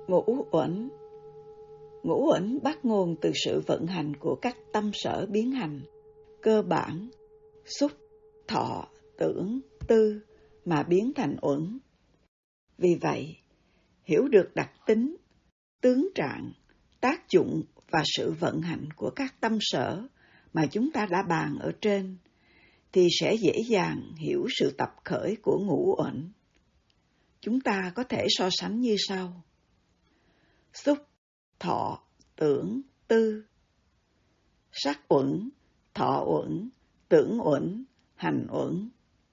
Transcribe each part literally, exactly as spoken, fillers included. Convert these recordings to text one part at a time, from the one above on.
Ngũ uẩn. Ngũ uẩn bắt nguồn từ sự vận hành của các tâm sở biến hành, cơ bản, xúc, thọ, tưởng, tư mà biến thành uẩn. Vì vậy, hiểu được đặc tính, tướng trạng, tác dụng và sự vận hành của các tâm sở mà chúng ta đã bàn ở trên, thì sẽ dễ dàng hiểu sự tập khởi của ngũ uẩn. Chúng ta có thể so sánh như sau. Xúc, thọ, tưởng, tư. Sắc uẩn, thọ uẩn, tưởng uẩn, hành uẩn.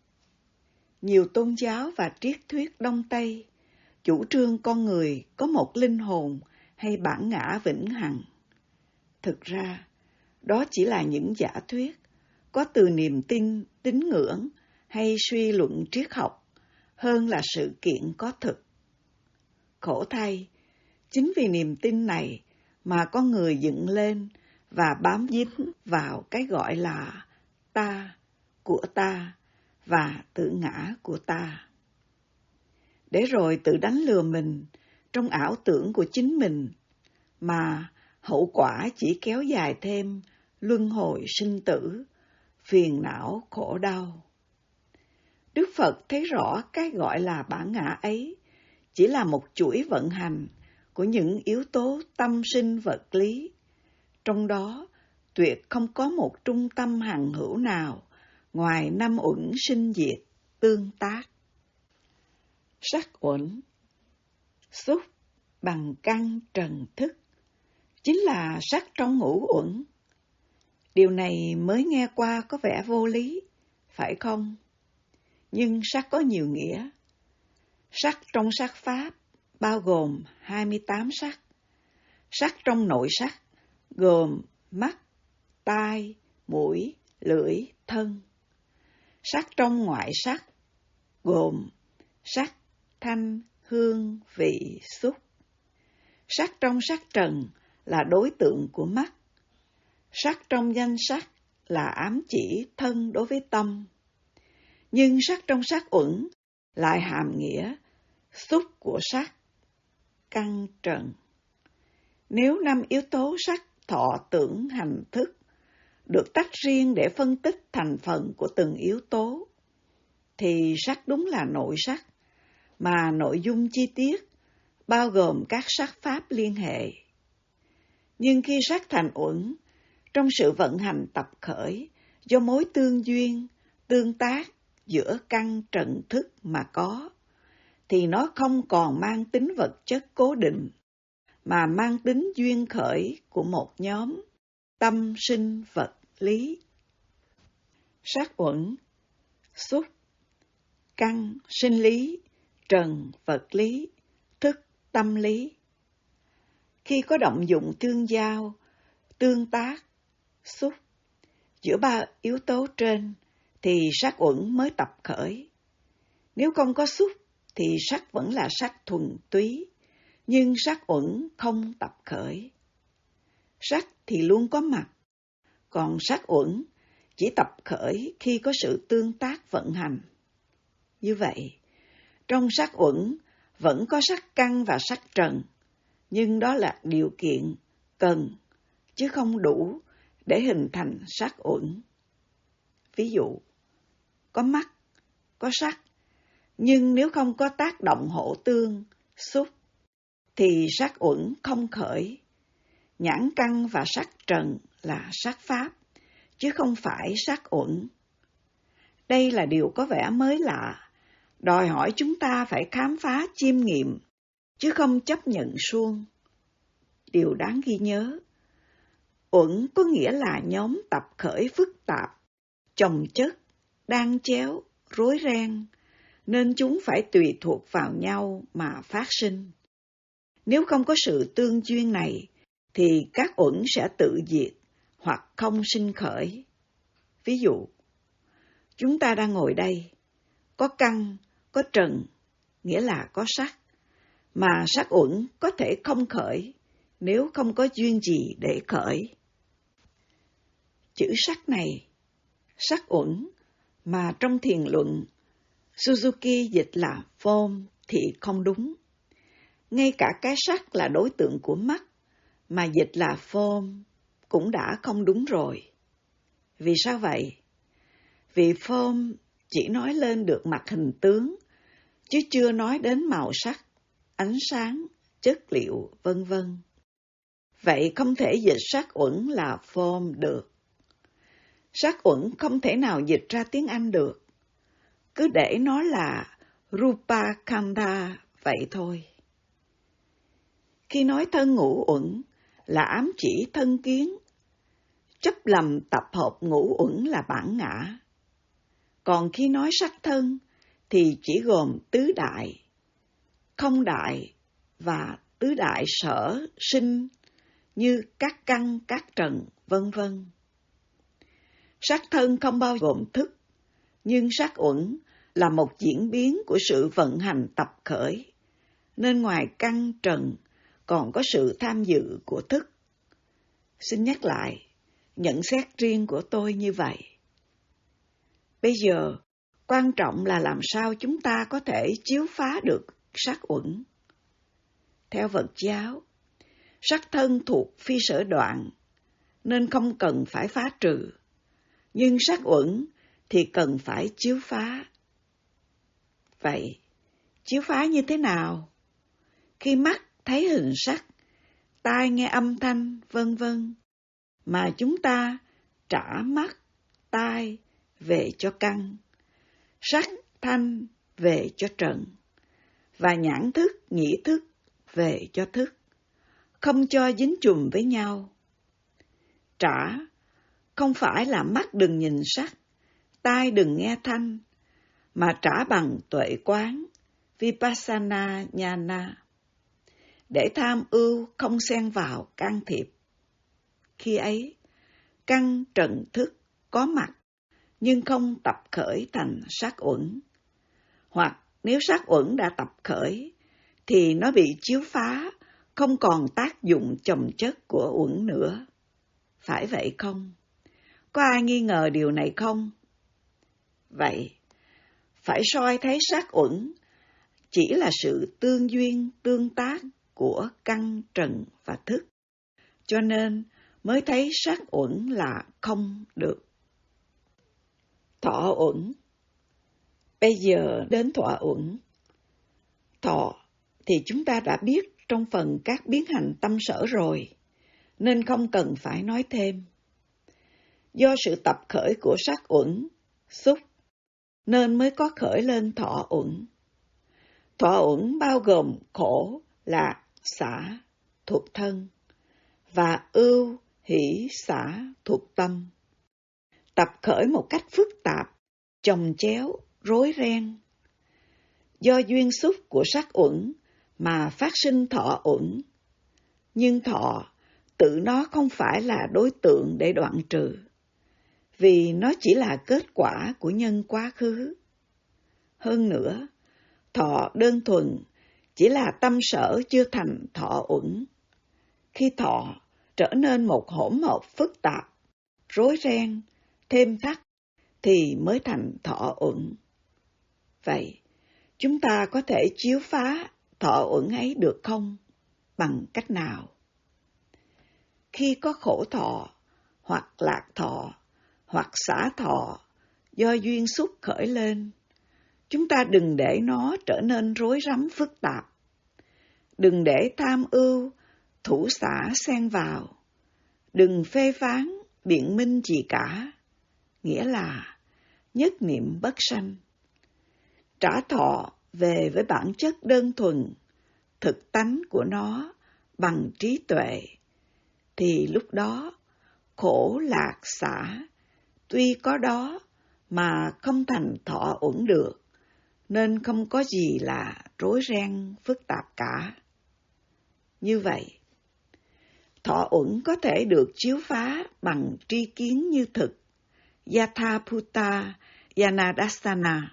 Nhiều tôn giáo và triết thuyết Đông Tây chủ trương con người có một linh hồn hay bản ngã vĩnh hằng. Thực ra, đó chỉ là những giả thuyết có từ niềm tin, tín ngưỡng hay suy luận triết học hơn là sự kiện có thực. Khổ thay, chính vì niềm tin này mà con người dựng lên và bám dính vào cái gọi là ta, của ta và tự ngã của ta. Để rồi tự đánh lừa mình trong ảo tưởng của chính mình, mà hậu quả chỉ kéo dài thêm luân hồi sinh tử, phiền não khổ đau. Đức Phật thấy rõ cái gọi là bản ngã ấy chỉ là một chuỗi vận hành của những yếu tố tâm sinh vật lý, trong đó tuyệt không có một trung tâm hằng hữu nào ngoài năm uẩn sinh diệt, tương tác. Sắc uẩn, xúc bằng căn trần thức, chính là sắc trong ngũ uẩn. Điều này mới nghe qua có vẻ vô lý, phải không? Nhưng sắc có nhiều nghĩa. Sắc trong sắc pháp bao gồm hai mươi tám sắc. Sắc trong nội sắc gồm mắt, tai, mũi, lưỡi, thân. Sắc trong ngoại sắc gồm sắc, thanh, hương, vị, xúc. Sắc trong sắc trần là đối tượng của mắt. Sắc trong danh sắc là ám chỉ thân đối với tâm. Nhưng sắc trong sắc uẩn lại hàm nghĩa xúc của sắc, căn trần. Nếu năm yếu tố sắc, thọ, tưởng, hành, thức được tách riêng để phân tích thành phần của từng yếu tố, thì sắc đúng là nội sắc, mà nội dung chi tiết bao gồm các sắc pháp liên hệ. Nhưng khi sắc thành uẩn, trong sự vận hành tập khởi do mối tương duyên, tương tác giữa căn trần thức mà có, thì nó không còn mang tính vật chất cố định, mà mang tính duyên khởi của một nhóm tâm sinh vật lý. Sắc uẩn, xúc, căn sinh lý, trần vật lý, thức tâm lý. Khi có động dụng tương giao, tương tác, xúc giữa ba yếu tố trên, thì sắc uẩn mới tập khởi. Nếu không có xúc, thì sắc vẫn là sắc thuần túy, nhưng sắc uẩn không tập khởi. Sắc thì luôn có mặt, còn sắc uẩn chỉ tập khởi khi có sự tương tác vận hành. Như vậy, trong sắc uẩn vẫn có sắc căn và sắc trần, nhưng đó là điều kiện cần, chứ không đủ để hình thành sắc uẩn. Ví dụ, có mắt, có sắc, nhưng nếu không có tác động hộ tương, xúc, thì sắc uẩn không khởi. Nhãn căn và sắc trần là sắc pháp, chứ không phải sắc uẩn. Đây là điều có vẻ mới lạ, đòi hỏi chúng ta phải khám phá chiêm nghiệm, chứ không chấp nhận suông. Điều đáng ghi nhớ, uẩn có nghĩa là nhóm tập khởi phức tạp, chồng chất, đan chéo, rối ren, nên chúng phải tùy thuộc vào nhau mà phát sinh. Nếu không có sự tương duyên này, thì các uẩn sẽ tự diệt hoặc không sinh khởi. Ví dụ, chúng ta đang ngồi đây, có căn, có trần, nghĩa là có sắc, mà sắc uẩn có thể không khởi nếu không có duyên gì để khởi. Chữ sắc này, sắc uẩn, mà trong thiền luận Suzuki dịch là form thì không đúng. ngay cả cái sắc là đối tượng của mắt, mà dịch là form cũng đã không đúng rồi. Vì sao vậy? Vì form chỉ nói lên được mặt hình tướng, chứ chưa nói đến màu sắc, ánh sáng, chất liệu, vân vân. Vậy không thể dịch sắc uẩn là form được. Sắc uẩn không thể nào dịch ra tiếng Anh được. Cứ để nó là Rupa Khandha vậy thôi. Khi nói thân ngũ uẩn là ám chỉ thân kiến, chấp lầm tập hợp ngũ uẩn là bản ngã. Còn khi nói sắc thân thì chỉ gồm tứ đại, không đại và tứ đại sở sinh như các căn, các trần, vân vân. Sắc thân không bao gồm thức, nhưng sắc uẩn là một diễn biến của sự vận hành tập khởi, nên ngoài căn trần còn có sự tham dự của thức. Xin nhắc lại, nhận xét riêng của tôi như vậy. Bây giờ, quan trọng là làm sao chúng ta có thể chiếu phá được sắc uẩn. Theo Phật giáo, sắc thân thuộc phi sở đoạn, nên không cần phải phá trừ, nhưng sắc uẩn thì cần phải chiếu phá. Vậy, chiếu phá như thế nào? Khi mắt thấy hình sắc, tai nghe âm thanh, vân vân, mà chúng ta trả mắt, tai về cho căn, sắc, thanh về cho trần, và nhãn thức, nhĩ thức về cho thức, không cho dính chùm với nhau. Trả không phải là mắt đừng nhìn sắc, tai đừng nghe thanh, mà trả bằng tuệ quán, Vipassana Nhana, để tham ưu không xen vào can thiệp. Khi ấy, căn trần thức có mặt, nhưng không tập khởi thành sắc uẩn. Hoặc nếu sắc uẩn đã tập khởi, thì nó bị chiếu phá, không còn tác dụng chồng chất của uẩn nữa. Phải vậy không? Có ai nghi ngờ điều này không? Vậy, phải soi thấy sắc uẩn chỉ là sự tương duyên, tương tác của căn, trần và thức, cho nên mới thấy sắc uẩn là không được. Thọ uẩn. Bây giờ đến thọ uẩn. Thọ thì chúng ta đã biết trong phần các biến hành tâm sở rồi, nên không cần phải nói thêm. Do sự tập khởi của sắc uẩn, xúc, nên mới có khởi lên thọ uẩn. Thọ uẩn bao gồm khổ, lạc, xả, thuộc thân, và ưu, hỷ, xả, thuộc tâm. Tập khởi một cách phức tạp, chồng chéo, rối ren. Do duyên xúc của sắc uẩn mà phát sinh thọ uẩn, nhưng thọ tự nó không phải là đối tượng để đoạn trừ, vì nó chỉ là kết quả của nhân quá khứ. Hơn nữa, thọ đơn thuần chỉ là tâm sở chưa thành thọ uẩn. Khi thọ trở nên một hỗn hợp phức tạp, rối ren, thêm thắt, thì mới thành thọ uẩn. Vậy, chúng ta có thể chiếu phá thọ uẩn ấy được không? Bằng cách nào? Khi có khổ thọ, hoặc lạc thọ, hoặc xả thọ, do duyên xúc khởi lên, chúng ta đừng để nó trở nên rối rắm phức tạp. Đừng để tham ưu, thủ xả xen vào. Đừng phê phán, biện minh gì cả. Nghĩa là nhất niệm bất sanh. Trả thọ về với bản chất đơn thuần, thực tánh của nó bằng trí tuệ, thì lúc đó khổ lạc xả tuy có đó mà không thành thọ uẩn được, nên không có gì là rối ren phức tạp cả. Như vậy, thọ uẩn có thể được chiếu phá bằng tri kiến như thực, Yathabhuta Yanadassana,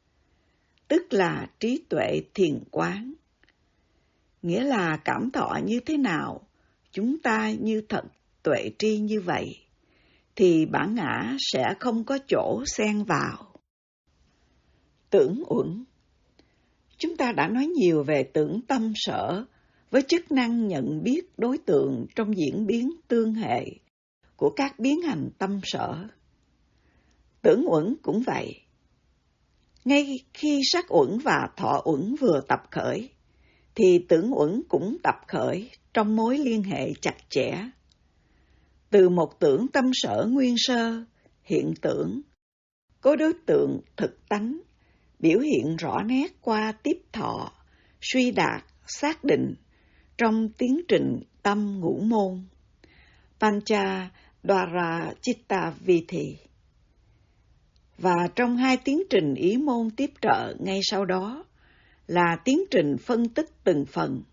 tức là trí tuệ thiền quán. Nghĩa là cảm thọ như thế nào, chúng ta như thật tuệ tri như vậy, thì bản ngã sẽ không có chỗ xen vào. Tưởng uẩn. Chúng ta đã nói nhiều về tưởng tâm sở với chức năng nhận biết đối tượng trong diễn biến tương hệ của các biến hành tâm sở. Tưởng uẩn cũng vậy. Ngay khi sắc uẩn và thọ uẩn vừa tập khởi, thì tưởng uẩn cũng tập khởi trong mối liên hệ chặt chẽ. Từ một tưởng tâm sở nguyên sơ, hiện tưởng, có đối tượng thực tánh, biểu hiện rõ nét qua tiếp thọ, suy đạt, xác định trong tiến trình tâm ngũ môn, Pancha Dwara Chitta Vithi. Và trong hai tiến trình ý môn tiếp trợ ngay sau đó là tiến trình phân tích từng phần,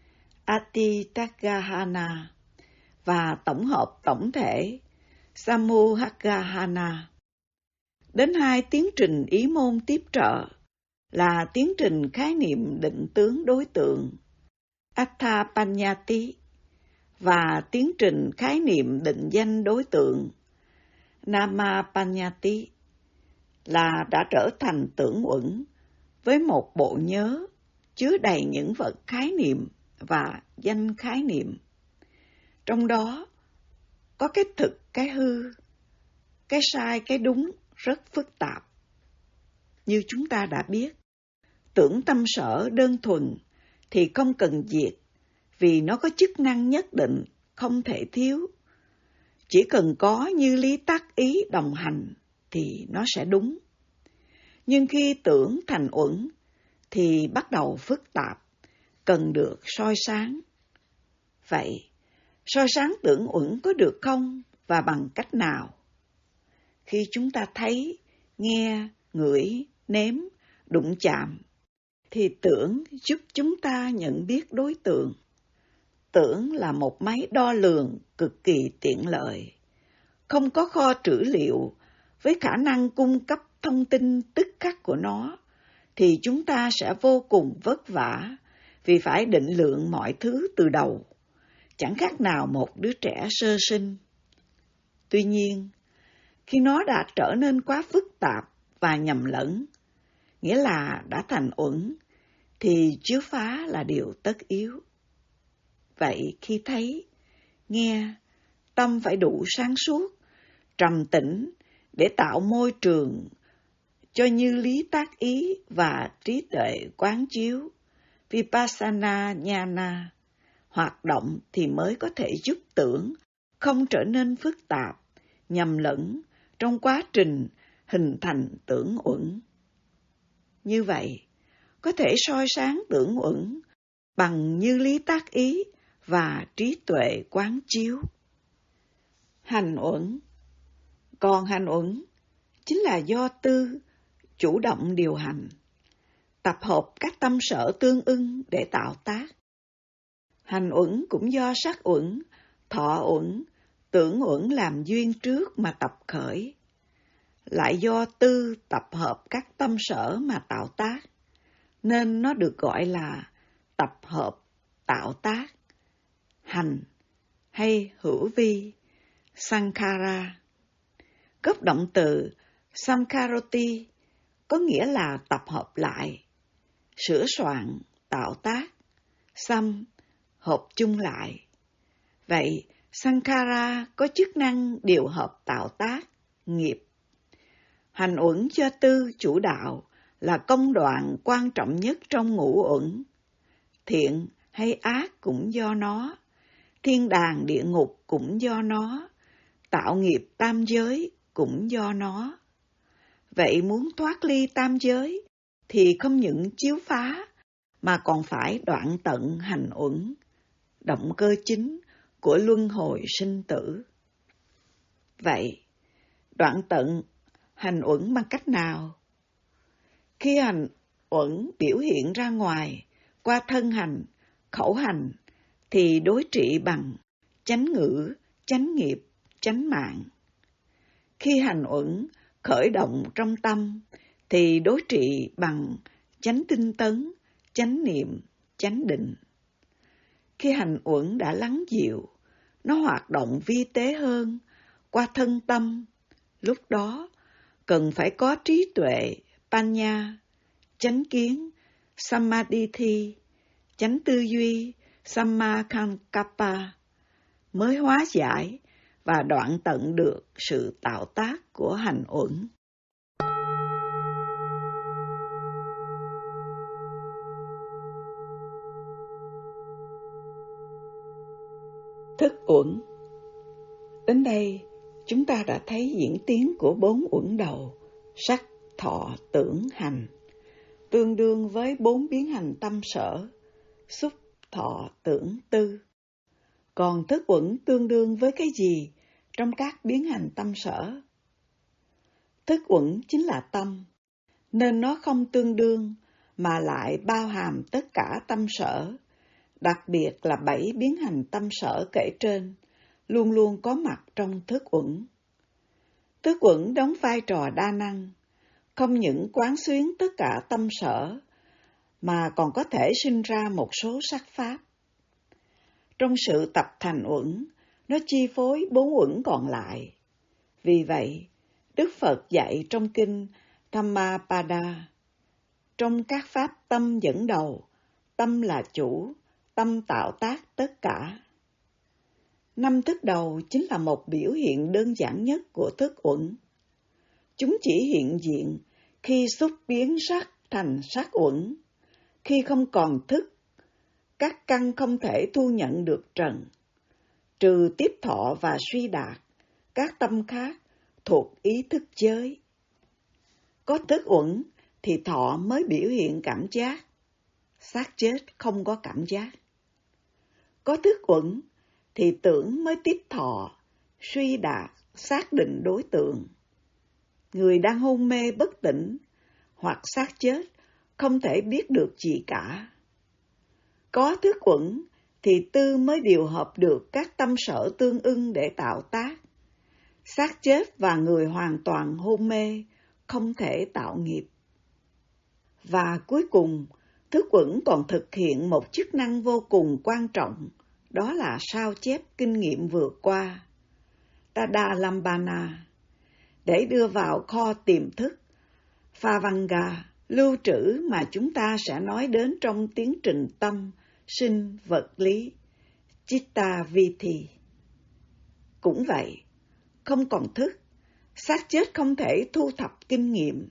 Atitagahana, và tổng hợp tổng thể, Samuhagahana. Đến hai tiến trình ý môn tiếp trợ là tiến trình khái niệm định tướng đối tượng, Atthapanyati, và tiến trình khái niệm định danh đối tượng, Namapanyati, là đã trở thành tưởng uẩn với một bộ nhớ chứa đầy những vật khái niệm và danh khái niệm. Trong đó có cái thực, cái hư, cái sai, cái đúng rất phức tạp. Như chúng ta đã biết, tưởng tâm sở đơn thuần thì không cần diệt, vì nó có chức năng nhất định, không thể thiếu. Chỉ cần có như lý tác ý đồng hành thì nó sẽ đúng. Nhưng khi tưởng thành uẩn thì bắt đầu phức tạp, cần được soi sáng. Vậy, soi sáng tưởng uẩn có được không và bằng cách nào? Khi chúng ta thấy, nghe, ngửi, nếm, đụng chạm, thì tưởng giúp chúng ta nhận biết đối tượng. Tưởng là một máy đo lường cực kỳ tiện lợi. Không có kho trữ liệu với khả năng cung cấp thông tin tức khắc của nó, thì chúng ta sẽ vô cùng vất vả vì phải định lượng mọi thứ từ đầu, chẳng khác nào một đứa trẻ sơ sinh. Tuy nhiên, khi nó đã trở nên quá phức tạp và nhầm lẫn, nghĩa là đã thành uẩn, thì chiếu phá là điều tất yếu. Vậy khi thấy, nghe, tâm phải đủ sáng suốt, trầm tĩnh để tạo môi trường cho như lý tác ý và trí tuệ quán chiếu, Vipassana Jnana, hoạt động thì mới có thể giúp tưởng không trở nên phức tạp, nhầm lẫn trong quá trình hình thành tưởng uẩn. Như vậy, có thể soi sáng tưởng uẩn bằng như lý tác ý và trí tuệ quán chiếu. Hành uẩn. Còn hành uẩn chính là do tư chủ động điều hành, tập hợp các tâm sở tương ưng để tạo tác. Hành uẩn cũng do sắc uẩn, thọ uẩn, tưởng uẩn làm duyên trước mà tập khởi, lại do tư tập hợp các tâm sở mà tạo tác, nên nó được gọi là tập hợp tạo tác, hành hay hữu vi, sankhara. Gốc động từ samkharoti có nghĩa là tập hợp lại, sửa soạn, tạo tác, sam, hợp chung lại. Vậy, sankhara có chức năng điều hợp tạo tác, nghiệp. Hành uẩn cho tư chủ đạo là công đoạn quan trọng nhất trong ngũ uẩn. Thiện hay ác cũng do nó, thiên đàng địa ngục cũng do nó, tạo nghiệp tam giới cũng do nó. Vậy muốn thoát ly tam giới thì không những chiếu phá mà còn phải đoạn tận hành uẩn, động cơ chính của luân hồi sinh tử. Vậy, đoạn tận hành uẩn bằng cách nào? Khi hành uẩn biểu hiện ra ngoài qua thân hành, khẩu hành thì đối trị bằng chánh ngữ, chánh nghiệp, chánh mạng. Khi hành uẩn khởi động trong tâm thì đối trị bằng chánh tinh tấn, chánh niệm, chánh định. Khi hành uẩn đã lắng dịu, nó hoạt động vi tế hơn qua thân tâm, lúc đó cần phải có trí tuệ, panya, chánh kiến, samadhi, chánh tư duy, Sammasankappa mới hóa giải và đoạn tận được sự tạo tác của hành uẩn. Thức uẩn. Đến đây, chúng ta đã thấy diễn tiến của bốn uẩn đầu, sắc, thọ, tưởng, hành, tương đương với bốn biến hành tâm sở, xúc, thọ, tưởng, tư. Còn thức uẩn tương đương với cái gì trong các biến hành tâm sở? Thức uẩn chính là tâm, nên nó không tương đương mà lại bao hàm tất cả tâm sở, đặc biệt là bảy biến hành tâm sở kể trên, luôn luôn có mặt trong thức uẩn. Thức uẩn đóng vai trò đa năng, không những quán xuyến tất cả tâm sở, mà còn có thể sinh ra một số sắc pháp. Trong sự tập thành uẩn, nó chi phối bốn uẩn còn lại. Vì vậy, Đức Phật dạy trong kinh Dhammapada, trong các pháp tâm dẫn đầu, tâm là chủ, tâm tạo tác tất cả. Năm thức đầu chính là một biểu hiện đơn giản nhất của thức uẩn. Chúng chỉ hiện diện khi xúc biến sắc thành sắc uẩn, khi không còn thức, các căn không thể thu nhận được trần, trừ tiếp thọ và suy đạt, các tâm khác thuộc ý thức giới. Có thức uẩn thì thọ mới biểu hiện cảm giác, xác chết không có cảm giác. Có thức uẩn thì tưởng mới tiếp thọ, suy đạt, xác định đối tượng. Người đang hôn mê bất tỉnh hoặc xác chết không thể biết được gì cả. Có thức uẩn thì tư mới điều hợp được các tâm sở tương ưng để tạo tác. Xác chết và người hoàn toàn hôn mê không thể tạo nghiệp. Và cuối cùng, thức uẩn còn thực hiện một chức năng vô cùng quan trọng, đó là sao chép kinh nghiệm vượt qua, Tadalambana, để đưa vào kho tiềm thức, Phavanga, lưu trữ mà chúng ta sẽ nói đến trong tiến trình tâm, sinh, vật lý, Chitta Vithi. Cũng vậy, không còn thức, xác chết không thể thu thập kinh nghiệm.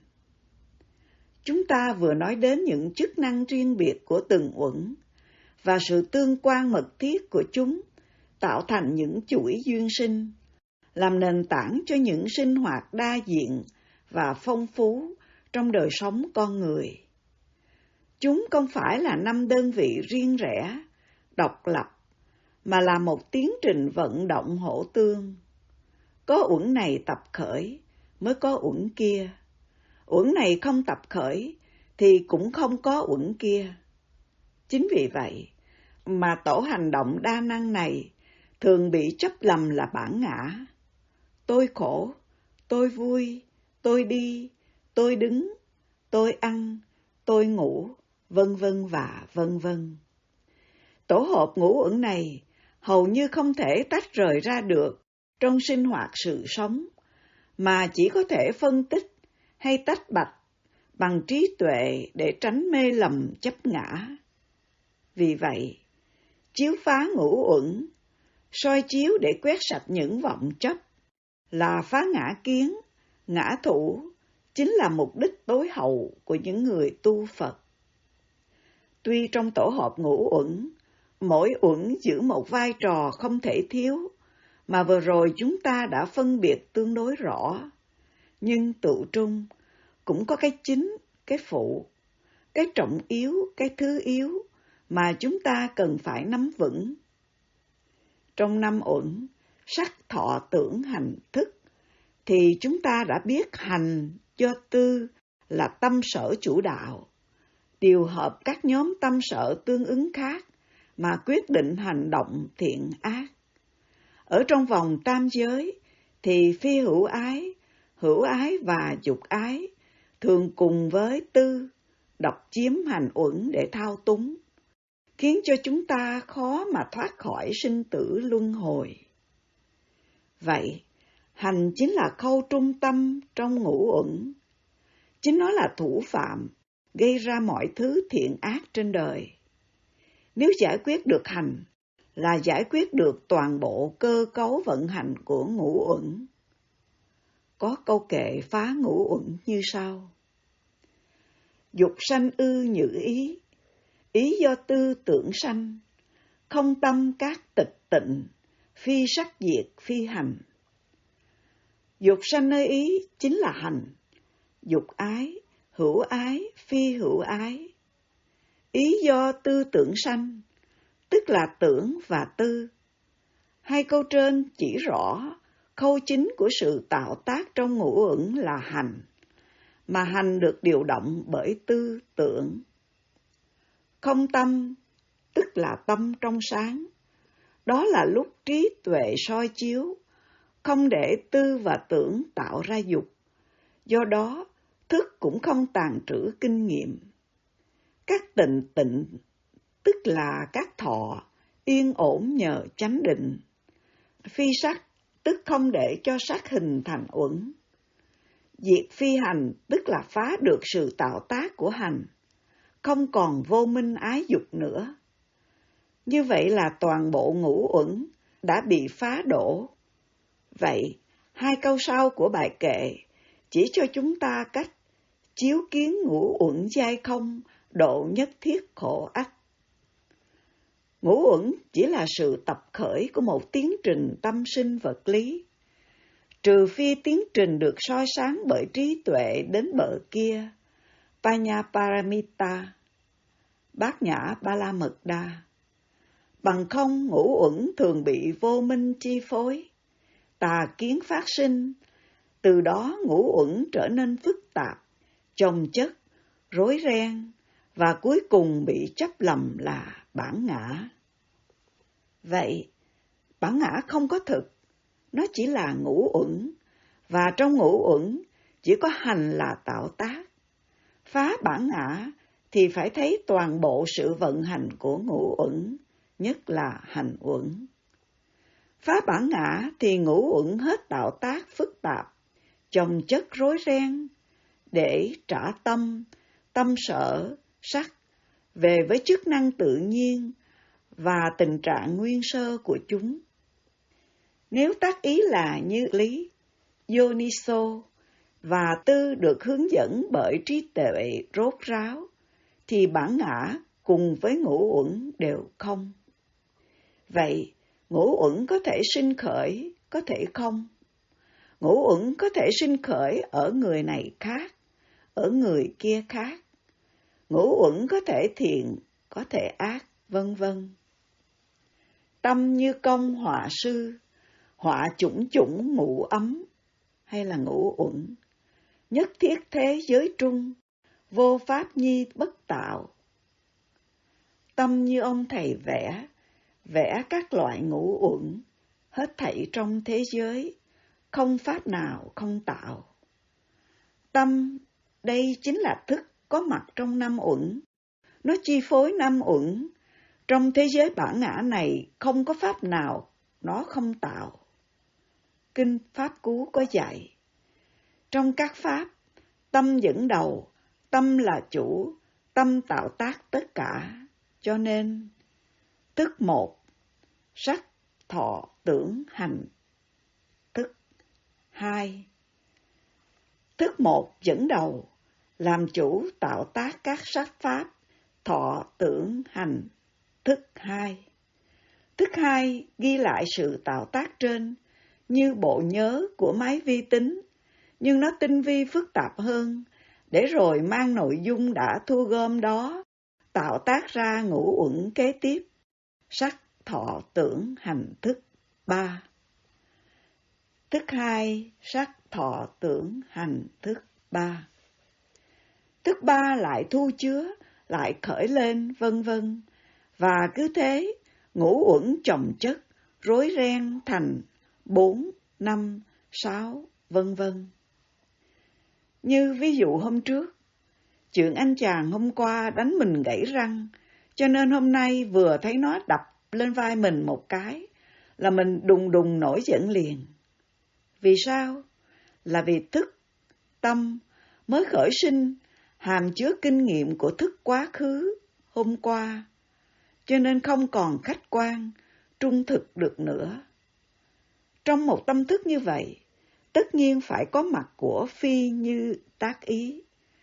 Chúng ta vừa nói đến những chức năng riêng biệt của từng uẩn, và sự tương quan mật thiết của chúng tạo thành những chuỗi duyên sinh, làm nền tảng cho những sinh hoạt đa diện và phong phú trong đời sống con người. Chúng không phải là năm đơn vị riêng rẽ, độc lập, mà là một tiến trình vận động hỗ tương. Có uẩn này tập khởi, mới có uẩn kia. Uẩn này không tập khởi, thì cũng không có uẩn kia. Chính vì vậy, mà tổ hành động đa năng này thường bị chấp lầm là bản ngã. Tôi khổ, tôi vui, tôi đi, tôi đứng, tôi ăn, tôi ngủ, vân vân và vân vân. Tổ hợp ngũ uẩn này hầu như không thể tách rời ra được trong sinh hoạt sự sống, mà chỉ có thể phân tích hay tách bạch bằng trí tuệ để tránh mê lầm chấp ngã. Vì vậy, chiếu phá ngũ uẩn, soi chiếu để quét sạch những vọng chấp, là phá ngã kiến, ngã thủ, chính là mục đích tối hậu của những người tu Phật. Tuy trong tổ hợp ngũ uẩn, mỗi uẩn giữ một vai trò không thể thiếu, mà vừa rồi chúng ta đã phân biệt tương đối rõ, nhưng tự trung cũng có cái chính, cái phụ, cái trọng yếu, cái thứ yếu mà chúng ta cần phải nắm vững. Trong năm uẩn, sắc, thọ, tưởng, hành, thức, thì chúng ta đã biết hành do tư là tâm sở chủ đạo, điều hợp các nhóm tâm sở tương ứng khác mà quyết định hành động thiện ác. Ở trong vòng tam giới thì phi hữu ái, hữu ái và dục ái thường cùng với tư độc chiếm hành uẩn để thao túng, khiến cho chúng ta khó mà thoát khỏi sinh tử luân hồi. Vậy, hành chính là khâu trung tâm trong ngũ uẩn. Chính nó là thủ phạm gây ra mọi thứ thiện ác trên đời. Nếu giải quyết được hành, là giải quyết được toàn bộ cơ cấu vận hành của ngũ uẩn. Có câu kệ phá ngũ uẩn như sau. Dục sanh ư nhữ ý, ý do tư tưởng sanh, không tâm các tịch tịnh, phi sắc diệt phi hành. Dục sanh nơi ý chính là hành, dục ái, hữu ái, phi hữu ái. Ý do tư tưởng sanh, tức là tưởng và tư. Hai câu trên chỉ rõ khâu chính của sự tạo tác trong ngũ uẩn là hành, mà hành được điều động bởi tư tưởng. Không tâm, tức là tâm trong sáng. Đó là lúc trí tuệ soi chiếu, không để tư và tưởng tạo ra dục. Do đó, thức cũng không tàng trữ kinh nghiệm. Các tịnh tịnh, tức là các thọ, yên ổn nhờ chánh định. Phi sắc, tức không để cho sắc hình thành uẩn. Diệt phi hành, tức là phá được sự tạo tác của hành, không còn vô minh ái dục nữa. Như vậy là toàn bộ ngũ uẩn đã bị phá đổ. Vậy, hai câu sau của bài kệ chỉ cho chúng ta cách chiếu kiến ngũ uẩn giai không, độ nhất thiết khổ ách. Ngũ uẩn chỉ là sự tập khởi của một tiến trình tâm sinh vật lý. Trừ phi tiến trình được soi sáng bởi trí tuệ đến bờ kia, Panyaparamita, Bát Nhã Ba La Mật Đa. Bằng không ngũ uẩn thường bị vô minh chi phối, tà kiến phát sinh, từ đó ngũ uẩn trở nên phức tạp, chồng chất, rối ren, và cuối cùng bị chấp lầm là bản ngã. Vậy, bản ngã không có thực, nó chỉ là ngũ uẩn, và trong ngũ uẩn chỉ có hành là tạo tác. Phá bản ngã thì phải thấy toàn bộ sự vận hành của ngũ uẩn, nhất là hành uẩn. Phá bản ngã thì ngũ uẩn hết tạo tác phức tạp, chồng chất rối ren, để trả tâm, tâm sở, sắc, về với chức năng tự nhiên và tình trạng nguyên sơ của chúng. Nếu tác ý là như lý, Yoniso, và tư được hướng dẫn bởi trí tuệ rốt ráo, thì bản ngã cùng với ngũ uẩn đều không. Vậy, ngũ uẩn có thể sinh khởi, có thể không. Ngũ uẩn có thể sinh khởi ở người này khác, ở người kia khác. Ngũ uẩn có thể thiện, có thể ác, vân vân. Tâm như công họa sư, họa chủng chủng ngũ ấm, hay là ngũ uẩn. Nhất thiết thế giới trung, vô pháp nhi bất tạo. Tâm như ông thầy vẽ, vẽ các loại ngũ uẩn, hết thảy trong thế giới, không pháp nào không tạo. Tâm, đây chính là thức có mặt trong năm uẩn. Nó chi phối năm uẩn. Trong thế giới bản ngã này không có pháp nào nó không tạo. Kinh Pháp Cú có dạy. Trong các pháp, tâm dẫn đầu, tâm là chủ, tâm tạo tác tất cả. Cho nên, thức một, sắc, thọ, tưởng, hành. Thức hai, thức một dẫn đầu, làm chủ tạo tác các sắc pháp, thọ, tưởng, hành. Thức hai. Thức hai ghi lại sự tạo tác trên như bộ nhớ của máy vi tính, nhưng nó tinh vi phức tạp hơn, để rồi mang nội dung đã thu gom đó, tạo tác ra ngũ uẩn kế tiếp, sắc, thọ, tưởng, hành. Thức ba. Thức hai, sắc, thọ, tưởng, hành. Thức ba. Thức ba lại thu chứa, lại khởi lên, vân vân. Và cứ thế, ngũ uẩn chồng chất, rối ren thành bốn, năm, sáu, vân vân. Như ví dụ hôm trước, chuyện anh chàng hôm qua đánh mình gãy răng, cho nên hôm nay vừa thấy nó đập lên vai mình một cái, là mình đùng đùng nổi giận liền. Vì sao? Là vì thức, tâm mới khởi sinh, hàm chứa kinh nghiệm của thức quá khứ, hôm qua. cho nên không còn khách quan, trung thực được nữa. Trong một tâm thức như vậy, tất nhiên phải có mặt của phi như tác ý,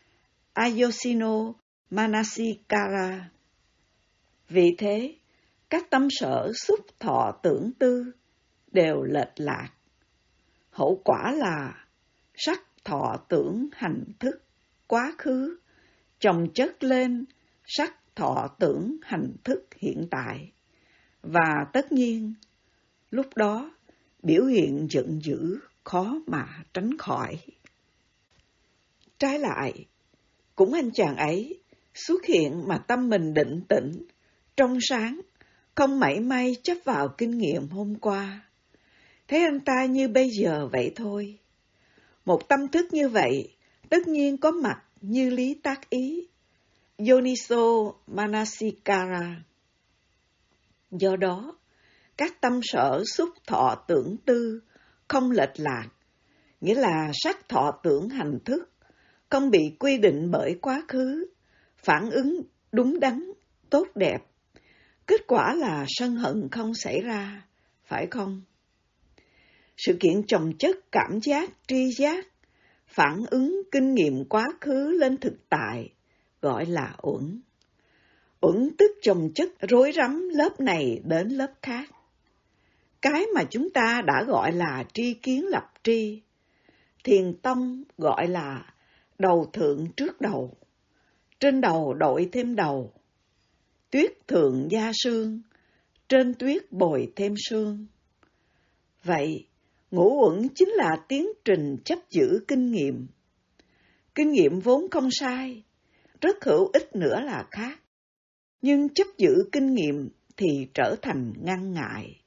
Ayosino Manasikara. Vì thế, các tâm sở xúc thọ tưởng tư đều lệch lạc. Hậu quả là sắc thọ tưởng hành thức quá khứ chồng chất lên sắc thọ tưởng hành thức hiện tại, và tất nhiên lúc đó biểu hiện giận dữ khó mà tránh khỏi. Trái lại, cũng anh chàng ấy xuất hiện mà tâm mình định tĩnh, trong sáng, không mảy may chấp vào kinh nghiệm hôm qua. Thế anh ta như bây giờ vậy thôi. Một tâm thức như vậy, tất nhiên có mặt như lý tác ý, Yoniso Manasikara. Do đó, các tâm sở xúc thọ tưởng tư không lệch lạc, nghĩa là sắc thọ tưởng hành thức không bị quy định bởi quá khứ, phản ứng đúng đắn, tốt đẹp. Kết quả là sân hận không xảy ra, phải không? Sự kiện chồng chất cảm giác, tri giác, phản ứng kinh nghiệm quá khứ lên thực tại, gọi là uẩn. Uẩn tức chồng chất rối rắm lớp này đến lớp khác. Cái mà chúng ta đã gọi là tri kiến lập tri, Thiền tông gọi là đầu thượng trước đầu, trên đầu đội thêm đầu, tuyết thượng gia sương, trên tuyết bồi thêm sương. Vậy, ngũ uẩn chính là tiến trình chấp giữ kinh nghiệm. Kinh nghiệm vốn không sai, rất hữu ích nữa là khác. Nhưng chấp giữ kinh nghiệm thì trở thành ngăn ngại.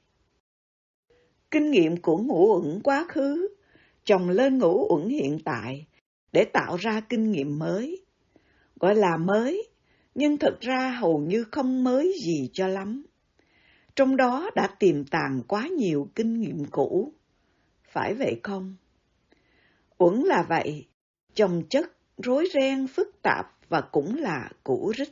Kinh nghiệm của ngũ uẩn quá khứ chồng lên ngũ uẩn hiện tại để tạo ra kinh nghiệm mới. Gọi là mới, nhưng thực ra hầu như không mới gì cho lắm. Trong đó đã tiềm tàng quá nhiều kinh nghiệm cũ. Phải vậy không? Uẩn là vậy, chồng chất, rối ren, phức tạp và cũng là cũ rích.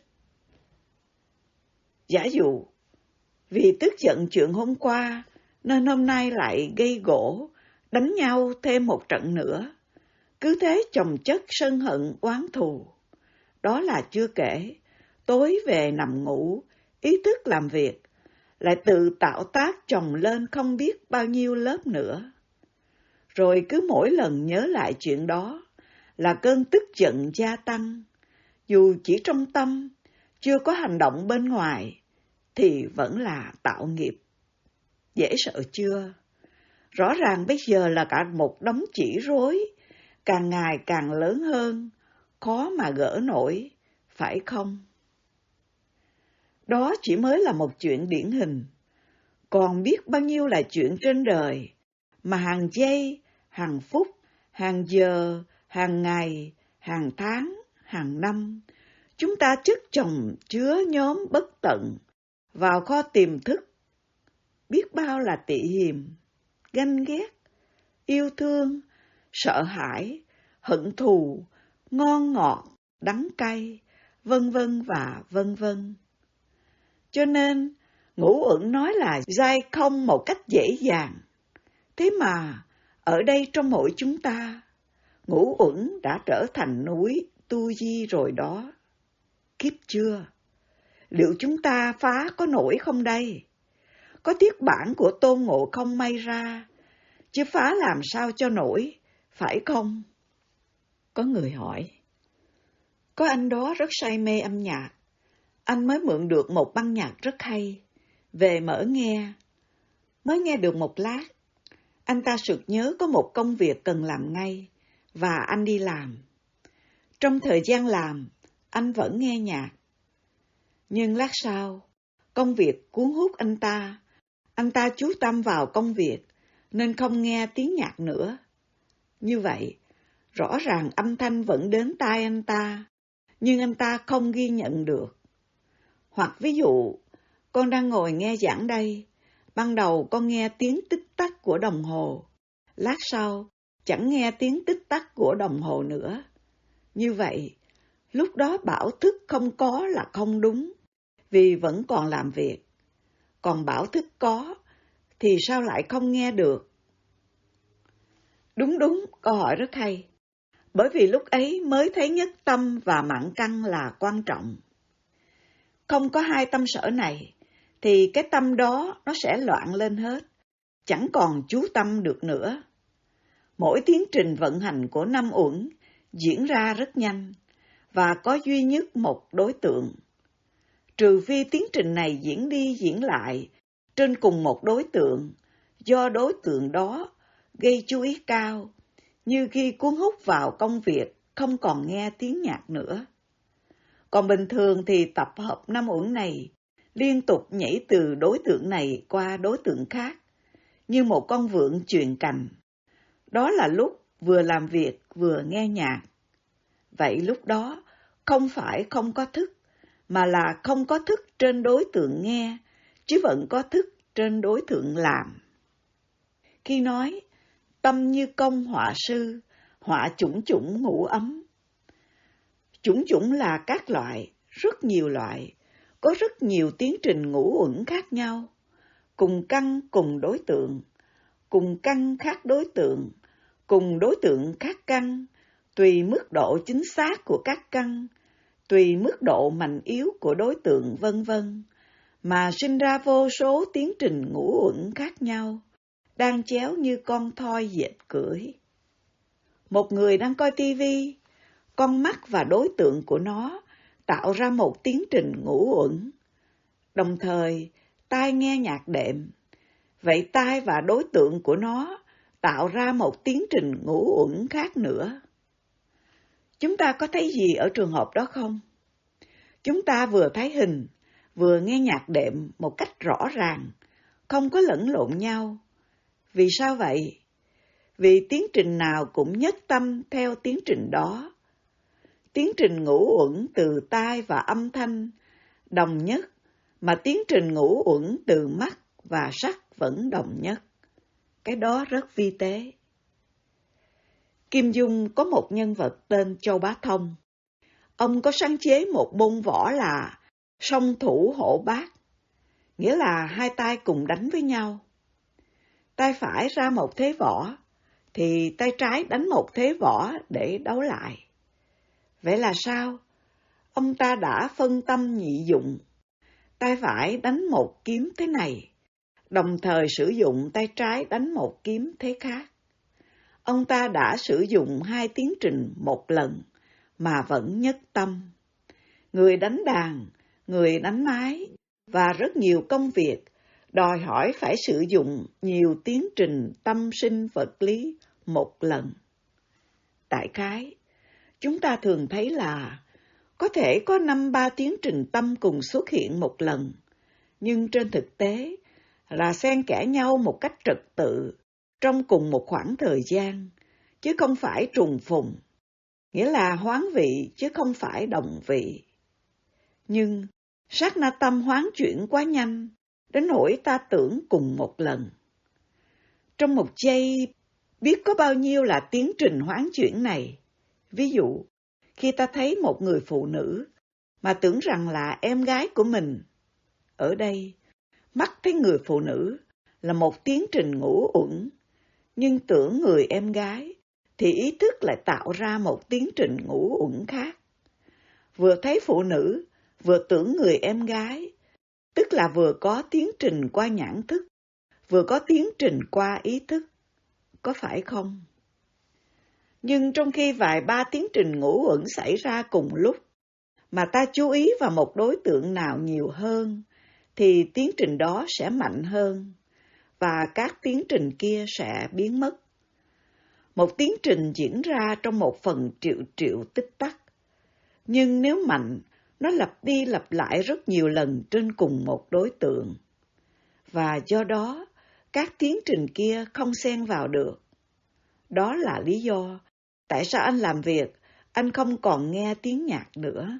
Giả dụ, vì tức giận chuyện hôm qua, nên hôm nay lại gây gỗ, đánh nhau thêm một trận nữa. Cứ thế chồng chất sân hận oán thù. Đó là chưa kể, tối về nằm ngủ, ý thức làm việc, lại tự tạo tác chồng lên không biết bao nhiêu lớp nữa. Rồi cứ mỗi lần nhớ lại chuyện đó là cơn tức giận gia tăng, dù chỉ trong tâm, chưa có hành động bên ngoài, thì vẫn là tạo nghiệp. Dễ sợ chưa? Rõ ràng bây giờ là cả một đống chỉ rối, càng ngày càng lớn hơn, khó mà gỡ nổi, phải không? Đó chỉ mới là một chuyện điển hình, còn biết bao nhiêu là chuyện trên đời, mà hàng giây, hàng phút, hàng giờ, hàng ngày, hàng tháng, hàng năm, chúng ta chất chồng chứa nhóm bất tận vào kho tiềm thức. Biết bao là tị hiềm, ganh ghét, yêu thương, sợ hãi, hận thù, ngon ngọt, đắng cay, vân vân và vân vân. Cho nên, ngũ uẩn nói là giai không một cách dễ dàng. Thế mà, ở đây trong mỗi chúng ta, ngũ uẩn đã trở thành núi tu di rồi đó. Kiếp chưa? Liệu chúng ta phá có nổi không đây? Có thiết bản của Tôn Ngộ Không may ra, chứ phá làm sao cho nổi, phải không? Có người hỏi, có anh đó rất say mê âm nhạc, anh mới mượn được một băng nhạc rất hay, về mở nghe. Mới nghe được một lát, anh ta sực nhớ có một công việc cần làm ngay, và anh đi làm. Trong thời gian làm, anh vẫn nghe nhạc. Nhưng lát sau, công việc cuốn hút anh ta, anh ta chú tâm vào công việc, nên không nghe tiếng nhạc nữa. Như vậy, rõ ràng âm thanh vẫn đến tai anh ta, nhưng anh ta không ghi nhận được. Hoặc ví dụ, con đang ngồi nghe giảng đây, ban đầu con nghe tiếng tích tắc của đồng hồ, lát sau chẳng nghe tiếng tích tắc của đồng hồ nữa. Như vậy, lúc đó bảo thức không có là không đúng, vì vẫn còn làm việc. Còn bảo thức có, thì sao lại không nghe được? Đúng đúng, câu hỏi rất hay. Bởi vì lúc ấy mới thấy nhất tâm và mạn căn là quan trọng. Không có hai tâm sở này, thì cái tâm đó nó sẽ loạn lên hết, chẳng còn chú tâm được nữa. Mỗi tiến trình vận hành của năm uẩn diễn ra rất nhanh, và có duy nhất một đối tượng. Trừ phi tiến trình này diễn đi diễn lại trên cùng một đối tượng, do đối tượng đó gây chú ý cao, như khi cuốn hút vào công việc không còn nghe tiếng nhạc nữa. Còn bình thường thì tập hợp năm uẩn này liên tục nhảy từ đối tượng này qua đối tượng khác, như một con vượn chuyền cành. Đó là lúc vừa làm việc vừa nghe nhạc. Vậy lúc đó không phải không có thức, mà là không có thức trên đối tượng nghe, chứ vẫn có thức trên đối tượng làm. Khi nói tâm như công họa sư, họa chủng chủng ngũ ấm. Chủng chủng là các loại, rất nhiều loại, có rất nhiều tiến trình ngũ uẩn khác nhau, cùng căn cùng đối tượng, cùng căn khác đối tượng, cùng đối tượng khác căn, tùy mức độ chính xác của các căn, tùy mức độ mạnh yếu của đối tượng vân vân, mà sinh ra vô số tiến trình ngũ uẩn khác nhau, đang chéo như con thoi dệt cưỡi. Một người đang coi tivi, con mắt và đối tượng của nó tạo ra một tiến trình ngũ uẩn. Đồng thời, tai nghe nhạc đệm. Vậy tai và đối tượng của nó tạo ra một tiến trình ngũ uẩn khác nữa. Chúng ta có thấy gì ở trường hợp đó không? Chúng ta vừa thấy hình, vừa nghe nhạc đệm một cách rõ ràng, không có lẫn lộn nhau. Vì sao vậy? Vì tiến trình nào cũng nhất tâm theo tiến trình đó. Tiến trình ngũ uẩn từ tai và âm thanh đồng nhất, mà tiến trình ngũ uẩn từ mắt và sắc vẫn đồng nhất. Cái đó rất vi tế. Kim Dung có một nhân vật tên Châu Bá Thông. Ông có sáng chế một môn võ là song thủ hổ bát, nghĩa là hai tay cùng đánh với nhau. Tay phải ra một thế võ, thì tay trái đánh một thế võ để đấu lại. Vậy là sao? Ông ta đã phân tâm nhị dụng. Tay phải đánh một kiếm thế này, đồng thời sử dụng tay trái đánh một kiếm thế khác. Ông ta đã sử dụng hai tiến trình một lần, mà vẫn nhất tâm. Người đánh đàn, người đánh máy, và rất nhiều công việc đòi hỏi phải sử dụng nhiều tiến trình tâm sinh vật lý một lần. Đại khái, chúng ta thường thấy là có thể có năm ba tiến trình tâm cùng xuất hiện một lần, nhưng trên thực tế là xen kẽ nhau một cách trật tự trong cùng một khoảng thời gian, chứ không phải trùng phùng, nghĩa là hoán vị chứ không phải đồng vị. Nhưng sát na tâm hoán chuyển quá nhanh, đến nỗi ta tưởng cùng một lần. Trong một giây, biết có bao nhiêu là tiến trình hoán chuyển này. Ví dụ, khi ta thấy một người phụ nữ, mà tưởng rằng là em gái của mình. Ở đây, mắt thấy người phụ nữ là một tiến trình ngũ uẩn, nhưng tưởng người em gái, thì ý thức lại tạo ra một tiến trình ngũ uẩn khác. Vừa thấy phụ nữ, vừa tưởng người em gái, tức là vừa có tiến trình qua nhãn thức, vừa có tiến trình qua ý thức. Có phải không? Nhưng trong khi vài ba tiến trình ngũ uẩn xảy ra cùng lúc, mà ta chú ý vào một đối tượng nào nhiều hơn, thì tiến trình đó sẽ mạnh hơn, và các tiến trình kia sẽ biến mất. Một tiến trình diễn ra trong một phần triệu triệu tích tắc, nhưng nếu mạnh, nó lặp đi lặp lại rất nhiều lần trên cùng một đối tượng. Và do đó, các tiến trình kia không xen vào được. Đó là lý do tại sao anh làm việc, anh không còn nghe tiếng nhạc nữa.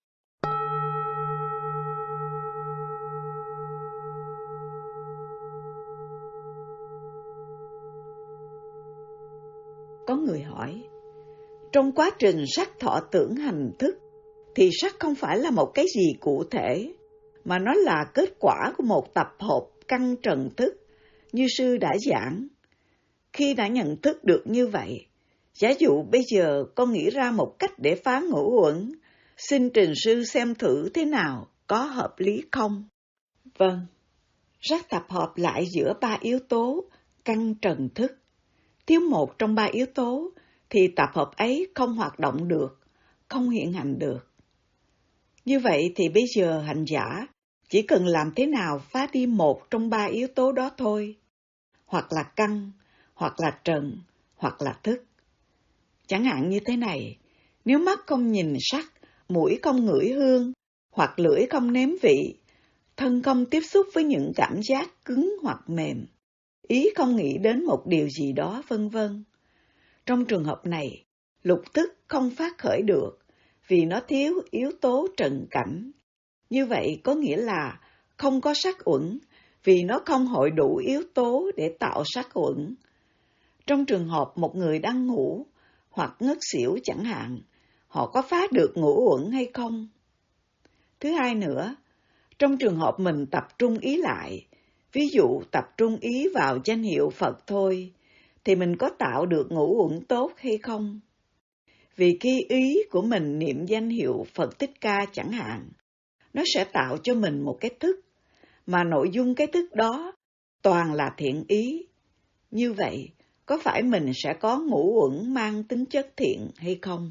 Có người hỏi, trong quá trình sắc thọ tưởng hành thức, thì sắc không phải là một cái gì cụ thể, mà nó là kết quả của một tập hợp căn trần thức như sư đã giảng. Khi đã nhận thức được như vậy, giả dụ bây giờ con nghĩ ra một cách để phá ngũ uẩn, xin trình sư xem thử thế nào, có hợp lý không? Vâng, rất tập hợp lại giữa ba yếu tố căn trần thức. Thiếu một trong ba yếu tố thì tập hợp ấy không hoạt động được, không hiện hành được. Như vậy thì bây giờ hành giả chỉ cần làm thế nào phá đi một trong ba yếu tố đó thôi, hoặc là căn, hoặc là trần, hoặc là thức. Chẳng hạn như thế này, nếu mắt không nhìn sắc, mũi không ngửi hương, hoặc lưỡi không nếm vị, thân không tiếp xúc với những cảm giác cứng hoặc mềm, ý không nghĩ đến một điều gì đó, vân vân. Trong trường hợp này, lục thức không phát khởi được vì nó thiếu yếu tố trần cảnh. Như vậy có nghĩa là không có sắc uẩn vì nó không hội đủ yếu tố để tạo sắc uẩn. Trong trường hợp một người đang ngủ hoặc ngất xỉu chẳng hạn, họ có phá được ngũ uẩn hay không? Thứ hai nữa, trong trường hợp mình tập trung ý lại, ví dụ tập trung ý vào danh hiệu Phật thôi, thì mình có tạo được ngũ uẩn tốt hay không? Vì khi ý của mình niệm danh hiệu Phật Thích Ca chẳng hạn, nó sẽ tạo cho mình một cái thức, mà nội dung cái thức đó toàn là thiện ý. Như vậy, có phải mình sẽ có ngũ uẩn mang tính chất thiện hay không?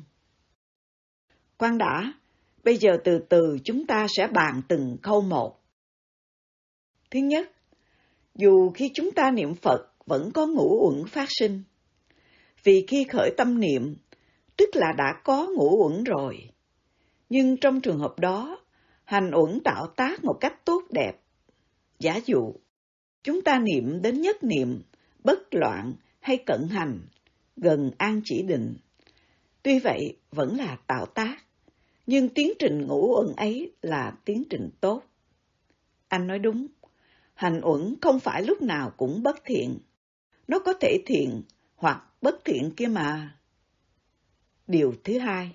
Khoan đã, bây giờ từ từ chúng ta sẽ bàn từng khâu một. Thứ nhất, dù khi chúng ta niệm Phật vẫn có ngũ uẩn phát sinh. Vì khi khởi tâm niệm, tức là đã có ngũ uẩn rồi. Nhưng trong trường hợp đó, hành uẩn tạo tác một cách tốt đẹp. Giả dụ, chúng ta niệm đến nhất niệm, bất loạn hay cận hành, gần an chỉ định. Tuy vậy, vẫn là tạo tác, nhưng tiến trình ngũ uẩn ấy là tiến trình tốt. Anh nói đúng, hành uẩn không phải lúc nào cũng bất thiện. Nó có thể thiện hoặc bất thiện kia mà. Điều thứ hai,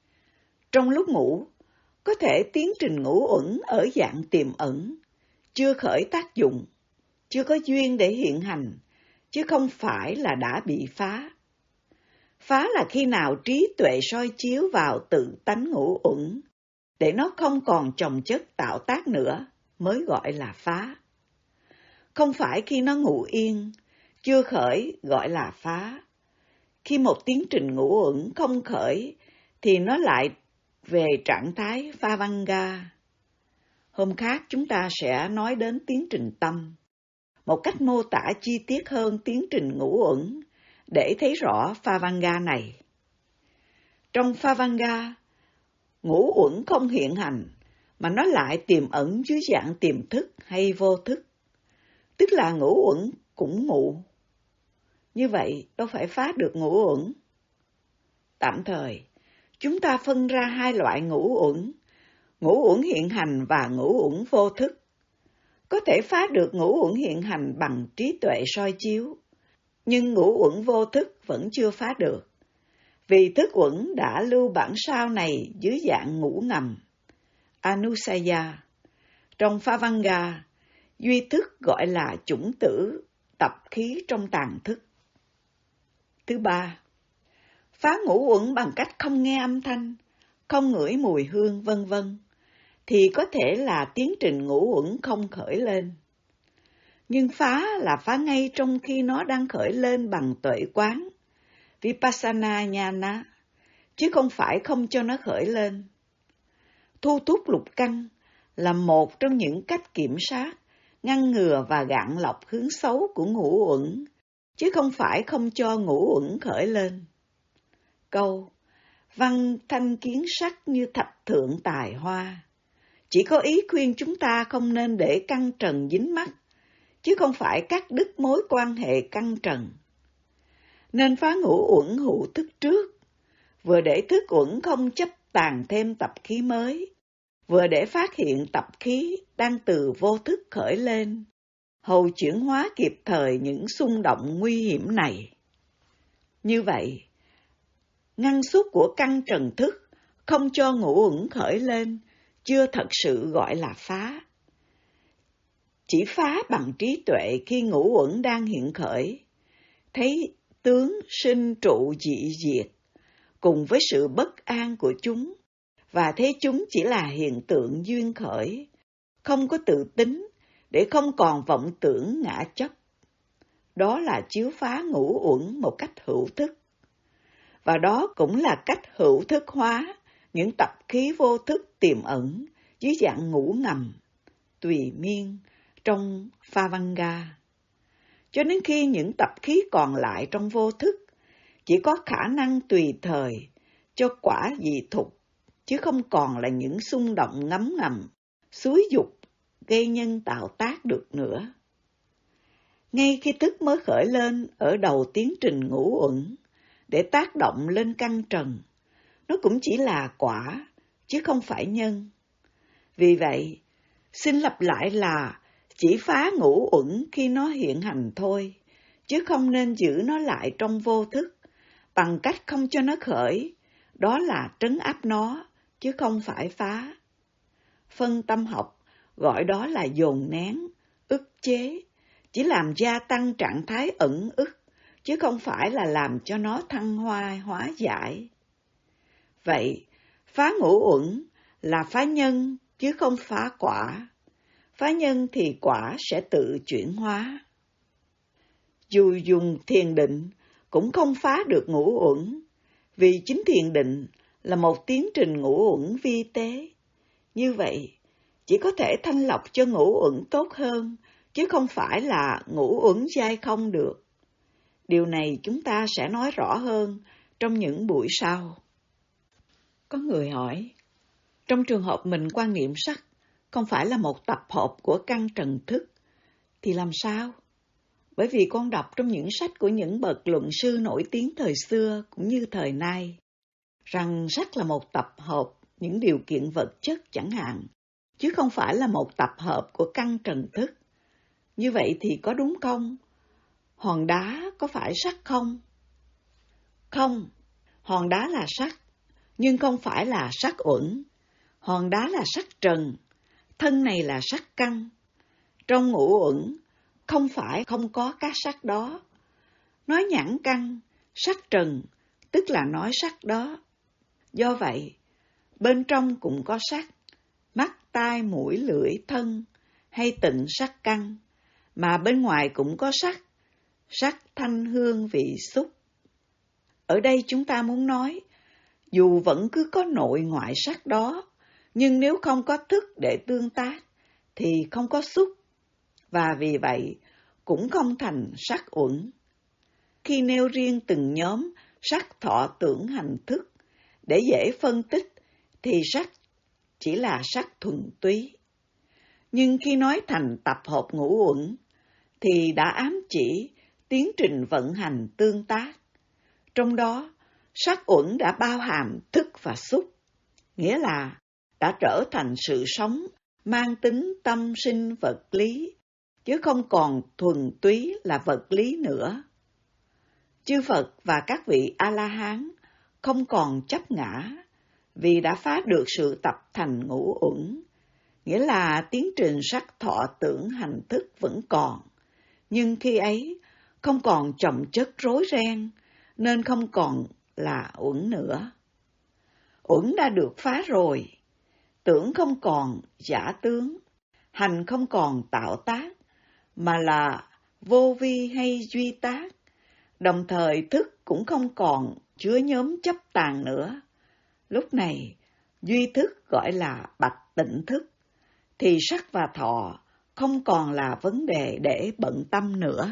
trong lúc ngủ, có thể tiến trình ngũ uẩn ở dạng tiềm ẩn, chưa khởi tác dụng, chưa có duyên để hiện hành, chứ không phải là đã bị phá. Phá là khi nào trí tuệ soi chiếu vào tự tánh ngũ uẩn, để nó không còn chồng chất tạo tác nữa, mới gọi là phá. Không phải khi nó ngủ yên, chưa khởi gọi là phá. Khi một tiến trình ngũ uẩn không khởi, thì nó lại về trạng thái Phavanga. Hôm khác chúng ta sẽ nói đến tiến trình tâm, một cách mô tả chi tiết hơn tiến trình ngũ uẩn, để thấy rõ Phavanga này. Trong Phavanga, ngũ uẩn không hiện hành, mà nó lại tiềm ẩn dưới dạng tiềm thức hay vô thức, tức là ngũ uẩn cũng ngụ. Như vậy, đâu phải phá được ngũ uẩn. Tạm thời, chúng ta phân ra hai loại ngũ uẩn, ngũ uẩn hiện hành và ngũ uẩn vô thức. Có thể phá được ngũ uẩn hiện hành bằng trí tuệ soi chiếu, nhưng ngũ uẩn vô thức vẫn chưa phá được, vì thức uẩn đã lưu bản sao này dưới dạng ngũ ngầm, Anusaya. Trong Phavanga, duy thức gọi là chủng tử, tập khí trong tàn thức. Thứ ba, phá ngũ uẩn bằng cách không nghe âm thanh, không ngửi mùi hương, vân vân, thì có thể là tiến trình ngũ uẩn không khởi lên. Nhưng phá là phá ngay trong khi nó đang khởi lên bằng tuệ quán, Vipassana Nhana, chứ không phải không cho nó khởi lên. Thu thúc lục căn là một trong những cách kiểm soát, ngăn ngừa và gạn lọc hướng xấu của ngũ uẩn, chứ không phải không cho ngũ uẩn khởi lên. Câu văn thanh kiến sắc như thạch thượng tài hoa chỉ có ý khuyên chúng ta không nên để căn trần dính mắc, chứ không phải cắt đứt mối quan hệ căn trần. Nên phá ngũ uẩn hữu thức trước, vừa để thức uẩn không chấp tàn thêm tập khí mới, vừa để phát hiện tập khí đang từ vô thức khởi lên, hầu chuyển hóa kịp thời những xung động nguy hiểm này. Như vậy, ngăn xuất của căn trần thức không cho ngũ uẩn khởi lên chưa thật sự gọi là phá. chỉ phá bằng trí tuệ khi ngũ uẩn đang hiện khởi, thấy tướng sinh trụ dị diệt, cùng với sự bất an của chúng, và thấy chúng chỉ là hiện tượng duyên khởi, không có tự tính, để không còn vọng tưởng ngã chấp. Đó là chiếu phá ngũ uẩn một cách hữu thức. Và đó cũng là cách hữu thức hóa những tập khí vô thức tiềm ẩn dưới dạng ngủ ngầm, tùy miên trong Phavanga. Cho đến khi những tập khí còn lại trong vô thức chỉ có khả năng tùy thời cho quả dị thục, chứ không còn là những xung động ngấm ngầm, xúi dục, gây nhân tạo tác được nữa. Ngay khi thức mới khởi lên ở đầu tiến trình ngũ uẩn, để tác động lên căn trần, nó cũng chỉ là quả, chứ không phải nhân. Vì vậy, xin lặp lại là chỉ phá ngũ uẩn khi nó hiện hành thôi, chứ không nên giữ nó lại trong vô thức, bằng cách không cho nó khởi, đó là trấn áp nó, chứ không phải phá. Phân tâm học gọi đó là dồn nén, ức chế, chỉ làm gia tăng trạng thái ẩn ức, chứ không phải là làm cho nó thăng hoa hóa giải. Vậy, phá ngũ uẩn là phá nhân, chứ không phá quả. Phá nhân thì quả sẽ tự chuyển hóa. Dù dùng thiền định, cũng không phá được ngũ uẩn, vì chính thiền định là một tiến trình ngũ uẩn vi tế. Như vậy, chỉ có thể thanh lọc cho ngũ uẩn tốt hơn, chứ không phải là ngũ uẩn dai không được. Điều này chúng ta sẽ nói rõ hơn trong những buổi sau. Có người hỏi, trong trường hợp mình quan niệm sắc không phải là một tập hợp của căn trần thức, thì làm sao? Bởi vì con đọc trong những sách của những bậc luận sư nổi tiếng thời xưa cũng như thời nay, rằng sắc là một tập hợp những điều kiện vật chất chẳng hạn, chứ không phải là một tập hợp của căn trần thức. Như vậy thì có đúng không? Hòn đá có phải sắc không? Không, hòn đá là sắc, nhưng không phải là sắc uẩn. Hòn đá là sắc trần, thân này là sắc căn. Trong ngũ uẩn, không phải không có các sắc đó. Nói nhãn căn, sắc trần, tức là nói sắc đó. Do vậy, bên trong cũng có sắc, mắt, tai, mũi, lưỡi, thân, hay tịnh sắc căn, mà bên ngoài cũng có sắc, sắc thanh hương vị xúc. Ở đây chúng ta muốn nói, dù vẫn cứ có nội ngoại sắc đó, nhưng nếu không có thức để tương tác, thì không có xúc, và vì vậy cũng không thành sắc uẩn. Khi nêu riêng từng nhóm sắc thọ tưởng hành thức, để dễ phân tích, thì sắc chỉ là sắc thuần túy. Nhưng khi nói thành tập hợp ngũ uẩn, thì đã ám chỉ tiến trình vận hành tương tác. Trong đó, sắc uẩn đã bao hàm thức và xúc, nghĩa là đã trở thành sự sống mang tính tâm sinh vật lý, chứ không còn thuần túy là vật lý nữa. Chư Phật và các vị A-la-hán không còn chấp ngã, vì đã phá được sự tập thành ngũ uẩn, nghĩa là tiến trình sắc thọ tưởng hành thức vẫn còn, nhưng khi ấy không còn chồng chất rối ren, nên không còn là uẩn nữa. Uẩn đã được phá rồi, tưởng không còn giả tướng, hành không còn tạo tác, mà là vô vi hay duy tác, đồng thời thức cũng không còn chứa nhóm chấp tàn nữa. Lúc này, duy thức gọi là bạch tịnh thức, thì sắc và thọ không còn là vấn đề để bận tâm nữa.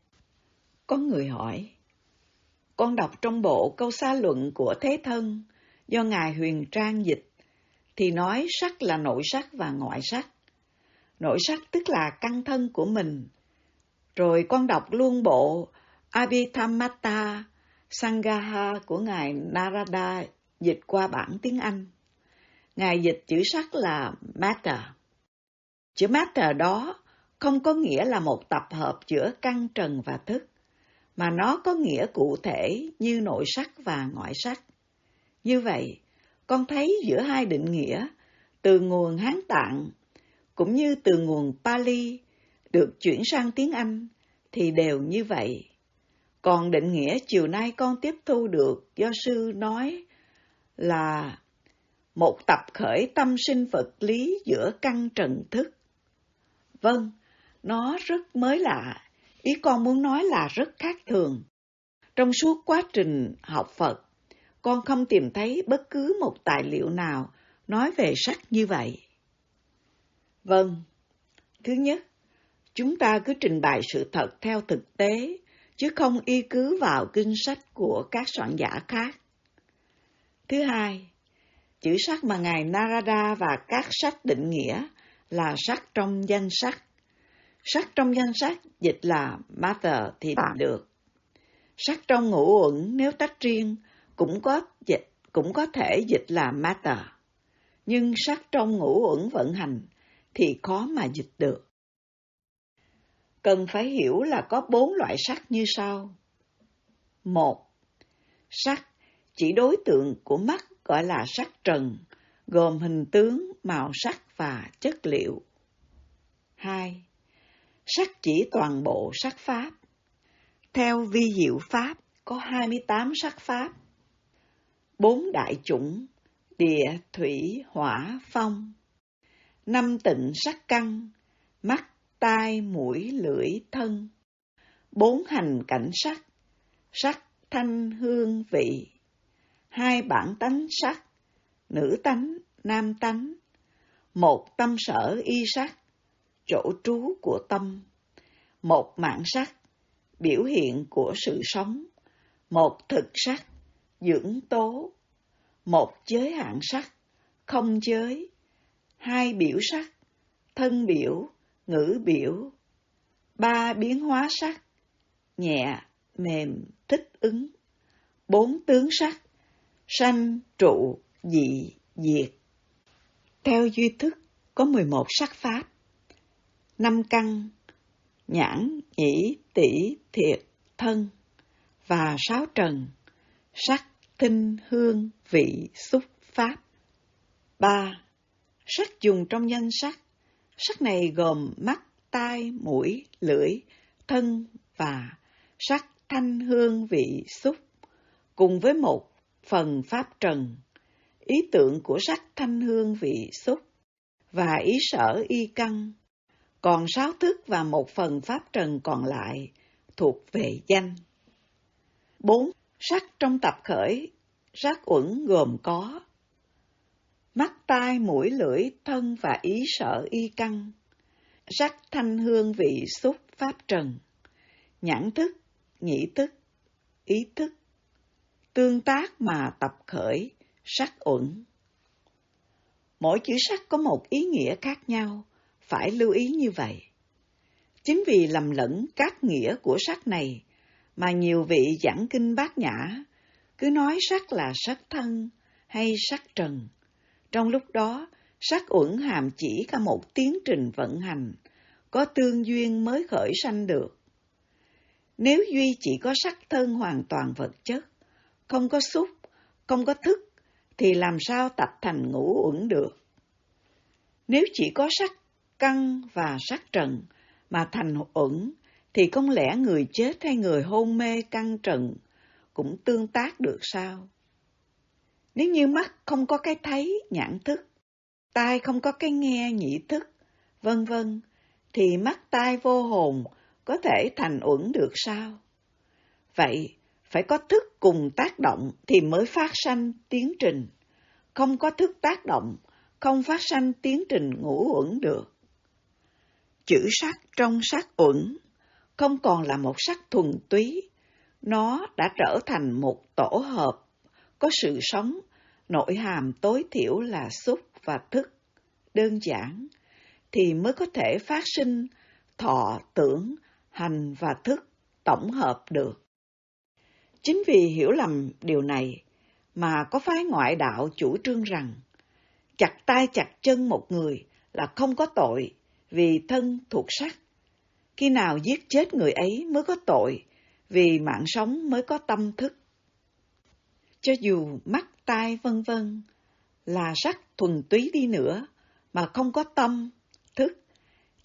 Có người hỏi, con đọc trong bộ Câu Xa Luận của Thế Thân do Ngài Huyền Trang dịch, thì nói sắc là nội sắc và ngoại sắc. Nội sắc tức là căn thân của mình. Rồi con đọc luôn bộ Abhidhammatta Sangaha của Ngài Narada dịch qua bản tiếng Anh. Ngài dịch chữ sắc là matter. Chữ matter đó không có nghĩa là một tập hợp giữa căn trần và thức, mà nó có nghĩa cụ thể như nội sắc và ngoại sắc. Như vậy, con thấy giữa hai định nghĩa, từ nguồn Hán Tạng, cũng như từ nguồn Pali, được chuyển sang tiếng Anh thì đều như vậy. Còn định nghĩa chiều nay con tiếp thu được do sư nói là một tập khởi tâm sinh vật lý giữa căn trần thức. Vâng, nó rất mới lạ, ý con muốn nói là rất khác thường. Trong suốt quá trình học Phật, con không tìm thấy bất cứ một tài liệu nào nói về sắc như vậy. Vâng, thứ nhất, chúng ta cứ trình bày sự thật theo thực tế, chứ không y cứ vào kinh sách của các soạn giả khác. Thứ hai, chữ sắc mà Ngài Narada và các sách định nghĩa là sắc trong danh sắc. Sắc trong danh sắc dịch là matter thì tạm được. Sắc trong ngũ uẩn nếu tách riêng cũng có dịch cũng có thể dịch là matter. Nhưng sắc trong ngũ uẩn vận hành thì khó mà dịch được. Cần phải hiểu là có bốn loại sắc như sau. Một, sắc chỉ đối tượng của mắt gọi là sắc trần, gồm hình tướng, màu sắc và chất liệu. Hai, sắc chỉ toàn bộ sắc pháp. Theo vi diệu pháp có hai mươi tám sắc pháp. Bốn đại chủng, địa, thủy, hỏa, phong. Năm tịnh sắc căn, mắt, tai, mũi, lưỡi, thân. Bốn hành cảnh sắc, sắc, thanh, hương, vị. Hai bản tánh sắc, nữ tánh, nam tánh. Một tâm sở y sắc, chỗ trú của tâm. Một mạng sắc, biểu hiện của sự sống. Một thực sắc, dưỡng tố. Một giới hạn sắc, không giới. Hai biểu sắc, thân biểu, ngữ biểu. Ba biến hóa sắc, nhẹ, mềm, thích ứng. Bốn tướng sắc, sanh, trụ, dị, diệt. Theo duy thức có mười một sắc pháp. Năm căn, nhãn, nhĩ, tỷ, thiệt, thân. Và sáu trần, sắc, thinh, hương, vị, xúc, pháp. Ba, sắc dùng trong danh sắc. Sắc này gồm mắt, tai, mũi, lưỡi, thân và sắc, thanh, hương, vị, xúc, cùng với một phần pháp trần, ý tượng của sắc, thanh, hương, vị, xúc, và ý sở y căn. Còn sáu thức và một phần pháp trần còn lại thuộc về danh. Bốn, sắc trong tập khởi, sắc uẩn gồm có mắt, tai, mũi, lưỡi, thân và ý sở y căn. Sắc, thanh, hương, vị, xúc, pháp trần. Nhãn thức, nhĩ thức, ý thức. Tương tác mà tập khởi, sắc uẩn. Mỗi chữ sắc có một ý nghĩa khác nhau, phải lưu ý như vậy. Chính vì lầm lẫn các nghĩa của sắc này, mà nhiều vị giảng kinh Bát Nhã cứ nói sắc là sắc thân hay sắc trần. Trong lúc đó, sắc uẩn hàm chỉ cả một tiến trình vận hành, có tương duyên mới khởi sanh được. Nếu duy chỉ có sắc thân hoàn toàn vật chất, không có xúc, không có thức, thì làm sao tập thành ngũ uẩn được? Nếu chỉ có sắc căn và sắc trần mà thành uẩn, thì không lẽ người chết hay người hôn mê căn trần cũng tương tác được sao? Nếu như mắt không có cái thấy, nhãn thức, tai không có cái nghe, nhĩ thức, vân vân, thì mắt tai vô hồn có thể thành uẩn được sao? Vậy, phải có thức cùng tác động thì mới phát sanh tiến trình. Không có thức tác động, không phát sanh tiến trình ngũ uẩn được. Chữ sắc trong sắc uẩn không còn là một sắc thuần túy, nó đã trở thành một tổ hợp, có sự sống, nội hàm tối thiểu là xúc và thức, đơn giản, thì mới có thể phát sinh thọ, tưởng, hành và thức tổng hợp được. Chính vì hiểu lầm điều này mà có phái ngoại đạo chủ trương rằng chặt tay chặt chân một người là không có tội vì thân thuộc sắc. Khi nào giết chết người ấy mới có tội vì mạng sống mới có tâm thức. Cho dù mắt, tai vân vân là sắc thuần túy đi nữa mà không có tâm, thức,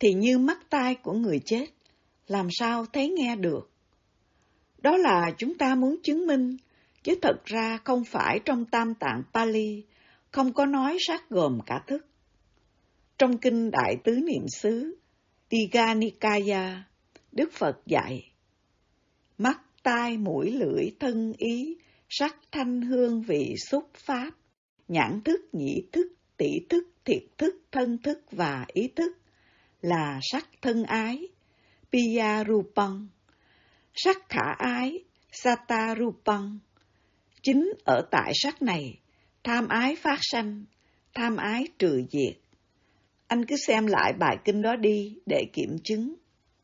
thì như mắt tai của người chết, làm sao thấy nghe được. Đó là chúng ta muốn chứng minh, chứ thật ra không phải trong Tam Tạng Pali không có nói sắc gồm cả thức. Trong kinh Đại Tứ Niệm xứ Digha Nikaya, Đức Phật dạy: mắt, tai, mũi, lưỡi, thân, ý, sắc, thanh, hương, vị, xúc, pháp, nhãn thức, nhĩ thức, tỷ thức, thiệt thức, thân thức và ý thức là sắc thân ái, Piya Rupang, sắc khả ái, Sata Rupang. Chính ở tại sắc này, tham ái phát sanh, tham ái trừ diệt. Anh cứ xem lại bài kinh đó đi để kiểm chứng.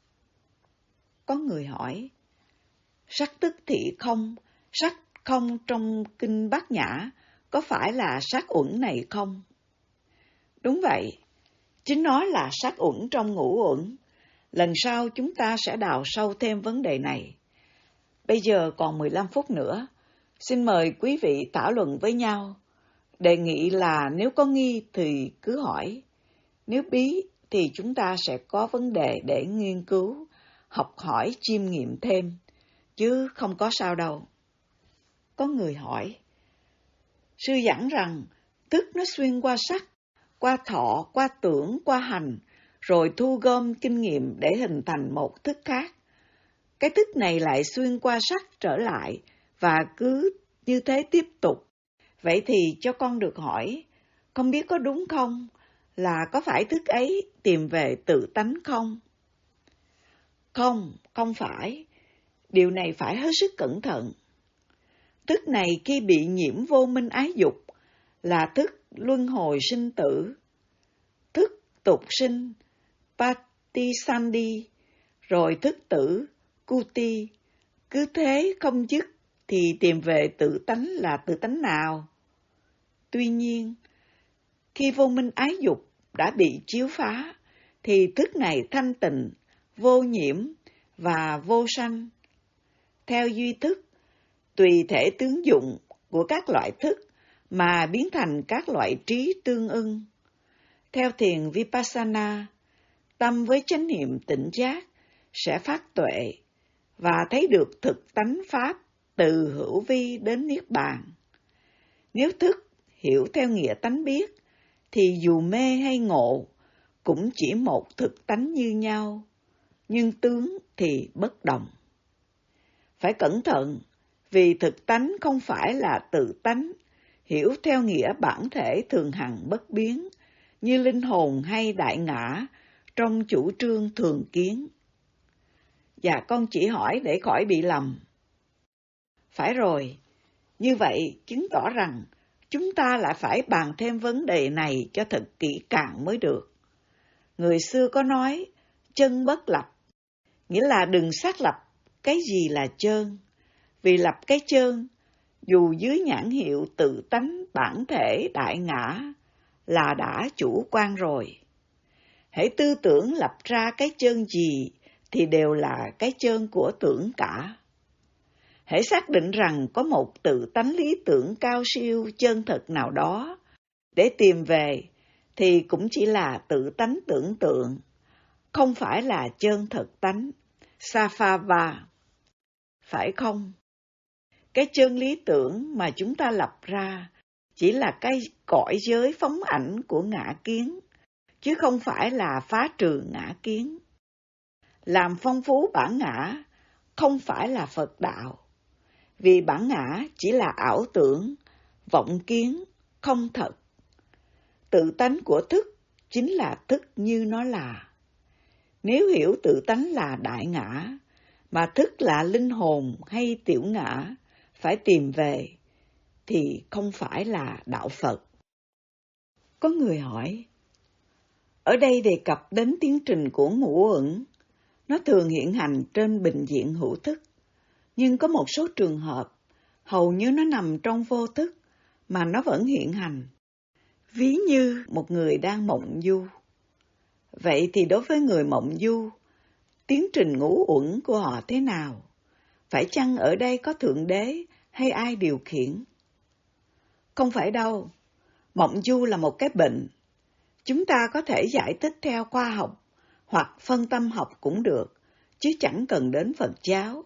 Có người hỏi, sắc tức thị không, sắc không trong kinh Bát Nhã có phải là sắc uẩn này không? Đúng vậy, chính nó là sắc uẩn trong ngũ uẩn. Lần sau chúng ta sẽ đào sâu thêm vấn đề này. Bây giờ còn mười lăm phút nữa, xin mời quý vị thảo luận với nhau. Đề nghị là nếu có nghi thì cứ hỏi, nếu bí thì chúng ta sẽ có vấn đề để nghiên cứu, học hỏi, chiêm nghiệm thêm, chứ không có sao đâu. Có người hỏi, sư giảng rằng thức nó xuyên qua sắc, qua thọ, qua tưởng, qua hành, rồi thu gom kinh nghiệm để hình thành một thức khác. Cái thức này lại xuyên qua sắc trở lại và cứ như thế tiếp tục. Vậy thì cho con được hỏi, không biết có đúng không? Là có phải thức ấy tìm về tự tánh không? Không, không phải. Điều này phải hết sức cẩn thận. Thức này khi bị nhiễm vô minh ái dục là thức luân hồi sinh tử, thức tục sinh, Patisandi, rồi thức tử, Kuti. Cứ thế không dứt thì tìm về tự tánh là tự tánh nào? Tuy nhiên, khi vô minh ái dục đã bị chiếu phá, thì thức này thanh tịnh, vô nhiễm và vô sanh. Theo duy thức, tùy thể tướng dụng của các loại thức mà biến thành các loại trí tương ưng. Theo thiền Vipassana, tâm với chánh niệm tỉnh giác sẽ phát tuệ và thấy được thực tánh pháp từ hữu vi đến niết bàn. Nếu thức hiểu theo nghĩa tánh biết, thì dù mê hay ngộ cũng chỉ một thực tánh như nhau, nhưng tướng thì bất đồng. Phải cẩn thận, vì thực tánh không phải là tự tánh, hiểu theo nghĩa bản thể thường hằng bất biến, như linh hồn hay đại ngã trong chủ trương thường kiến. Dạ con chỉ hỏi để khỏi bị lầm. Phải rồi, như vậy chứng tỏ rằng chúng ta lại phải bàn thêm vấn đề này cho thật kỹ càng mới được. Người xưa có nói, chân bất lập, nghĩa là đừng xác lập cái gì là chơn, vì lập cái chơn, dù dưới nhãn hiệu tự tánh bản thể đại ngã, là đã chủ quan rồi. Hễ tư tưởng lập ra cái chơn gì, thì đều là cái chơn của tưởng cả. Hễ xác định rằng có một tự tánh lý tưởng cao siêu chân thật nào đó để tìm về, thì cũng chỉ là tự tánh tưởng tượng, không phải là chân thật tánh, Saphava. Phải không? Cái chân lý tưởng mà chúng ta lập ra chỉ là cái cõi giới phóng ảnh của ngã kiến, chứ không phải là phá trừ ngã kiến. Làm phong phú bản ngã không phải là Phật đạo, vì bản ngã chỉ là ảo tưởng, vọng kiến, không thật. Tự tánh của thức chính là thức như nó là. Nếu hiểu tự tánh là đại ngã, mà thức là linh hồn hay tiểu ngã, phải tìm về, thì không phải là đạo Phật. Có người hỏi, ở đây đề cập đến tiến trình của ngũ uẩn, nó thường hiện hành trên bình diện hữu thức, nhưng có một số trường hợp, hầu như nó nằm trong vô thức, mà nó vẫn hiện hành. Ví như một người đang mộng du. Vậy thì đối với người mộng du, tiến trình ngũ uẩn của họ thế nào? Phải chăng ở đây có Thượng Đế hay ai điều khiển? Không phải đâu. Mộng du là một cái bệnh. Chúng ta có thể giải thích theo khoa học hoặc phân tâm học cũng được, chứ chẳng cần đến Phật giáo.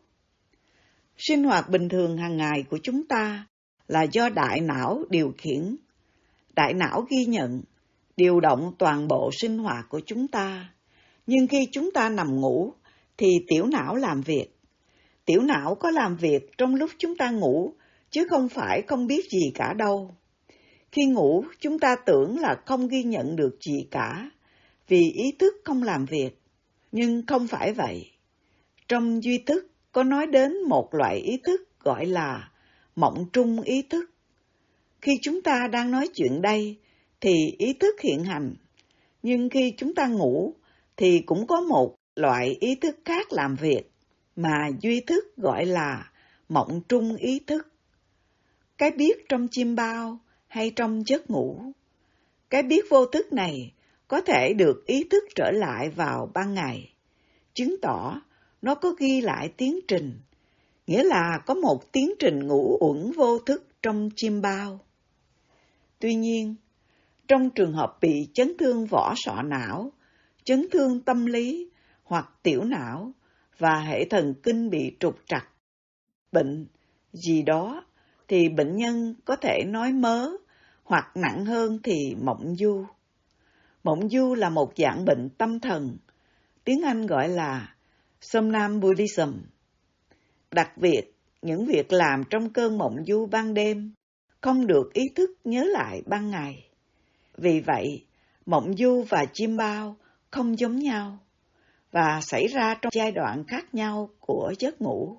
Sinh hoạt bình thường hàng ngày của chúng ta là do đại não điều khiển. Đại não ghi nhận, điều động toàn bộ sinh hoạt của chúng ta. Nhưng khi chúng ta nằm ngủ, thì tiểu não làm việc. Tiểu não có làm việc trong lúc chúng ta ngủ, chứ không phải không biết gì cả đâu. Khi ngủ, chúng ta tưởng là không ghi nhận được gì cả, vì ý thức không làm việc. Nhưng không phải vậy. Trong duy thức có nói đến một loại ý thức gọi là mộng trung ý thức. Khi chúng ta đang nói chuyện đây, thì ý thức hiện hành. Nhưng khi chúng ta ngủ, thì cũng có một loại ý thức khác làm việc, mà duy thức gọi là mộng trung ý thức. Cái biết trong chiêm bao hay trong giấc ngủ. Cái biết vô thức này có thể được ý thức trở lại vào ban ngày, chứng tỏ nó có ghi lại tiến trình, nghĩa là có một tiến trình ngủ uẩn vô thức trong chiêm bao. Tuy nhiên, trong trường hợp bị chấn thương vỏ sọ não, chấn thương tâm lý hoặc tiểu não và hệ thần kinh bị trục trặc, bệnh gì đó, thì bệnh nhân có thể nói mớ, hoặc nặng hơn thì mộng du. Mộng du là một dạng bệnh tâm thần, tiếng Anh gọi là somnambulism. Đặc biệt, những việc làm trong cơn mộng du ban đêm không được ý thức nhớ lại ban ngày. Vì vậy, mộng du và chiêm bao không giống nhau và xảy ra trong giai đoạn khác nhau của giấc ngủ.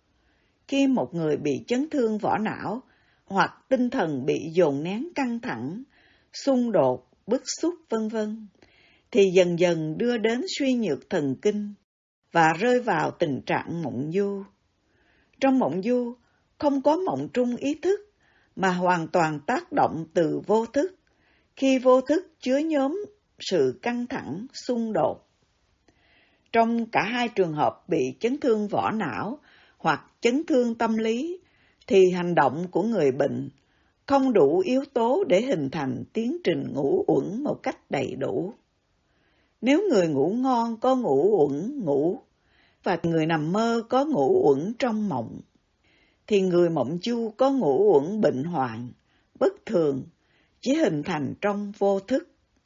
Khi một người bị chấn thương vỏ não hoặc tinh thần bị dồn nén căng thẳng, xung đột, bức xúc vân vân, thì dần dần đưa đến suy nhược thần kinh và rơi vào tình trạng mộng du. Trong mộng du, không có mộng trung ý thức, mà hoàn toàn tác động từ vô thức, khi vô thức chứa nhóm sự căng thẳng, xung đột. Trong cả hai trường hợp bị chấn thương vỏ não hoặc chấn thương tâm lý, thì hành động của người bệnh không đủ yếu tố để hình thành tiến trình ngủ uẩn một cách đầy đủ. Nếu người ngủ ngon có ngủ uẩn ngủ, và người nằm mơ có ngủ uẩn trong mộng, thì người mộng du có ngủ uẩn bệnh hoạn, bất thường, chỉ hình thành trong vô thức.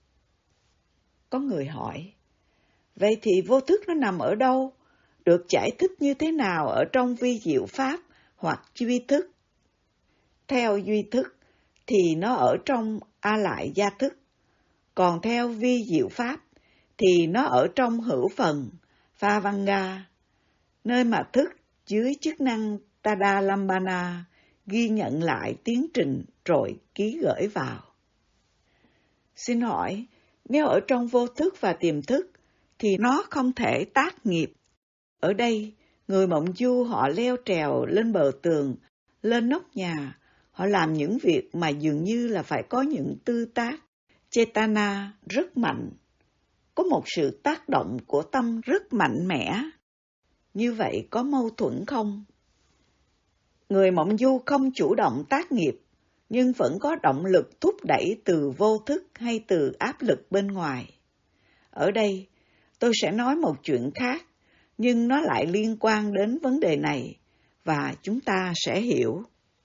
Có người hỏi, vậy thì vô thức nó nằm ở đâu? Được giải thích như thế nào ở trong vi diệu pháp hoặc duy thức? Theo duy thức thì nó ở trong a lại gia thức, còn theo vi diệu pháp thì nó ở trong hữu phần Phavanga, nơi mà thức dưới chức năng Tadalambana ghi nhận lại tiến trình rồi ký gửi vào. Xin hỏi, nếu ở trong vô thức và tiềm thức thì nó không thể tác nghiệp. Ở đây, người mộng du họ leo trèo lên bờ tường, lên nóc nhà, họ làm những việc mà dường như là phải có những tư tác Chetana rất mạnh, có một sự tác động của tâm rất mạnh mẽ. Như vậy có mâu thuẫn không? Người mộng du không chủ động tác nghiệp, nhưng vẫn có động lực thúc đẩy từ vô thức hay từ áp lực bên ngoài. Ở đây, tôi sẽ nói một chuyện khác, nhưng nó lại liên quan đến vấn đề này, và chúng ta sẽ hiểu.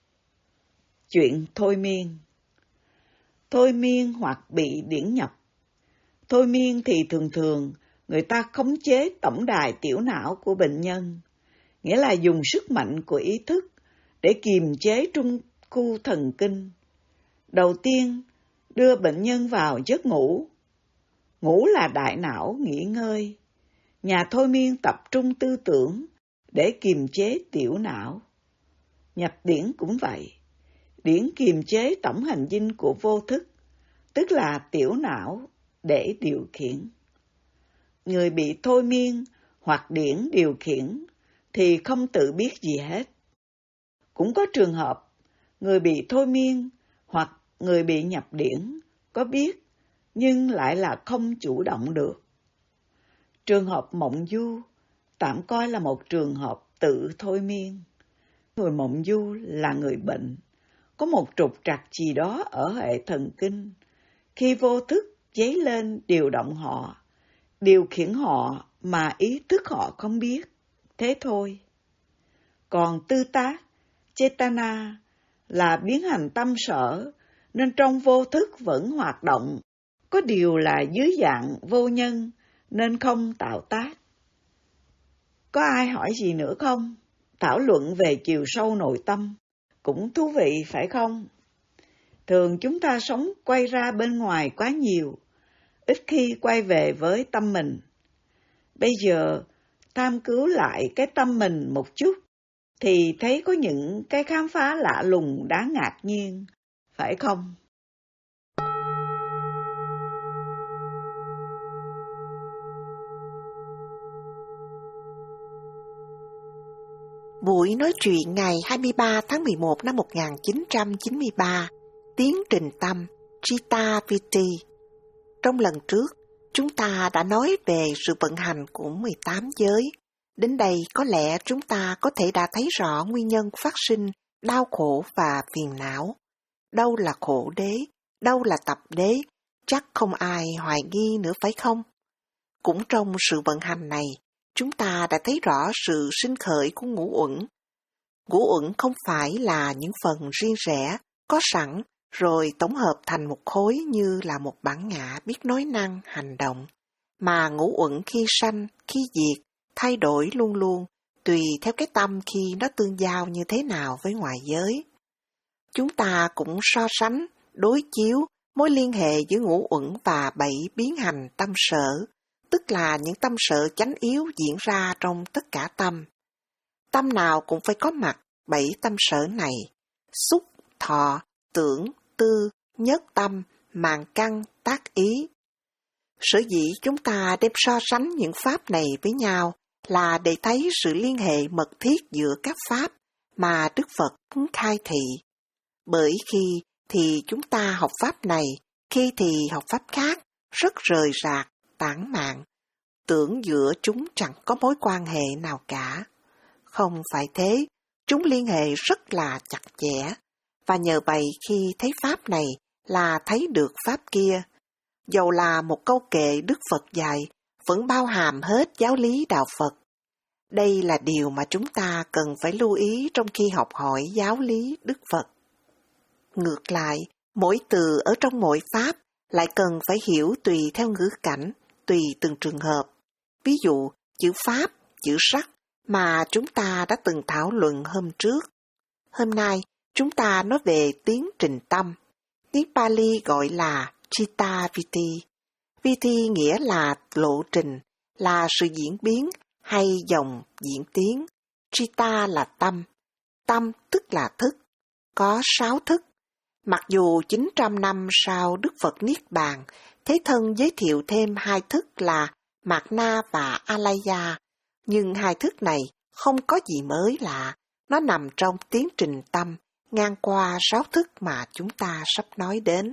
Chuyện thôi miên. Thôi miên hoặc bị điển nhập. Thôi miên thì thường thường người ta khống chế tổng đài tiểu não của bệnh nhân, nghĩa là dùng sức mạnh của ý thức để kiềm chế trung khu thần kinh. Đầu tiên, đưa bệnh nhân vào giấc ngủ. Ngủ là đại não nghỉ ngơi. Nhà thôi miên tập trung tư tưởng để kiềm chế tiểu não. Nhập điển cũng vậy. Điển kiềm chế tổng hành dinh của vô thức, tức là tiểu não, để điều khiển. Người bị thôi miên hoặc điển điều khiển thì không tự biết gì hết. Cũng có trường hợp người bị thôi miên hoặc người bị nhập điển có biết nhưng lại là không chủ động được. Trường hợp mộng du tạm coi là một trường hợp tự thôi miên. Người mộng du là người bệnh, có một trục trặc gì đó ở hệ thần kinh. Khi vô thức dấy lên điều động họ, điều khiển họ mà ý thức họ không biết, thế thôi. Còn tư tác, Chetana, là biến hành tâm sở, nên trong vô thức vẫn hoạt động, có điều là dưới dạng vô nhân, nên không tạo tác. Có ai hỏi gì nữa không? Thảo luận về chiều sâu nội tâm, cũng thú vị phải không? Thường chúng ta sống quay ra bên ngoài quá nhiều, ít khi quay về với tâm mình. Bây giờ, tham cứu lại cái tâm mình một chút, thì thấy có những cái khám phá lạ lùng đáng ngạc nhiên, phải không? Buổi nói chuyện ngày hai mươi ba tháng mười một năm một nghìn chín trăm chín mươi ba, Tiến trình tâm, Chitta Vritti. Trong lần trước, chúng ta đã nói về sự vận hành của mười tám giới. Đến đây có lẽ chúng ta có thể đã thấy rõ nguyên nhân phát sinh đau khổ và phiền não. Đâu là khổ đế, đâu là tập đế, chắc không ai hoài nghi nữa phải không? Cũng trong sự vận hành này, chúng ta đã thấy rõ sự sinh khởi của ngũ uẩn. Ngũ uẩn không phải là những phần riêng rẽ, có sẵn, rồi tổng hợp thành một khối như là một bản ngã biết nói năng, hành động, mà ngũ uẩn khi sanh, khi diệt, thay đổi luôn luôn, tùy theo cái tâm khi nó tương giao như thế nào với ngoại giới. Chúng ta cũng so sánh, đối chiếu mối liên hệ giữa ngũ uẩn và bảy biến hành tâm sở, tức là những tâm sở chánh yếu diễn ra trong tất cả tâm. Tâm nào cũng phải có mặt bảy tâm sở này: xúc, thọ, tưởng, tư, nhất tâm, màng căn, tác ý. Sở dĩ chúng ta đem so sánh những pháp này với nhau là để thấy sự liên hệ mật thiết giữa các pháp mà Đức Phật muốn khai thị. Bởi khi thì chúng ta học pháp này, khi thì học pháp khác, rất rời rạc, tản mạn, tưởng giữa chúng chẳng có mối quan hệ nào cả. Không phải thế, chúng liên hệ rất là chặt chẽ, và nhờ vậy khi thấy pháp này là thấy được pháp kia. Dầu là một câu kệ Đức Phật dạy, vẫn bao hàm hết giáo lý đạo Phật. Đây là điều mà chúng ta cần phải lưu ý trong khi học hỏi giáo lý Đức Phật. Ngược lại, mỗi từ ở trong mỗi pháp lại cần phải hiểu tùy theo ngữ cảnh, tùy từng trường hợp. Ví dụ, chữ pháp, chữ sắc mà chúng ta đã từng thảo luận hôm trước. Hôm nay, chúng ta nói về tiến trình tâm. Tiếng Pali gọi là Chitta Vritti. Vritti nghĩa là lộ trình, là sự diễn biến hay dòng diễn tiến. Chitta là tâm. Tâm tức là thức. Có sáu thức. Mặc dù chín trăm năm sau Đức Phật Niết Bàn, Thế Thân giới thiệu thêm hai thức là Mạt Na và Alaya, nhưng hai thức này không có gì mới lạ, nó nằm trong tiến trình tâm, ngang qua sáu thức mà chúng ta sắp nói đến.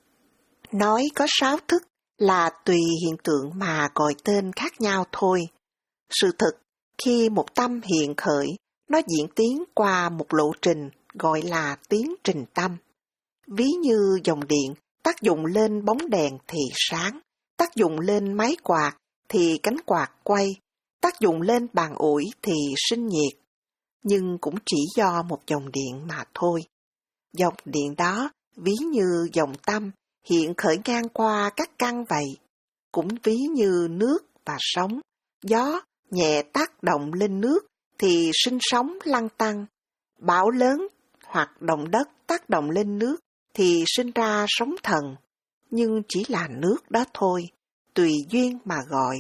Nói có sáu thức là tùy hiện tượng mà gọi tên khác nhau thôi. Sự thực, khi một tâm hiện khởi, nó diễn tiến qua một lộ trình gọi là tiến trình tâm. Ví như dòng điện, tác dụng lên bóng đèn thì sáng, tác dụng lên máy quạt thì cánh quạt quay, tác dụng lên bàn ủi thì sinh nhiệt. Nhưng cũng chỉ do một dòng điện mà thôi. Dòng điện đó, ví như dòng tâm, hiện khởi ngang qua các căn vậy. Cũng ví như nước và sóng, gió nhẹ tác động lên nước thì sinh sóng lăn tăng. Bão lớn hoặc động đất tác động lên nước thì sinh ra sóng thần, nhưng chỉ là nước đó thôi, tùy duyên mà gọi.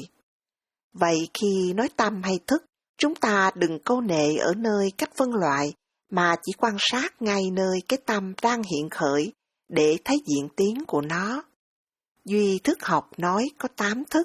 Vậy khi nói tâm hay thức, chúng ta đừng câu nệ ở nơi cách phân loại, mà chỉ quan sát ngay nơi cái tâm đang hiện khởi để thấy diễn tiến của nó. Duy thức học nói có tám thức.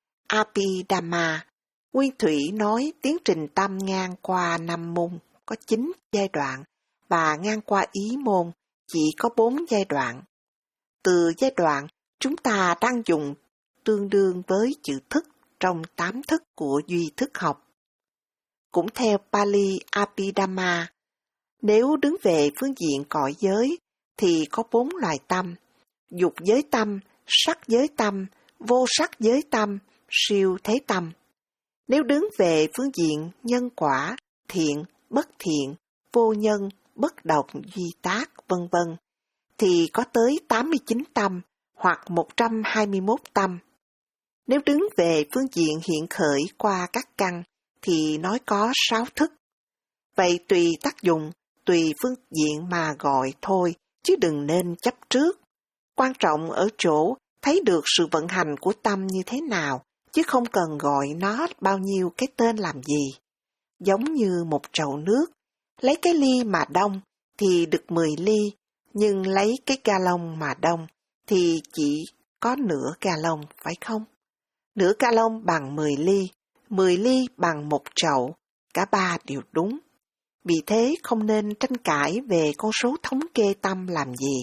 Abhidhamma, Nguyên Thủy nói tiến trình tâm ngang qua năm môn, có chín giai đoạn, và ngang qua ý môn, chỉ có bốn giai đoạn. Từ giai đoạn, chúng ta đang dùng tương đương với chữ thức trong tám thức của duy thức học. Cũng theo Pali Abhidhamma, nếu đứng về phương diện cõi giới, thì có bốn loài tâm: dục giới tâm, sắc giới tâm, vô sắc giới tâm, siêu thế tâm. Nếu đứng về phương diện nhân quả, thiện, bất thiện, vô nhân, bất độc, duy tác, vân vân, thì có tới tám mươi chín tâm hoặc một trăm hai mươi mốt tâm. Nếu đứng về phương diện hiện khởi qua các căn, thì nói có sáu thức. Vậy tùy tác dụng, tùy phương diện mà gọi thôi, chứ đừng nên chấp trước. Quan trọng ở chỗ thấy được sự vận hành của tâm như thế nào, chứ không cần gọi nó bao nhiêu cái tên làm gì. Giống như một chậu nước, lấy cái ly mà đông thì được mười ly, nhưng lấy cái ga lông mà đông thì chỉ có nửa ga lông, phải không? Nửa ga lông bằng mười ly, mười ly bằng một chậu, cả ba đều đúng. Vì thế không nên tranh cãi về con số thống kê tâm làm gì.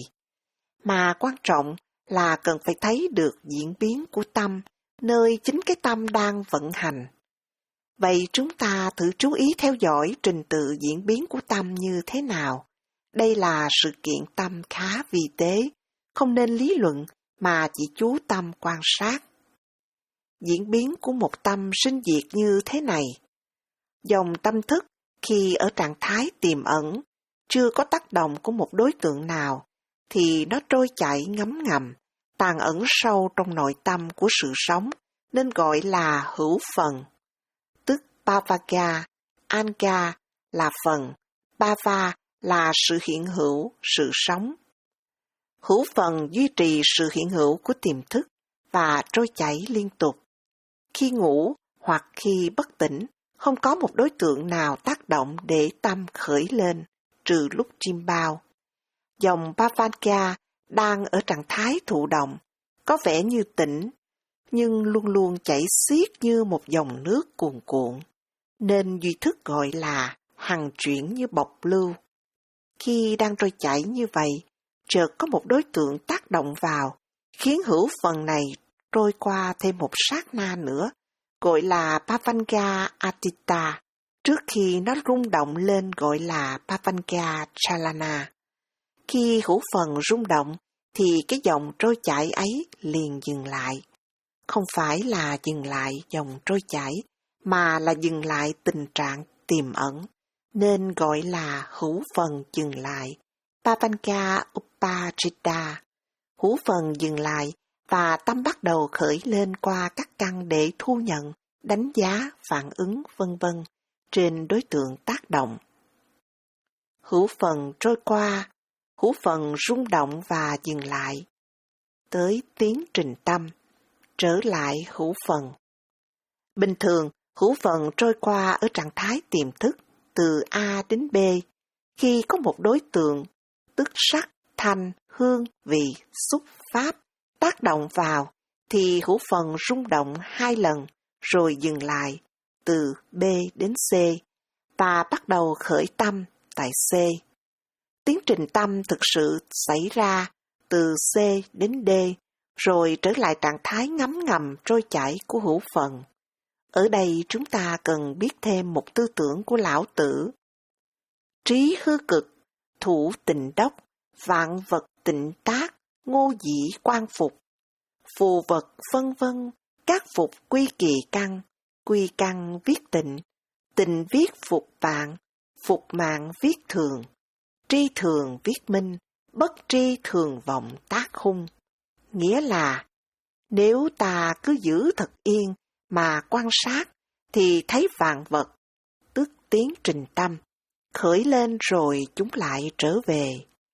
Mà quan trọng là cần phải thấy được diễn biến của tâm, nơi chính cái tâm đang vận hành. Vậy chúng ta thử chú ý theo dõi trình tự diễn biến của tâm như thế nào. Đây là sự kiện tâm khá vi tế, không nên lý luận mà chỉ chú tâm quan sát. Diễn biến của một tâm sinh diệt như thế này. Dòng tâm thức khi ở trạng thái tiềm ẩn, chưa có tác động của một đối tượng nào, thì nó trôi chảy ngấm ngầm, tàn ẩn sâu trong nội tâm của sự sống, nên gọi là hữu phần. Tức Bhavaga, Anga là phần, Bhava là sự hiện hữu, sự sống. Hữu phần duy trì sự hiện hữu của tiềm thức và trôi chảy liên tục. Khi ngủ hoặc khi bất tỉnh, không có một đối tượng nào tác động để tâm khởi lên, trừ lúc chim bao. Dòng Bhavaga đang ở trạng thái thụ động, có vẻ như tỉnh, nhưng luôn luôn chảy xiết như một dòng nước cuồn cuộn, nên duy thức gọi là hằng chuyển như bộc lưu. Khi đang trôi chảy như vậy, chợt có một đối tượng tác động vào, khiến hữu phần này trôi qua thêm một sát na nữa, gọi là Bhavanga Atita, trước khi nó rung động lên gọi là Bhavanga Chalana. Khi hữu phần rung động, thì cái dòng trôi chảy ấy liền dừng lại. Không phải là dừng lại dòng trôi chảy, mà là dừng lại tình trạng tiềm ẩn, nên gọi là hữu phần dừng lại, Bhavanga Upajita. Hữu phần dừng lại, và tâm bắt đầu khởi lên qua các căn để thu nhận, đánh giá, phản ứng, vân vân trên đối tượng tác động. Hữu phần trôi qua, hữu phần rung động và dừng lại. Tới tiến trình tâm, trở lại hữu phần. Bình thường, hữu phần trôi qua ở trạng thái tiềm thức từ A đến B, khi có một đối tượng, tức sắc, thanh, hương, vị, xúc, pháp, tác động vào, thì hữu phần rung động hai lần, rồi dừng lại, từ B đến C, và bắt đầu khởi tâm tại C. Tiến trình tâm thực sự xảy ra từ C đến D, rồi trở lại trạng thái ngấm ngầm trôi chảy của hữu phần. Ở đây chúng ta cần biết thêm một tư tưởng của Lão Tử. Trí hư cực, thủ tịnh đốc, vạn vật tịnh tác, ngô dĩ quan phục. Phù vật vân vân, các phục quy kỳ căn, quy căn viết tịnh, tịnh viết phục bạn, phục mạng viết thường, tri thường viết minh, bất tri thường vọng tác hung. Nghĩa là, nếu ta cứ giữ thật yên mà quan sát, thì thấy vạn vật, tức tiến trình tâm, khởi lên rồi chúng lại trở về.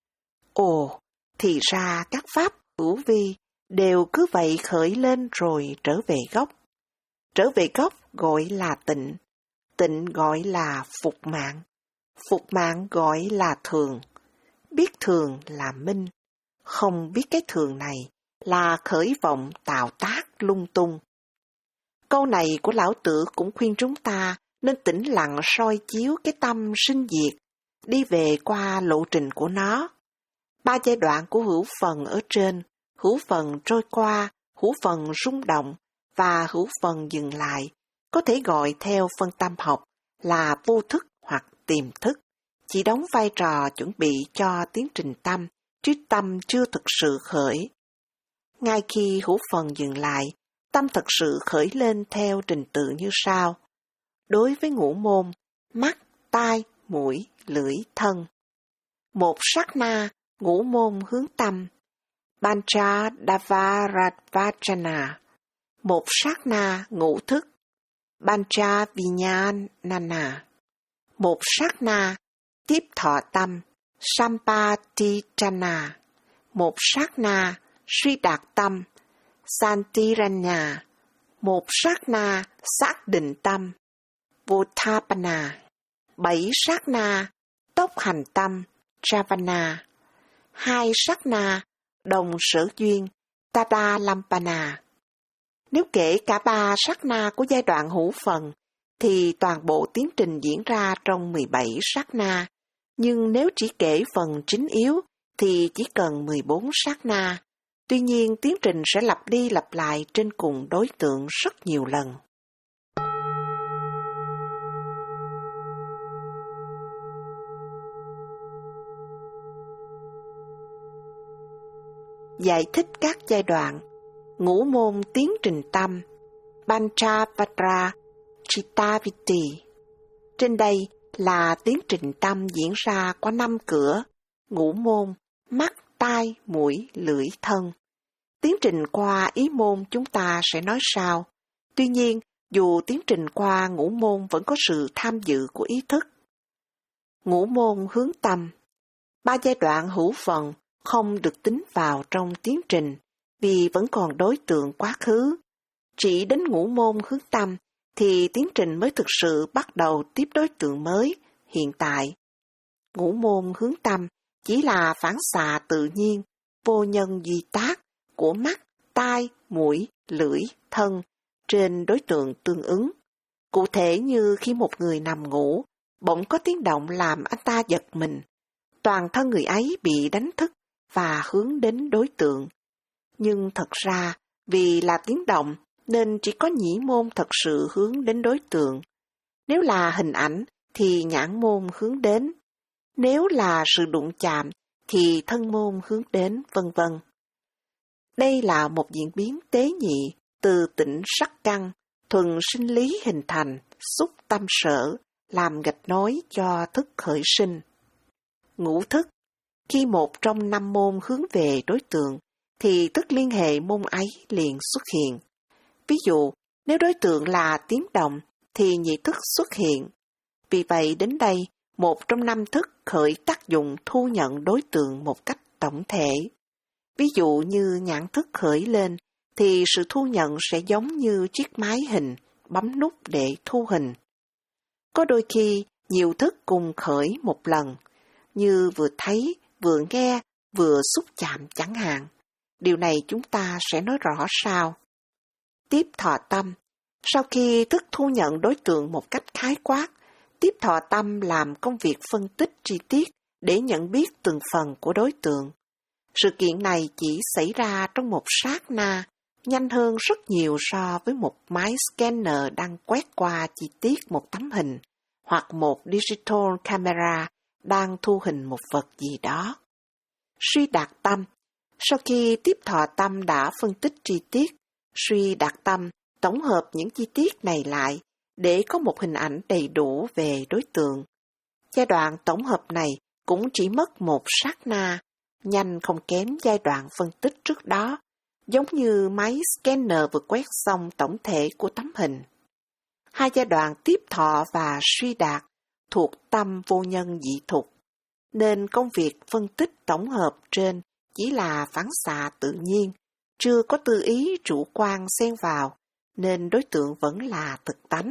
Ồ, thì ra các pháp hữu vi đều cứ vậy khởi lên rồi trở về gốc. Trở về gốc gọi là tịnh, tịnh gọi là phục mạng, phục mạng gọi là thường. Biết thường là minh, không biết cái thường này là khởi vọng tạo tác lung tung. Câu này của Lão Tử cũng khuyên chúng ta nên tĩnh lặng soi chiếu cái tâm sinh diệt, đi về qua lộ trình của nó. Ba giai đoạn của hữu phần ở trên, hữu phần trôi qua, hữu phần rung động và hữu phần dừng lại, có thể gọi theo phân tâm học là vô thức hoặc tiềm thức, chỉ đóng vai trò chuẩn bị cho tiến trình tâm, chứ tâm chưa thực sự khởi. Ngay khi hữu phần dừng lại, tâm thật sự khởi lên theo trình tự như sau. Đối với ngũ môn, mắt, tai, mũi, lưỡi, thân. Một sát na, ngũ môn hướng tâm. Panchadavarajana. Một sát na, ngũ thức. Panchavinyanana. Một sát na, tiếp thọ tâm. Sampatitana. Một sát na, suy đạt tâm. Santiranya. Một sát na, xác định tâm. Votapana. Bảy sát na, tốc hành tâm. Javana. Hai sát na, đồng sở duyên. Tadalampana. Nếu kể cả ba sát na của giai đoạn hữu phần, thì toàn bộ tiến trình diễn ra trong mười bảy sát na. Nhưng nếu chỉ kể phần chính yếu, thì chỉ cần mười bốn sát na. Tuy nhiên, tiến trình sẽ lặp đi lặp lại trên cùng đối tượng rất nhiều lần. Giải thích các giai đoạn. Ngũ môn tiến trình tâm. Panchavatra Chittavritti. Trên đây là tiến trình tâm diễn ra qua năm cửa. Ngũ môn, mắt, tai, mũi, lưỡi, thân. Tiến trình qua ý môn chúng ta sẽ nói sau. Tuy nhiên, dù tiến trình qua ngũ môn vẫn có sự tham dự của ý thức. Ngũ môn hướng tâm. Ba giai đoạn hữu phần không được tính vào trong tiến trình vì vẫn còn đối tượng quá khứ. Chỉ đến ngũ môn hướng tâm thì tiến trình mới thực sự bắt đầu tiếp đối tượng mới, hiện tại. Ngũ môn hướng tâm chỉ là phản xạ tự nhiên, vô nhân duy tác của mắt, tai, mũi, lưỡi, thân trên đối tượng tương ứng. Cụ thể như khi một người nằm ngủ, bỗng có tiếng động làm anh ta giật mình. Toàn thân người ấy bị đánh thức và hướng đến đối tượng. Nhưng thật ra, vì là tiếng động, nên chỉ có nhĩ môn thật sự hướng đến đối tượng. Nếu là hình ảnh, thì nhãn môn hướng đến. Nếu là sự đụng chạm, thì thân môn hướng đến, vân vân. Đây là một diễn biến tế nhị, từ tỉnh sắc căn, thuần sinh lý hình thành, xúc tâm sở, làm gạch nối cho thức khởi sinh. Ngũ thức. Khi một trong năm môn hướng về đối tượng, thì thức liên hệ môn ấy liền xuất hiện. Ví dụ, nếu đối tượng là tiếng động, thì nhị thức xuất hiện. Vì vậy đến đây, một trong năm thức khởi tác dụng thu nhận đối tượng một cách tổng thể. Ví dụ như nhãn thức khởi lên, thì sự thu nhận sẽ giống như chiếc máy hình, bấm nút để thu hình. Có đôi khi, nhiều thức cùng khởi một lần, như vừa thấy, vừa nghe, vừa xúc chạm chẳng hạn. Điều này chúng ta sẽ nói rõ sau. Tiếp thọ tâm. Sau khi thức thu nhận đối tượng một cách khái quát, tiếp thọ tâm làm công việc phân tích chi tiết để nhận biết từng phần của đối tượng. Sự kiện này chỉ xảy ra trong một sát na, nhanh hơn rất nhiều so với một máy scanner đang quét qua chi tiết một tấm hình, hoặc một digital camera đang thu hình một vật gì đó. Suy đạt tâm. Sau khi tiếp thọ tâm đã phân tích chi tiết, suy đạt tâm tổng hợp những chi tiết này lại để có một hình ảnh đầy đủ về đối tượng. Giai đoạn tổng hợp này cũng chỉ mất một sát na, nhanh không kém giai đoạn phân tích trước đó, giống như máy scanner vừa quét xong tổng thể của tấm hình. Hai giai đoạn tiếp thọ và suy đạt thuộc tâm vô nhân dị thục, nên công việc phân tích tổng hợp trên chỉ là phản xạ tự nhiên, chưa có tư ý chủ quan xen vào, nên đối tượng vẫn là thực tánh.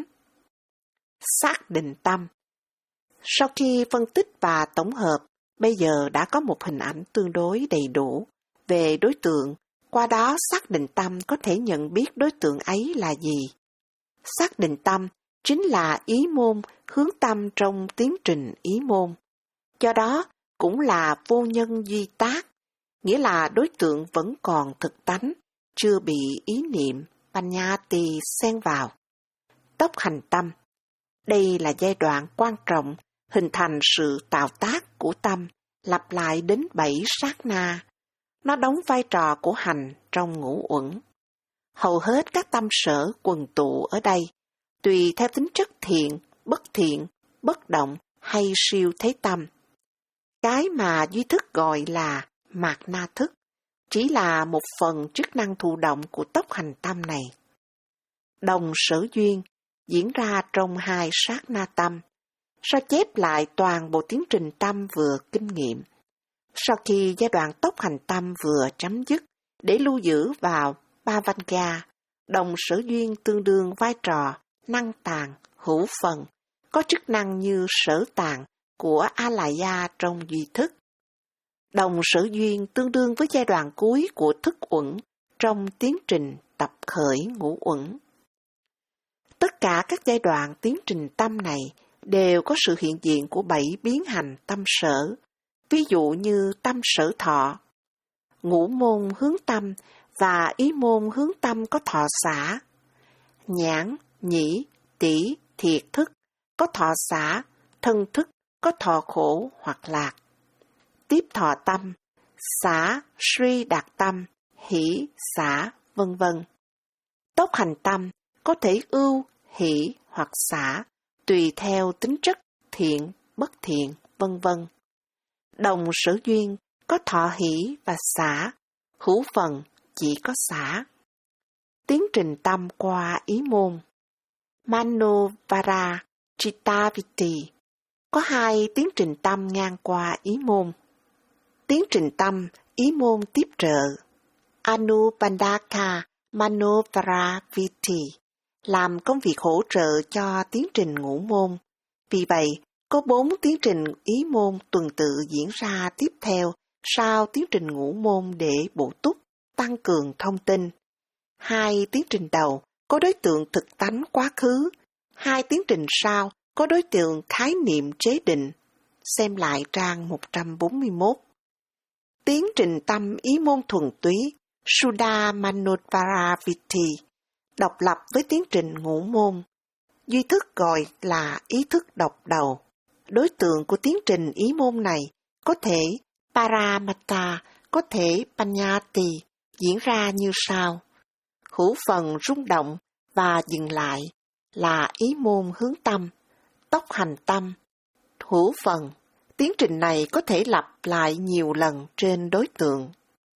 Xác định tâm. Sau khi phân tích và tổng hợp, bây giờ đã có một hình ảnh tương đối đầy đủ về đối tượng, qua đó xác định tâm có thể nhận biết đối tượng ấy là gì. Xác định tâm chính là ý môn hướng tâm trong tiến trình ý môn. Do đó, cũng là vô nhân duy tác, nghĩa là đối tượng vẫn còn thực tánh, chưa bị ý niệm, panyati xen vào. Tốc hành tâm. Đây là giai đoạn quan trọng, hình thành sự tạo tác của tâm, lặp lại đến bảy sát na. Nó đóng vai trò của hành trong ngũ uẩn. Hầu hết các tâm sở quần tụ ở đây, tùy theo tính chất thiện, bất thiện, bất động hay siêu thế tâm. Cái mà duy thức gọi là mạt na thức, chỉ là một phần chức năng thụ động của tốc hành tâm này. Đồng sở duyên diễn ra trong hai sát na tâm, sao chép lại toàn bộ tiến trình tâm vừa kinh nghiệm. Sau khi giai đoạn tốc hành tâm vừa chấm dứt, để lưu giữ vào Bhavanga, đồng sở duyên tương đương vai trò năng tàng, hữu phần, có chức năng như sở tàng của Alaya trong duy thức. Đồng sở duyên tương đương với giai đoạn cuối của thức uẩn trong tiến trình tập khởi ngũ uẩn. Tất cả các giai đoạn tiến trình tâm này đều có sự hiện diện của bảy biến hành tâm sở, ví dụ như tâm sở thọ. Ngũ môn hướng tâm và ý môn hướng tâm có thọ xả. Nhãn, nhĩ, tỷ, thiệt thức có thọ xả, thân thức có thọ khổ hoặc lạc. Tiếp thọ tâm, xả, sri đạt tâm, hỷ, xả, vân vân. Tốc hành tâm có thể ưu, hỷ hoặc xả, tùy theo tính chất thiện, bất thiện, vân vân. Đồng sở duyên có thọ hỷ và xả, hữu phần chỉ có xả. Tiến trình tâm qua ý môn Manovara Chittavritti có hai tiến trình tâm ngang qua ý môn. Tiến trình tâm ý môn tiếp trợ Anubandhaka Manovara Vitti làm công việc hỗ trợ cho tiến trình ngũ môn. Vì vậy, có bốn tiến trình ý môn tuần tự diễn ra tiếp theo sau tiến trình ngũ môn để bổ túc, tăng cường thông tin. Hai tiến trình đầu có đối tượng thực tánh quá khứ, hai tiến trình sau có đối tượng khái niệm chế định. Xem lại trang một trăm bốn mươi mốt. Tiến trình tâm ý môn thuần túy Suddha Manovara Vitti độc lập với tiến trình ngũ môn. Duy thức gọi là ý thức độc đầu. Đối tượng của tiến trình ý môn này có thể Paramata, có thể Panyati, diễn ra như sau. Hữu phần rung động và dừng lại là ý môn hướng tâm, tốc hành tâm, hữu phần. Tiến trình này có thể lặp lại nhiều lần trên đối tượng.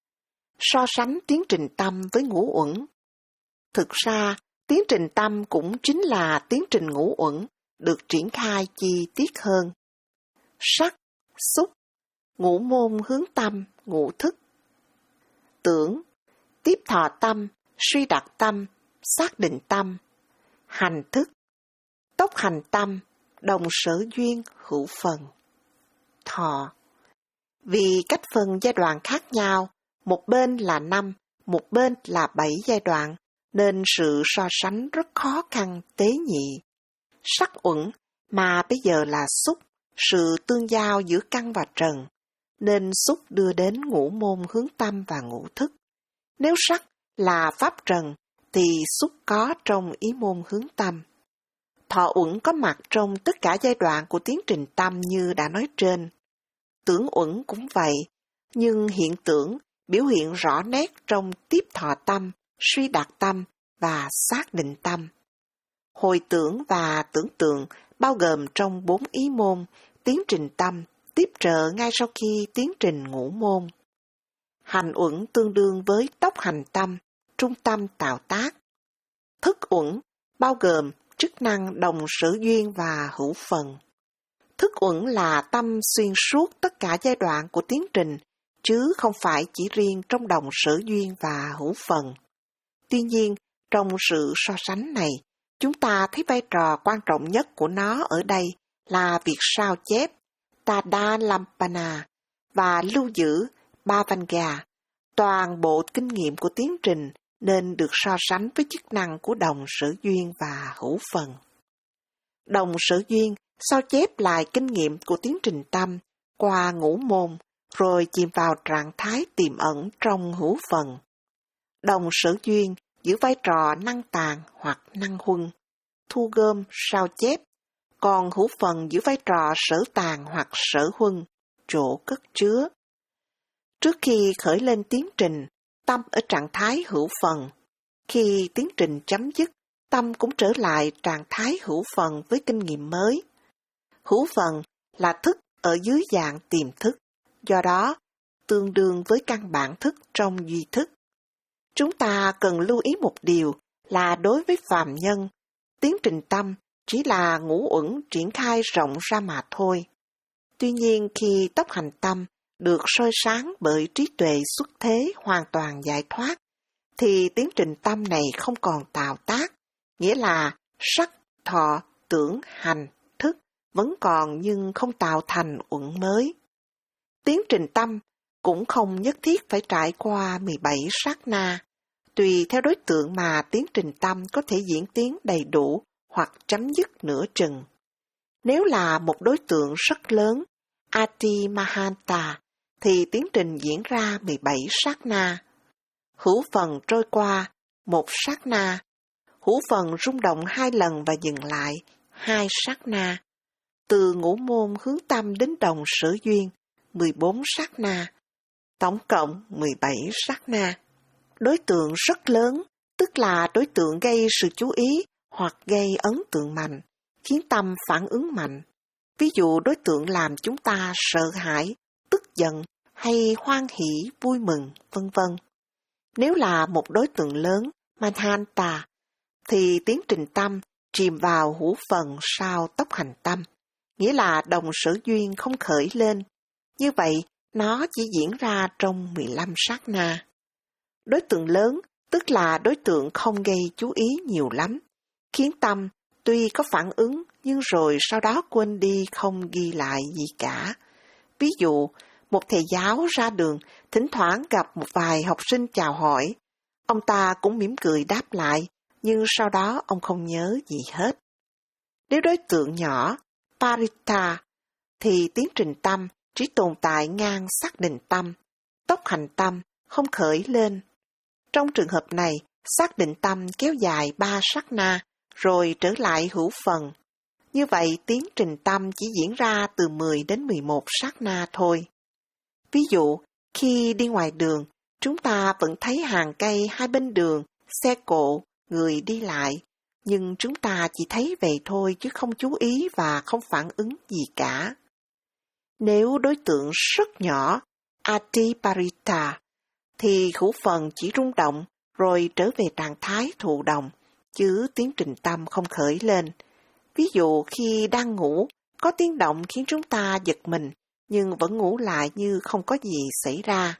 So sánh tiến trình tâm với ngũ uẩn. Thực ra, tiến trình tâm cũng chính là tiến trình ngũ uẩn được triển khai chi tiết hơn. Sắc, xúc, ngũ môn hướng tâm, ngũ thức. Tưởng, tiếp thọ tâm, suy đặt tâm, xác định tâm. Hành thức, tốc hành tâm, đồng sở duyên, hữu phần. Thọ. Vì cách phân giai đoạn khác nhau, một bên là năm, một bên là bảy giai đoạn, nên sự so sánh rất khó khăn tế nhị. Sắc uẩn, mà bây giờ là xúc, sự tương giao giữa căn và trần, nên xúc đưa đến ngũ môn hướng tâm và ngũ thức. Nếu sắc là pháp trần, thì xúc có trong ý môn hướng tâm. Thọ uẩn có mặt trong tất cả giai đoạn của tiến trình tâm như đã nói trên. Tưởng uẩn cũng vậy, nhưng hiện tưởng biểu hiện rõ nét trong tiếp thọ tâm, suy đạt tâm và xác định tâm. Hồi tưởng và tưởng tượng bao gồm trong bốn ý môn, tiến trình tâm, tiếp trợ ngay sau khi tiến trình ngũ môn. Hành uẩn tương đương với tốc hành tâm, trung tâm tạo tác. Thức uẩn bao gồm chức năng đồng sở duyên và hữu phần. Thức uẩn là tâm xuyên suốt tất cả giai đoạn của tiến trình, chứ không phải chỉ riêng trong đồng sở duyên và hữu phần. Tuy nhiên, trong sự so sánh này, chúng ta thấy vai trò quan trọng nhất của nó ở đây là việc sao chép Tadalampana và lưu giữ Bhavanga. Toàn bộ kinh nghiệm của tiến trình nên được so sánh với chức năng của đồng sở duyên và hữu phần. Đồng sở duyên sao chép lại kinh nghiệm của tiến trình tâm qua ngũ môn, rồi chìm vào trạng thái tiềm ẩn trong hữu phần. Đồng sở duyên giữ vai trò năng tàng hoặc năng huân, thu gom, sao chép, còn hữu phần giữ vai trò sở tàng hoặc sở huân, chỗ cất chứa. Trước khi khởi lên tiến trình, tâm ở trạng thái hữu phần. Khi tiến trình chấm dứt, tâm cũng trở lại trạng thái hữu phần với kinh nghiệm mới. Hữu phần là thức ở dưới dạng tiềm thức, do đó tương đương với căn bản thức trong duy thức. Chúng ta cần lưu ý một điều là đối với phàm nhân, tiến trình tâm chỉ là ngũ uẩn triển khai rộng ra mà thôi. Tuy nhiên khi tốc hành tâm được soi sáng bởi trí tuệ xuất thế hoàn toàn giải thoát, thì tiến trình tâm này không còn tạo tác, nghĩa là sắc, thọ, tưởng, hành, thức vẫn còn nhưng không tạo thành uẩn mới. Tiến trình tâm cũng không nhất thiết phải trải qua mười bảy sát na, tùy theo đối tượng mà tiến trình tâm có thể diễn tiến đầy đủ hoặc chấm dứt nửa chừng. Nếu là một đối tượng rất lớn, Ati Mahanta, thì tiến trình diễn ra mười bảy sát na. Hữu phần trôi qua, một sát na. Hữu phần rung động hai lần và dừng lại, hai sát na. Từ ngũ môn hướng tâm đến đồng sở duyên, mười bốn sát na. Tổng cộng mười bảy sát na. Đối tượng rất lớn, tức là đối tượng gây sự chú ý hoặc gây ấn tượng mạnh, khiến tâm phản ứng mạnh. Ví dụ đối tượng làm chúng ta sợ hãi, tức giận hay hoan hỷ, vui mừng, vân vân. Nếu là một đối tượng lớn, Manhanta, thì tiến trình tâm chìm vào hữu phần sau tốc hành tâm, nghĩa là đồng sở duyên không khởi lên. Như vậy, nó chỉ diễn ra trong mười lăm sát na. Đối tượng lớn, tức là đối tượng không gây chú ý nhiều lắm, khiến tâm tuy có phản ứng nhưng rồi sau đó quên đi không ghi lại gì cả. Ví dụ, một thầy giáo ra đường, thỉnh thoảng gặp một vài học sinh chào hỏi. Ông ta cũng mỉm cười đáp lại, nhưng sau đó ông không nhớ gì hết. Nếu đối tượng nhỏ, Parita, thì tiến trình tâm chỉ tồn tại ngang xác định tâm, tốc hành tâm không khởi lên. Trong trường hợp này, xác định tâm kéo dài ba sát na, rồi trở lại hữu phần. Như vậy, tiến trình tâm chỉ diễn ra từ mười đến mười một sát na thôi. Ví dụ, khi đi ngoài đường, chúng ta vẫn thấy hàng cây hai bên đường, xe cộ, người đi lại, nhưng chúng ta chỉ thấy vậy thôi chứ không chú ý và không phản ứng gì cả. Nếu đối tượng rất nhỏ, Atiparita, thì hữu phần chỉ rung động rồi trở về trạng thái thụ động, chứ tiến trình tâm không khởi lên. Ví dụ khi đang ngủ, có tiếng động khiến chúng ta giật mình, nhưng vẫn ngủ lại như không có gì xảy ra.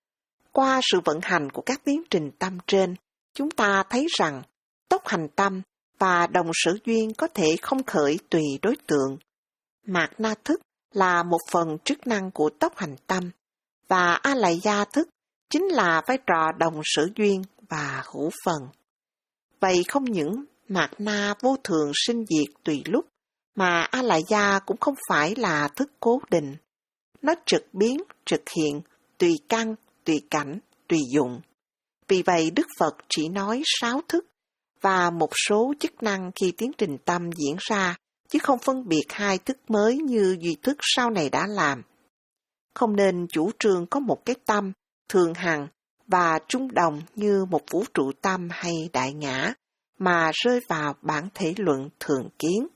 Qua sự vận hành của các tiến trình tâm trên, chúng ta thấy rằng tốc hành tâm và đồng sở duyên có thể không khởi tùy đối tượng. Mạt na thức là một phần chức năng của tốc hành tâm, và a lại gia thức chính là vai trò đồng sở duyên và hữu phần. Vậy không những mạt na vô thường sinh diệt tùy lúc, mà a lại gia cũng không phải là thức cố định. Nó trực biến, trực hiện, tùy căn, tùy cảnh, tùy dụng. Vì vậy Đức Phật chỉ nói sáu thức và một số chức năng khi tiến trình tâm diễn ra, chứ không phân biệt hai thức mới như duy thức sau này đã làm. Không nên chủ trương có một cái tâm, thường hằng và trung đồng như một vũ trụ tâm hay đại ngã, mà rơi vào bản thể luận thường kiến.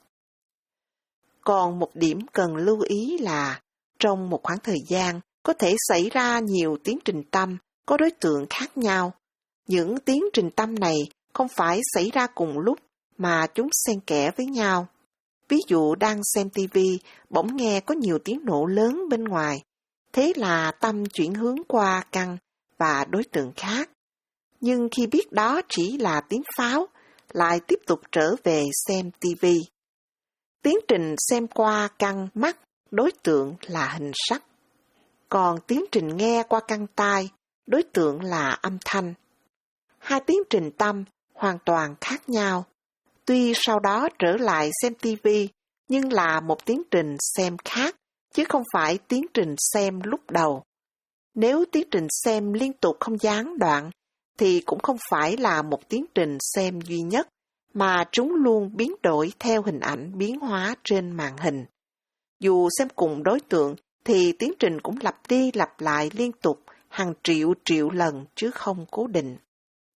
Còn một điểm cần lưu ý là, trong một khoảng thời gian, có thể xảy ra nhiều tiến trình tâm có đối tượng khác nhau. Những tiến trình tâm này không phải xảy ra cùng lúc, mà chúng xen kẽ với nhau. Ví dụ đang xem tivi, bỗng nghe có nhiều tiếng nổ lớn bên ngoài. Thế là tâm chuyển hướng qua căn và đối tượng khác. Nhưng khi biết đó chỉ là tiếng pháo, lại tiếp tục trở về xem tivi. Tiến trình xem qua căn mắt, đối tượng là hình sắc. Còn tiến trình nghe qua căn tai, đối tượng là âm thanh. Hai tiến trình tâm hoàn toàn khác nhau. Tuy sau đó trở lại xem tivi, nhưng là một tiến trình xem khác, chứ không phải tiến trình xem lúc đầu. Nếu tiến trình xem liên tục không gián đoạn, thì cũng không phải là một tiến trình xem duy nhất, mà chúng luôn biến đổi theo hình ảnh biến hóa trên màn hình. Dù xem cùng đối tượng, thì tiến trình cũng lặp đi lặp lại liên tục hàng triệu triệu lần chứ không cố định.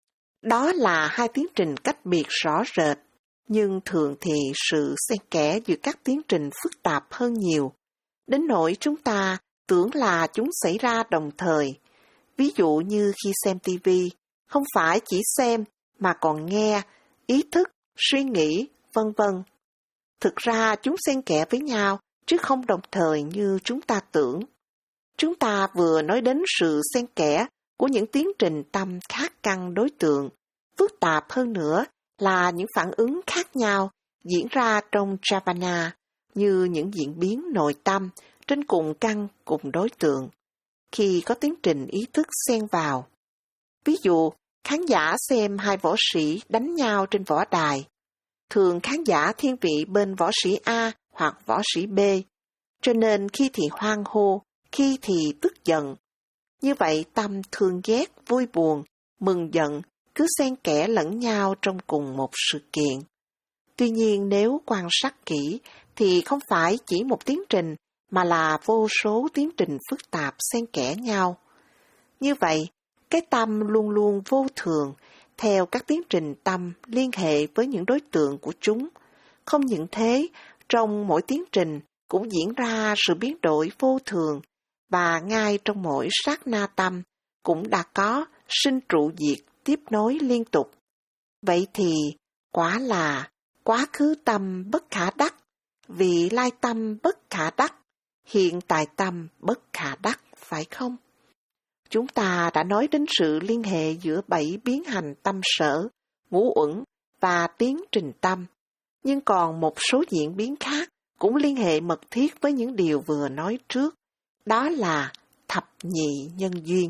Đó là hai tiến trình cách biệt rõ rệt, nhưng thường thì sự xen kẽ giữa các tiến trình phức tạp hơn nhiều, đến nỗi chúng ta tưởng là chúng xảy ra đồng thời. Ví dụ như khi xem ti vi, không phải chỉ xem mà còn nghe, ý thức, suy nghĩ, vân vân. Thực ra chúng xen kẽ với nhau, chứ không đồng thời như chúng ta tưởng. Chúng ta vừa nói đến sự xen kẽ của những tiến trình tâm khác căn đối tượng, phức tạp hơn nữa là những phản ứng khác nhau diễn ra trong Jhana, như những diễn biến nội tâm trên cùng căn cùng đối tượng, khi có tiến trình ý thức xen vào. Ví dụ, khán giả xem hai võ sĩ đánh nhau trên võ đài. Thường khán giả thiên vị bên võ sĩ A hoặc võ sĩ B, cho nên khi thì hoan hô, khi thì tức giận. Như vậy tâm thương ghét, vui buồn, mừng giận cứ xen kẽ lẫn nhau trong cùng một sự kiện. Tuy nhiên nếu quan sát kỹ thì không phải chỉ một tiến trình mà là vô số tiến trình phức tạp xen kẽ nhau. Như vậy, cái tâm luôn luôn vô thường, theo các tiến trình tâm liên hệ với những đối tượng của chúng. Không những thế, trong mỗi tiến trình cũng diễn ra sự biến đổi vô thường, và ngay trong mỗi sát na tâm cũng đã có sinh trụ diệt tiếp nối liên tục. Vậy thì, quả là quá khứ tâm bất khả đắc, vị lai tâm bất khả đắc, hiện tại tâm bất khả đắc, phải không? Chúng ta đã nói đến sự liên hệ giữa bảy biến hành tâm sở, ngũ uẩn và tiến trình tâm, nhưng còn một số diễn biến khác cũng liên hệ mật thiết với những điều vừa nói trước, đó là thập nhị nhân duyên.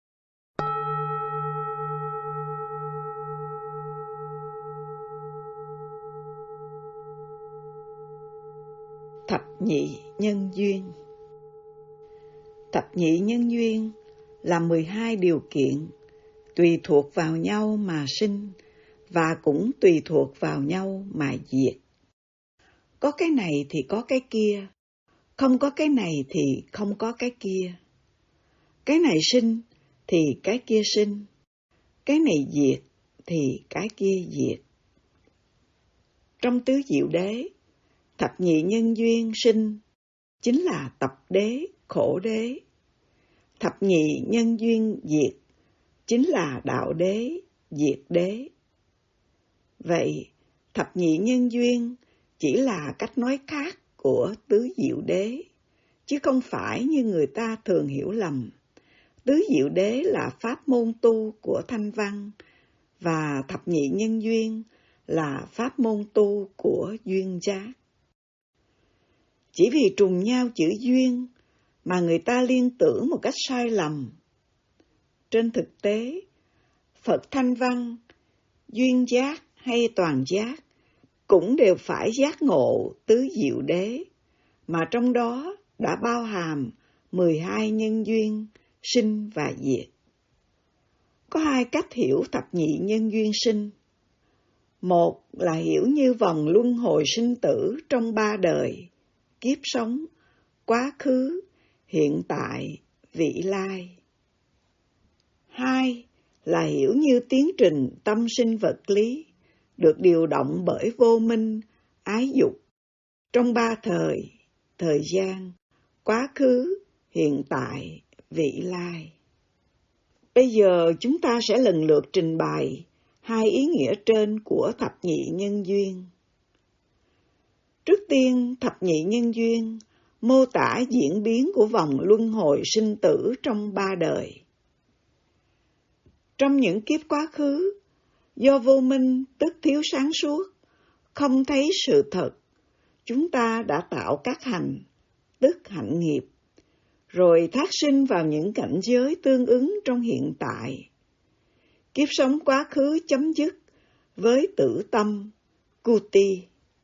Thập nhị nhân duyên. Thập nhị nhân duyên là mười hai điều kiện tùy thuộc vào nhau mà sinh và cũng tùy thuộc vào nhau mà diệt. Có cái này thì có cái kia, không có cái này thì không có cái kia. Cái này sinh thì cái kia sinh, cái này diệt thì cái kia diệt. Trong tứ diệu đế, thập nhị nhân duyên sinh chính là tập đế, khổ đế. Thập nhị nhân duyên diệt chính là đạo đế, diệt đế. Vậy, thập nhị nhân duyên chỉ là cách nói khác của tứ diệu đế, chứ không phải như người ta thường hiểu lầm. Tứ diệu đế là pháp môn tu của Thanh Văn, và thập nhị nhân duyên là pháp môn tu của duyên giác. Chỉ vì trùng nhau chữ duyên mà người ta liên tưởng một cách sai lầm. Trên thực tế, Phật Thanh Văn, duyên giác hay toàn giác cũng đều phải giác ngộ tứ diệu đế, mà trong đó đã bao hàm mười hai nhân duyên sinh và diệt. Có hai cách hiểu thập nhị nhân duyên sinh. Một là hiểu như vòng luân hồi sinh tử trong ba đời, kiếp sống, quá khứ, hiện tại, vị lai. Hai là hiểu như tiến trình tâm sinh vật lý, được điều động bởi vô minh, ái dục, trong ba thời, thời gian, quá khứ, hiện tại, vị lai. Bây giờ chúng ta sẽ lần lượt trình bày hai ý nghĩa trên của thập nhị nhân duyên. Trước tiên, thập nhị nhân duyên mô tả diễn biến của vòng luân hồi sinh tử trong ba đời. Trong những kiếp quá khứ, do vô minh tức thiếu sáng suốt, không thấy sự thật, chúng ta đã tạo các hành, tức hạnh nghiệp, rồi thác sinh vào những cảnh giới tương ứng trong hiện tại. Kiếp sống quá khứ chấm dứt với tử tâm, Kuti.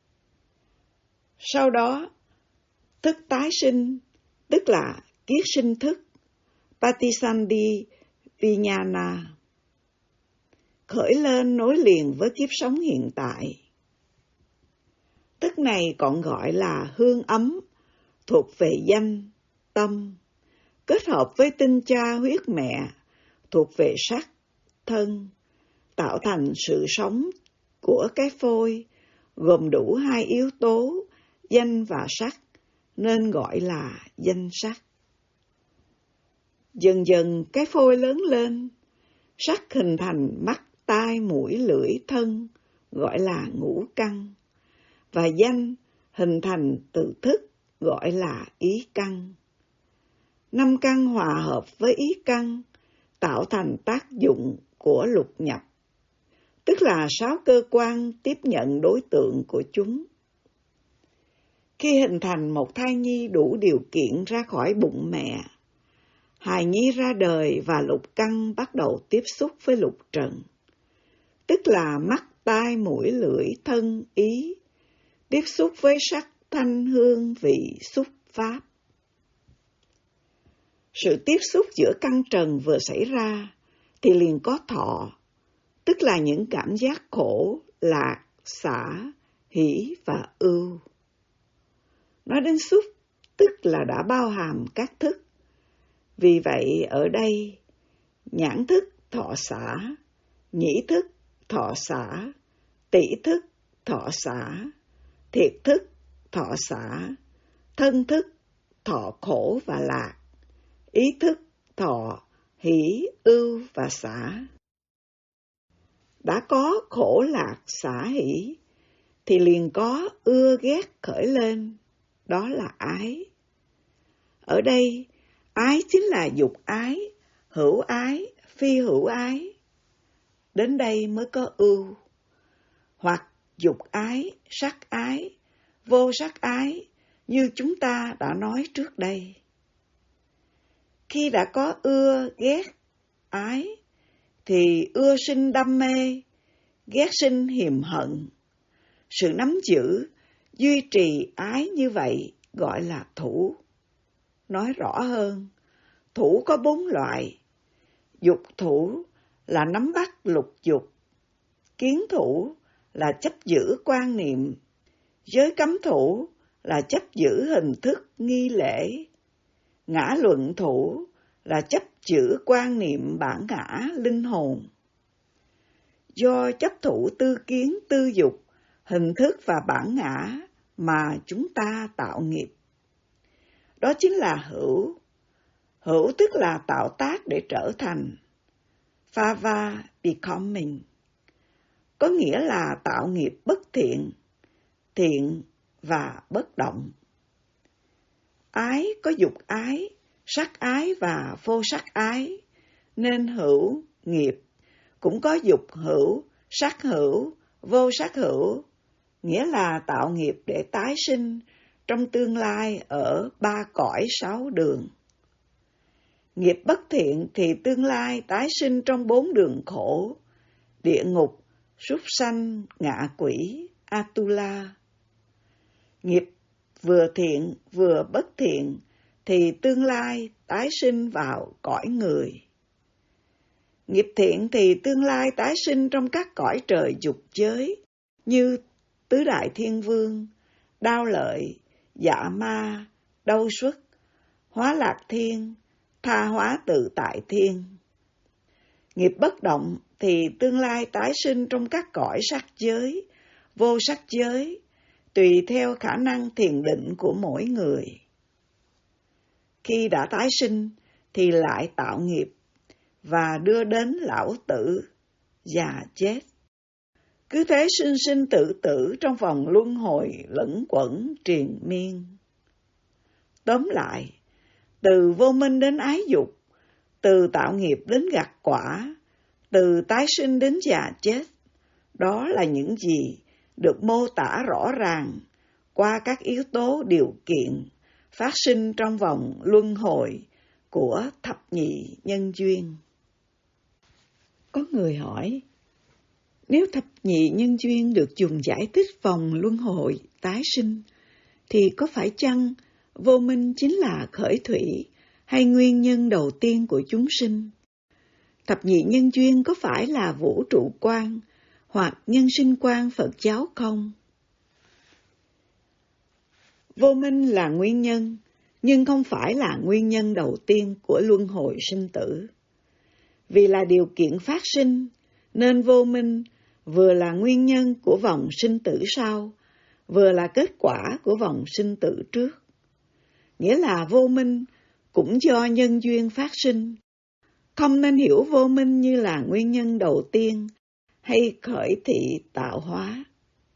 Sau đó, thức tái sinh, tức là kiết sinh thức, Patisandhi Vijnana, khởi lên nối liền với kiếp sống hiện tại. Thức này còn gọi là hương ấm, thuộc về danh, tâm, kết hợp với tinh cha huyết mẹ, thuộc về sắc, thân, tạo thành sự sống của cái phôi, gồm đủ hai yếu tố, danh và sắc, nên gọi là danh sắc. Dần dần cái phôi lớn lên, sắc hình thành mắt, tai, mũi, lưỡi, thân, gọi là ngũ căn, và danh hình thành từ thức, gọi là ý căn. Năm căn hòa hợp với ý căn, tạo thành tác dụng của lục nhập, tức là sáu cơ quan tiếp nhận đối tượng của chúng. Khi hình thành một thai nhi đủ điều kiện ra khỏi bụng mẹ, hài nhi ra đời và lục căn bắt đầu tiếp xúc với lục trần, tức là mắt, tai, mũi, lưỡi, thân, ý, tiếp xúc với sắc, thanh, hương, vị, xúc, pháp. Sự tiếp xúc giữa căn trần vừa xảy ra thì liền có thọ, tức là những cảm giác khổ, lạc, xả, hỷ và ưu. Nói đến xúc, tức là đã bao hàm các thức. Vì vậy ở đây, nhãn thức thọ xả, nhĩ thức thọ xả, tỷ thức thọ xả, thiệt thức thọ xả, thân thức thọ khổ và lạc, ý thức thọ hỷ, ưu và xả. Đã có khổ, lạc, xả, hỷ, thì liền có ưa ghét khởi lên, đó là ái. Ở đây, ái chính là dục ái, hữu ái, phi hữu ái. Đến đây mới có ưu, hoặc dục ái, sắc ái, vô sắc ái, như chúng ta đã nói trước đây. Khi đã có ưa, ghét, ái, thì ưa sinh đam mê, ghét sinh hiềm hận. Sự nắm giữ, duy trì ái như vậy gọi là thủ. Nói rõ hơn, thủ có bốn loại. Dục thủ là nắm bắt lục dục. Kiến thủ là chấp giữ quan niệm. Giới cấm thủ là chấp giữ hình thức nghi lễ. Ngã luận thủ là chấp giữ quan niệm bản ngã linh hồn. Do chấp thủ tư kiến, tư dục, hình thức và bản ngã mà chúng ta tạo nghiệp. Đó chính là hữu. Hữu tức là tạo tác để trở thành. Phava becoming. Có nghĩa là tạo nghiệp bất thiện, thiện và bất động. Ái có dục ái, sắc ái và vô sắc ái, nên hữu, nghiệp, cũng có dục hữu, sắc hữu, vô sắc hữu, nghĩa là tạo nghiệp để tái sinh trong tương lai ở ba cõi sáu đường. Nghiệp bất thiện thì tương lai tái sinh trong bốn đường khổ, địa ngục, súc sanh, ngạ quỷ, Atula. Nghiệp vừa thiện vừa bất thiện thì tương lai tái sinh vào cõi người. Nghiệp thiện thì tương lai tái sinh trong các cõi trời dục giới như tứ đại thiên vương, đao lợi, dạ ma, đâu xuất, hóa lạc thiên, tha hóa tự tại thiên. Nghiệp bất động thì tương lai tái sinh trong các cõi sắc giới, vô sắc giới, tùy theo khả năng thiền định của mỗi người. Khi đã tái sinh thì lại tạo nghiệp và đưa đến lão tử, già chết. Cứ thế sinh sinh tử tử trong vòng luân hồi lẫn quẩn triền miên. Tóm lại, từ vô minh đến ái dục, từ tạo nghiệp đến gặt quả, từ tái sinh đến già chết, đó là những gì được mô tả rõ ràng qua các yếu tố điều kiện phát sinh trong vòng luân hồi của thập nhị nhân duyên. Có người hỏi, nếu thập nhị nhân duyên được dùng giải thích vòng luân hồi tái sinh, thì có phải chăng vô minh chính là khởi thủy hay nguyên nhân đầu tiên của chúng sinh? Thập nhị nhân duyên có phải là vũ trụ quan hoặc nhân sinh quan Phật giáo không? Vô minh là nguyên nhân, nhưng không phải là nguyên nhân đầu tiên của luân hồi sinh tử. Vì là điều kiện phát sinh, Nên vô minh vừa là nguyên nhân của vòng sinh tử sau, vừa là kết quả của vòng sinh tử trước. Nghĩa là vô minh cũng do nhân duyên phát sinh. Không nên hiểu vô minh như là nguyên nhân đầu tiên hay khởi thị tạo hóa.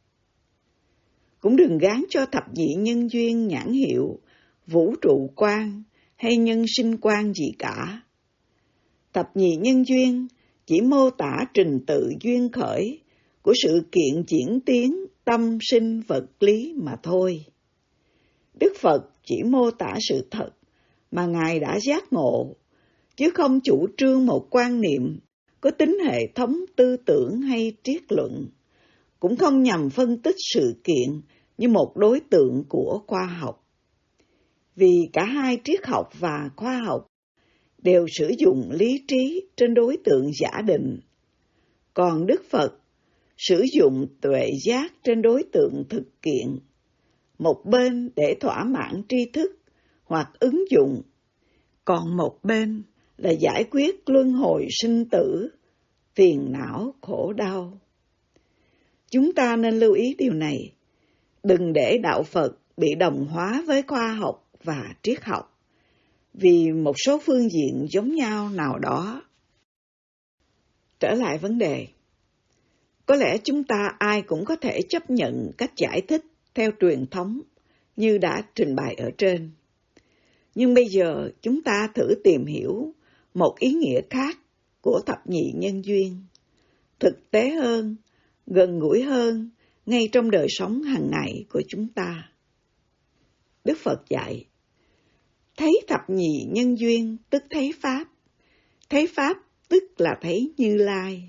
Cũng đừng gán cho thập nhị nhân duyên nhãn hiệu vũ trụ quan hay nhân sinh quan gì cả. Thập nhị nhân duyên chỉ mô tả trình tự duyên khởi của sự kiện diễn tiến tâm sinh vật lý mà thôi. Đức Phật chỉ mô tả sự thật mà Ngài đã giác ngộ, chứ không chủ trương một quan niệm có tính hệ thống tư tưởng hay triết luận, cũng không nhằm phân tích sự kiện như một đối tượng của khoa học. Vì cả hai triết học và khoa học đều sử dụng lý trí trên đối tượng giả định, còn Đức Phật sử dụng tuệ giác trên đối tượng thực kiện, một bên để thỏa mãn tri thức hoặc ứng dụng, còn một bên là giải quyết luân hồi sinh tử, phiền não khổ đau. Chúng ta nên lưu ý điều này, đừng để đạo Phật bị đồng hóa với khoa học và triết học, vì một số phương diện giống nhau nào đó. Trở lại vấn đề, có lẽ chúng ta ai cũng có thể chấp nhận cách giải thích theo truyền thống như đã trình bày ở trên. Nhưng bây giờ chúng ta thử tìm hiểu một ý nghĩa khác của thập nhị nhân duyên, thực tế hơn, gần gũi hơn ngay trong đời sống hàng ngày của chúng ta. Đức Phật dạy, thấy thập nhị nhân duyên tức thấy Pháp, thấy Pháp tức là thấy Như Lai.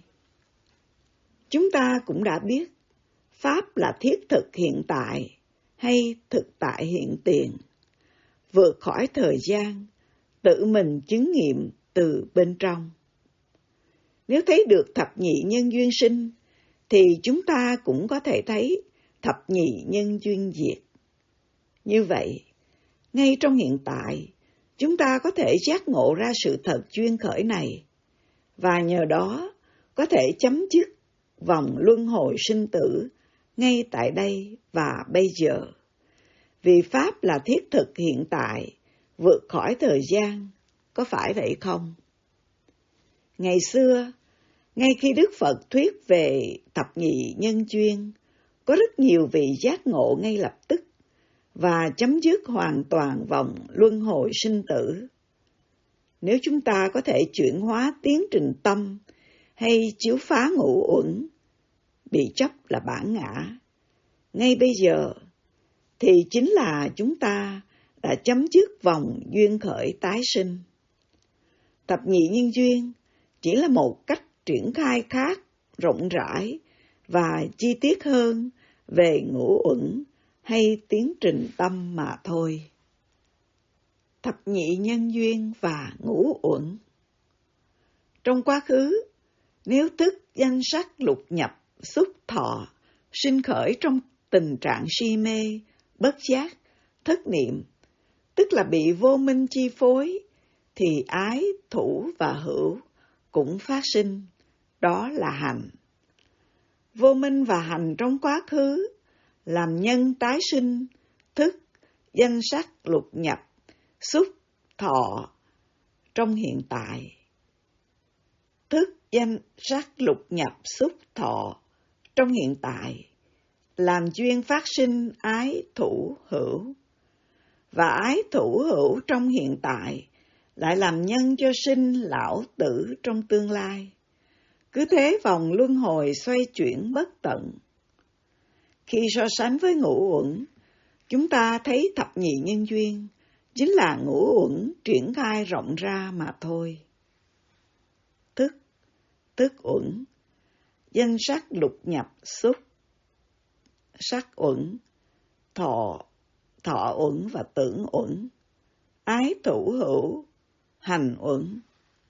Chúng ta cũng đã biết, Pháp là thiết thực hiện tại hay thực tại hiện tiền, vượt khỏi thời gian, tự mình chứng nghiệm từ bên trong. Nếu thấy được thập nhị nhân duyên sinh, thì chúng ta cũng có thể thấy thập nhị nhân duyên diệt. Như vậy, ngay trong hiện tại, chúng ta có thể giác ngộ ra sự thật duyên khởi này, và nhờ đó có thể chấm dứt vòng luân hồi sinh tử ngay tại đây và bây giờ. Vì Pháp là thiết thực hiện tại, vượt khỏi thời gian, có phải vậy không? Ngày xưa, ngay khi Đức Phật thuyết về thập nhị nhân duyên, có rất nhiều vị giác ngộ ngay lập tức và chấm dứt hoàn toàn vòng luân hồi sinh tử. Nếu chúng ta có thể chuyển hóa tiến trình tâm hay chiếu phá ngũ uẩn, bị chấp là bản ngã, ngay bây giờ, thì chính là chúng ta đã chấm dứt vòng duyên khởi tái sinh. Thập nhị nhân duyên chỉ là một cách triển khai khác, rộng rãi và chi tiết hơn về ngũ uẩn hay tiến trình tâm mà thôi. Thập nhị nhân duyên và ngũ uẩn. Trong quá khứ, nếu thức danh sắc lục nhập, xúc thọ, sinh khởi trong tình trạng si mê, bất giác, thất niệm, tức là bị vô minh chi phối, thì ái, thủ và hữu cũng phát sinh, đó là hành. Vô minh và hành trong quá khứ làm nhân tái sinh, thức, danh sắc lục nhập, xúc, thọ trong hiện tại. Thức, danh sắc lục nhập, xúc, thọ trong hiện tại làm duyên phát sinh ái, thủ, hữu. Và ái, thủ, hữu trong hiện tại lại làm nhân cho sinh lão tử trong tương lai. Cứ thế vòng luân hồi xoay chuyển bất tận. Khi so sánh với ngũ uẩn, chúng ta thấy thập nhị nhân duyên chính là ngũ uẩn triển khai rộng ra mà thôi. Thức, thức uẩn, danh sắc lục nhập, xúc, sắc uẩn, thọ, thọ uẩn và tưởng uẩn, ái, thủ, hữu, hành uẩn.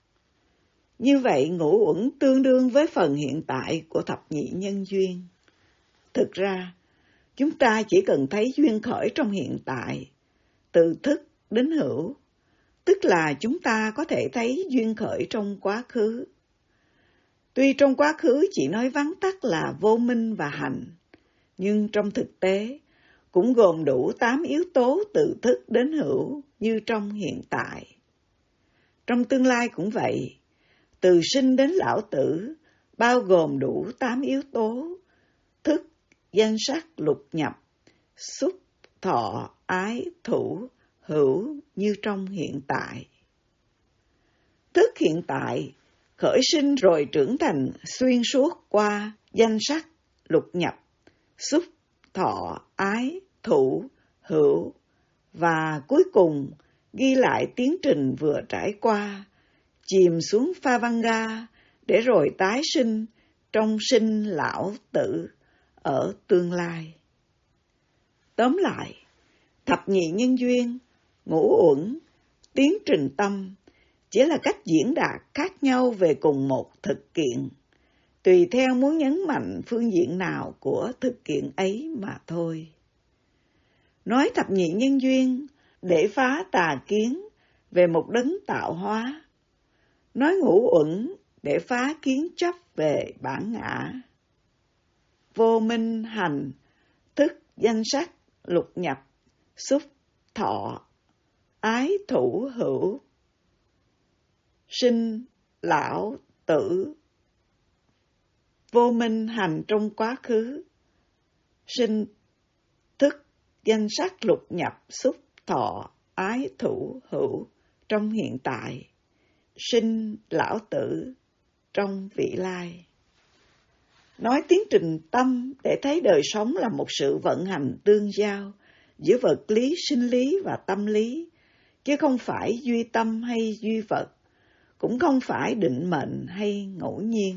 Như vậy, ngũ uẩn tương đương với phần hiện tại của thập nhị nhân duyên. Thực ra, chúng ta chỉ cần thấy duyên khởi trong hiện tại, từ thức đến hữu, tức là chúng ta có thể thấy duyên khởi trong quá khứ. Tuy trong quá khứ chỉ nói vắn tắt là vô minh và hành, nhưng trong thực tế cũng gồm đủ tám yếu tố từ thức đến hữu như trong hiện tại. Trong tương lai cũng vậy, từ sinh đến lão tử bao gồm đủ tám yếu tố: thức, danh sắc, lục nhập, xúc, thọ, ái, thủ, hữu như trong hiện tại. Thức hiện tại khởi sinh rồi trưởng thành xuyên suốt qua danh sắc, lục nhập, xúc, thọ, ái, thủ, hữu, và cuối cùng ghi lại tiến trình vừa trải qua, chìm xuống Phavanga để rồi tái sinh trong sinh lão tử ở tương lai. Tóm lại, thập nhị nhân duyên, ngũ uẩn, tiến trình tâm chỉ là cách diễn đạt khác nhau về cùng một thực kiện, tùy theo muốn nhấn mạnh phương diện nào của thực kiện ấy mà thôi. Nói thập nhị nhân duyên để phá tà kiến về một đấng tạo hóa, nói ngũ uẩn để phá kiến chấp về bản ngã. Vô minh, hành, thức, danh sắc, lục nhập, xúc, thọ, ái, thủ, hữu, sinh, lão, tử. Vô minh hành trong quá khứ, sinh, thức, danh sắc, lục nhập, xúc, thọ, ái, thủ, hữu trong hiện tại, sinh, lão tử trong vị lai. Nói tiến trình tâm để thấy đời sống là một sự vận hành tương giao giữa vật lý, sinh lý và tâm lý, chứ không phải duy tâm hay duy vật, cũng không phải định mệnh hay ngẫu nhiên.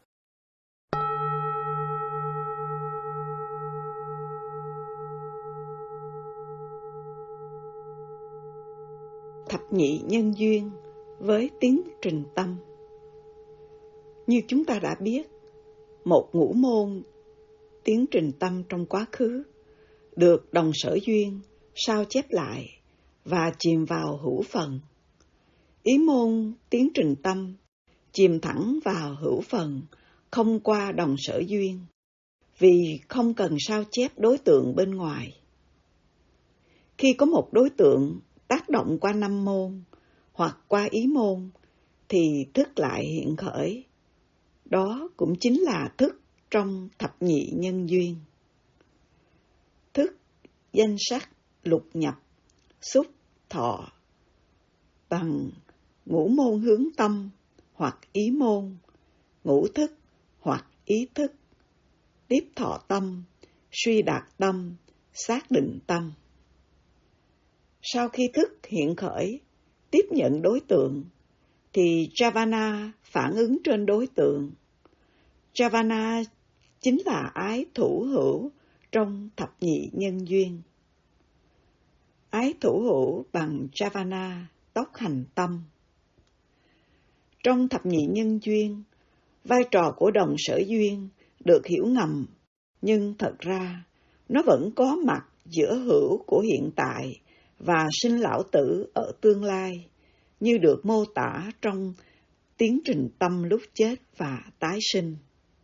Thập nhị nhân duyên với tiến trình tâm. Như chúng ta đã biết, một ngũ môn tiến trình tâm trong quá khứ được đồng sở duyên sao chép lại và chìm vào hữu phần. Ý môn tiến trình tâm chìm thẳng vào hữu phần, không qua đồng sở duyên, vì không cần sao chép đối tượng bên ngoài. Khi có một đối tượng tác động qua năm môn hoặc qua ý môn, thì thức lại hiện khởi. Đó cũng chính là thức trong thập nhị nhân duyên. Thức, danh sắc, lục nhập, xúc, thọ bằng ngũ môn hướng tâm hoặc ý môn, ngũ thức hoặc ý thức, tiếp thọ tâm, suy đạt tâm, xác định tâm. Sau khi thức hiện khởi, tiếp nhận đối tượng, thì Javana phản ứng trên đối tượng. Javana chính là ái thủ hữu trong thập nhị nhân duyên. Ái thủ hữu bằng Javana, tốc hành tâm. Trong thập nhị nhân duyên, vai trò của đồng sở duyên được hiểu ngầm, nhưng thật ra nó vẫn có mặt giữa hữu của hiện tại và sinh lão tử ở tương lai, như được mô tả trong tiến trình tâm lúc chết và tái sinh.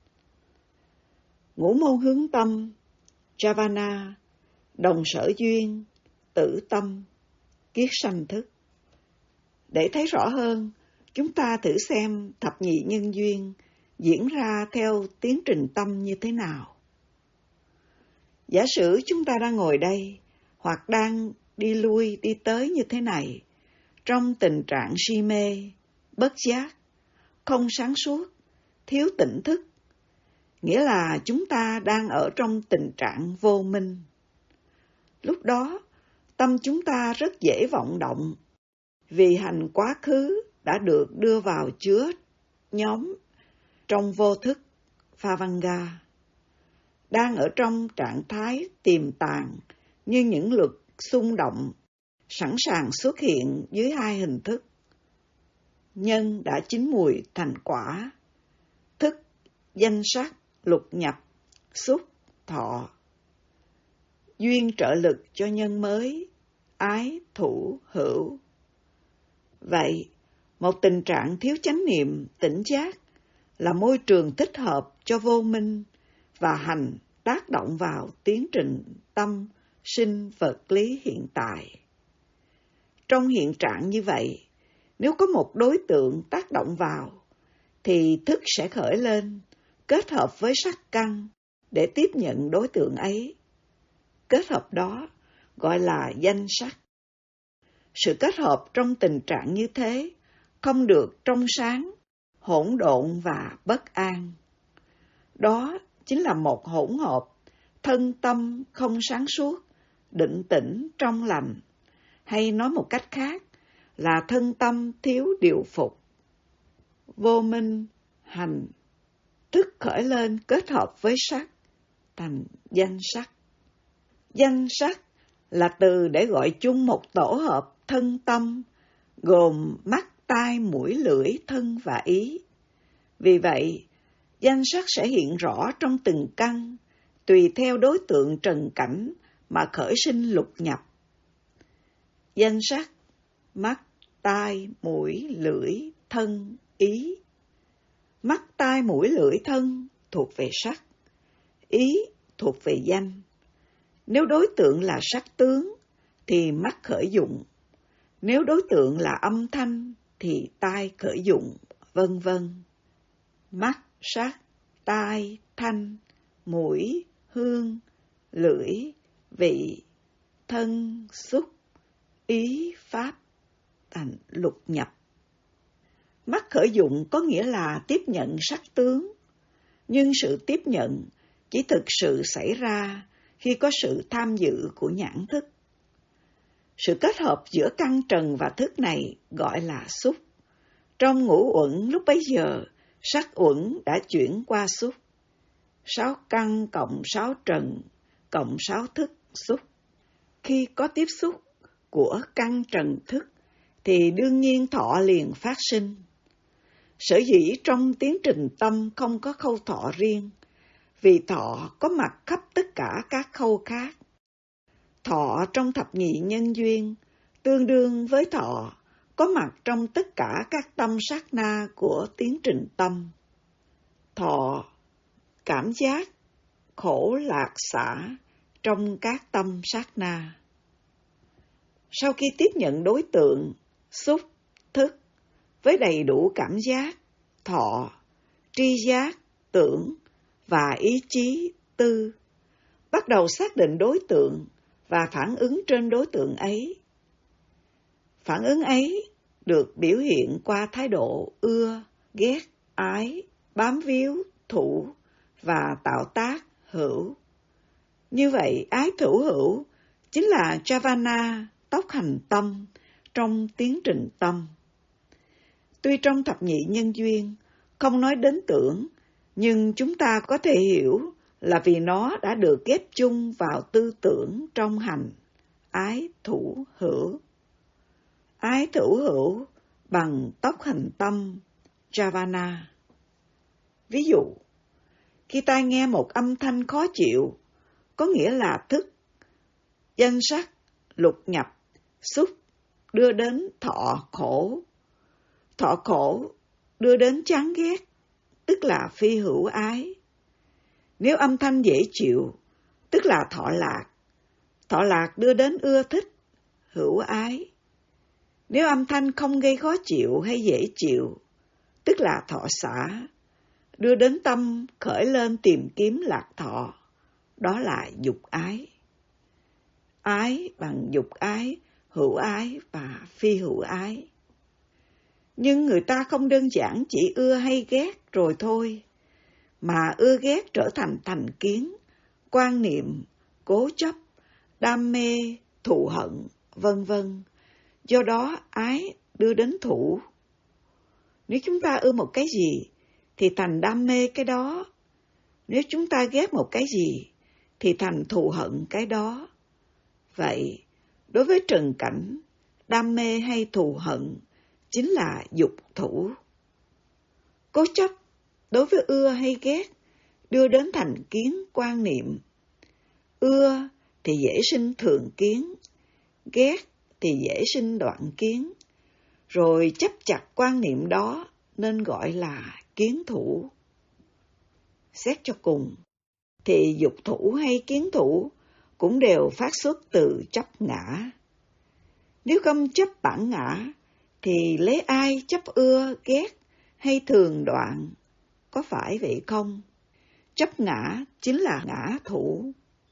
Ngũ môn hướng tâm, Javana, đồng sở duyên, tử tâm, kiết sanh thức. Để thấy rõ hơn, chúng ta thử xem thập nhị nhân duyên diễn ra theo tiến trình tâm như thế nào. Giả sử chúng ta đang ngồi đây, hoặc đang đi lui đi tới như thế này, trong tình trạng si mê, bất giác, không sáng suốt, thiếu tỉnh thức, nghĩa là chúng ta đang ở trong tình trạng vô minh. Lúc đó, tâm chúng ta rất dễ vọng động, vì hành quá khứ đã được đưa vào chứa nhóm trong vô thức Phavanga, đang ở trong trạng thái tiềm tàng như những lực xung động, sẵn sàng xuất hiện dưới hai hình thức. Nhân đã chín mùi thành quả, thức, danh sắc, lục nhập, xúc, thọ. Duyên trợ lực cho nhân mới, ái, thủ, hữu. Vậy, một tình trạng thiếu chánh niệm, tỉnh giác, là môi trường thích hợp cho vô minh và hành tác động vào tiến trình tâm sinh vật lý hiện tại. Trong hiện trạng như vậy, nếu có một đối tượng tác động vào, thì thức sẽ khởi lên, kết hợp với sắc căn để tiếp nhận đối tượng ấy. Kết hợp đó gọi là danh sắc. Sự kết hợp trong tình trạng như thế không được trong sáng, hỗn độn và bất an. Đó chính là một hỗn hợp, thân tâm không sáng suốt, định tĩnh trong lành, hay nói một cách khác là thân tâm thiếu điều phục. Vô minh, hành, thức khởi lên kết hợp với sắc, thành danh sắc. Danh sắc là từ để gọi chung một tổ hợp thân tâm, gồm mắt, tai, mũi, lưỡi, thân và ý. Vì vậy, danh sắc sẽ hiện rõ trong từng căn, tùy theo đối tượng trần cảnh mà khởi sinh lục nhập. Danh sắc, mắt, tai, mũi, lưỡi, thân, ý. Mắt, tai, mũi, lưỡi, thân thuộc về sắc, ý thuộc về danh. Nếu đối tượng là sắc tướng, thì mắt khởi dụng. Nếu đối tượng là âm thanh, thì tai khởi dụng, vân vân. Mắt, sắc, tai, thanh, mũi, hương, lưỡi, vị, thân, xúc, ý, pháp, thành lục nhập. Mắt khởi dụng có nghĩa là tiếp nhận sắc tướng, nhưng sự tiếp nhận chỉ thực sự xảy ra khi có sự tham dự của nhãn thức. Sự kết hợp giữa căn trần và thức này gọi là xúc. Trong ngũ uẩn lúc bấy giờ, sắc uẩn đã chuyển qua xúc. Sáu căn cộng sáu trần cộng sáu thức xúc. Khi có tiếp xúc của căn trần thức, thì đương nhiên thọ liền phát sinh. Sở dĩ trong tiến trình tâm không có khâu thọ riêng, vì thọ có mặt khắp tất cả các khâu khác. Thọ trong thập nhị nhân duyên tương đương với thọ có mặt trong tất cả các tâm sát na của tiến trình tâm. Thọ, cảm giác, khổ lạc xả trong các tâm sát na. Sau khi tiếp nhận đối tượng, xúc, thức, với đầy đủ cảm giác, thọ, tri giác, tưởng và ý chí, tư, bắt đầu xác định đối tượng và phản ứng trên đối tượng ấy. Phản ứng ấy được biểu hiện qua thái độ ưa, ghét, ái, bám víu, thủ và tạo tác, hữu. Như vậy, ái thủ hữu chính là Jhavana, tốc hành tâm, trong tiến trình tâm. Tuy trong thập nhị nhân duyên không nói đến tưởng, nhưng chúng ta có thể hiểu là vì nó đã được ghép chung vào tư tưởng trong hành, ái thủ hữu. Ái thủ hữu bằng tốc hành tâm, Jhavana. Ví dụ, khi tai nghe một âm thanh khó chịu, có nghĩa là thức, danh sắc, lục nhập, xúc đưa đến thọ khổ. Thọ khổ đưa đến chán ghét, tức là phi hữu ái. Nếu âm thanh dễ chịu, tức là thọ lạc. Thọ lạc đưa đến ưa thích, hữu ái. Nếu âm thanh không gây khó chịu hay dễ chịu, tức là thọ xả, đưa đến tâm khởi lên tìm kiếm lạc thọ, đó là dục ái. Ái bằng dục ái, hữu ái và phi hữu ái. Nhưng người ta không đơn giản chỉ ưa hay ghét rồi thôi, mà ưa ghét trở thành thành kiến, quan niệm, cố chấp, đam mê, thù hận, vân vân. Do đó ái đưa đến thủ. Nếu chúng ta ưa một cái gì, thì thành đam mê cái đó. Nếu chúng ta ghét một cái gì, thì thành thù hận cái đó. Vậy, đối với trần cảnh, đam mê hay thù hận chính là dục thủ. Cố chấp đối với ưa hay ghét đưa đến thành kiến quan niệm. Ưa thì dễ sinh thường kiến, ghét thì dễ sinh đoạn kiến, rồi chấp chặt quan niệm đó nên gọi là kiến thủ. Xét cho cùng, thì dục thủ hay kiến thủ cũng đều phát xuất từ chấp ngã. Nếu không chấp bản ngã, thì lấy ai chấp ưa, ghét hay thường đoạn, có phải vậy không? Chấp ngã chính là ngã thủ.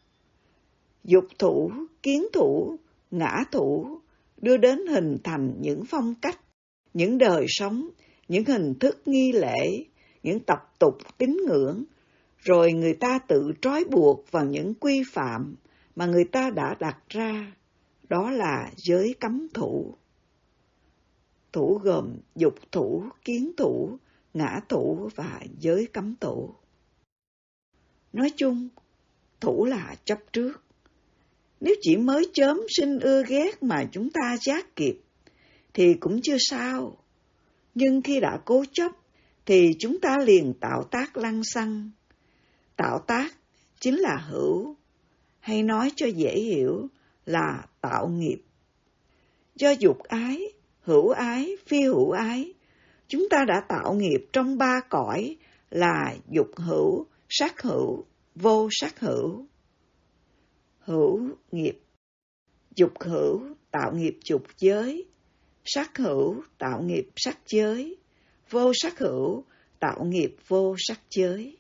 Dục thủ, kiến thủ, ngã thủ đưa đến hình thành những phong cách, những đời sống, những hình thức nghi lễ, những tập tục tín ngưỡng, rồi người ta tự trói buộc vào những quy phạm mà người ta đã đặt ra, đó là giới cấm thủ. Thủ gồm dục thủ, kiến thủ, ngã thủ và giới cấm thủ. Nói chung, thủ là chấp trước. Nếu chỉ mới chớm sinh ưa ghét mà chúng ta giác kịp, thì cũng chưa sao. Nhưng khi đã cố chấp, thì chúng ta liền tạo tác lăng xăng. Tạo tác chính là hữu, hay nói cho dễ hiểu là tạo nghiệp. Do dục ái, hữu ái, phi hữu ái, chúng ta đã tạo nghiệp trong ba cõi là dục hữu, sắc hữu, vô sắc hữu. Hữu nghiệp, dục hữu tạo nghiệp dục giới, sắc hữu tạo nghiệp sắc giới, vô sắc hữu tạo nghiệp vô sắc giới.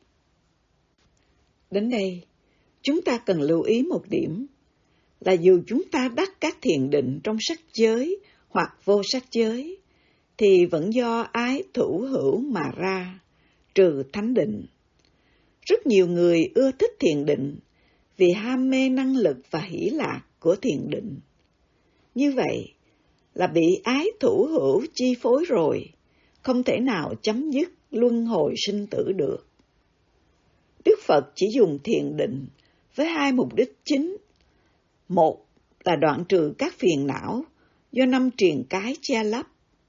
Đến đây, chúng ta cần lưu ý một điểm, là dù chúng ta đắc các thiền định trong sắc giới hoặc vô sắc giới, thì vẫn do ái thủ hữu mà ra, trừ thánh định. Rất nhiều người ưa thích thiền định vì ham mê năng lực và hỷ lạc của thiền định. Như vậy là bị ái thủ hữu chi phối rồi, không thể nào chấm dứt luân hồi sinh tử được. Đức Phật chỉ dùng thiền định với hai mục đích chính. Một là đoạn trừ các phiền não do năm triền cái che lấp,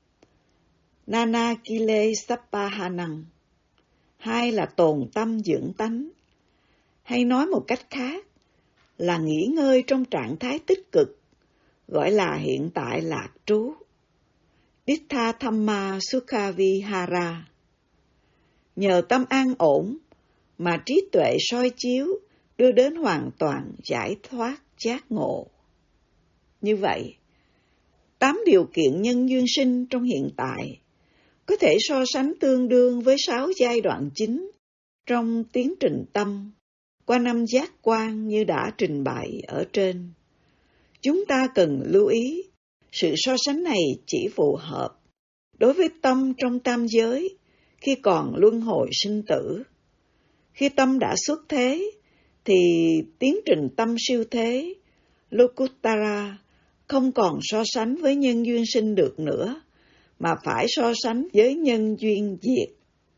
Nana Kile Sappahanang. Hai là tồn tâm dưỡng tánh. Hay nói một cách khác là nghỉ ngơi trong trạng thái tích cực, gọi là hiện tại lạc trú. Dittha Thamma Sukha Vihara. Nhờ tâm an ổn mà trí tuệ soi chiếu đưa đến hoàn toàn giải thoát giác ngộ. Như vậy, tám điều kiện nhân duyên sinh trong hiện tại có thể so sánh tương đương với sáu giai đoạn chính trong tiến trình tâm qua năm giác quan như đã trình bày ở trên. Chúng ta cần lưu ý, sự so sánh này chỉ phù hợp đối với tâm trong tam giới khi còn luân hồi sinh tử. Khi tâm đã xuất thế, thì tiến trình tâm siêu thế, Lokuttara, không còn so sánh với nhân duyên sinh được nữa, mà phải so sánh với nhân duyên diệt.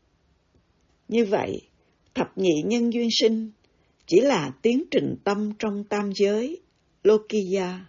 Như vậy, thập nhị nhân duyên sinh chỉ là tiến trình tâm trong tam giới, Lokiya.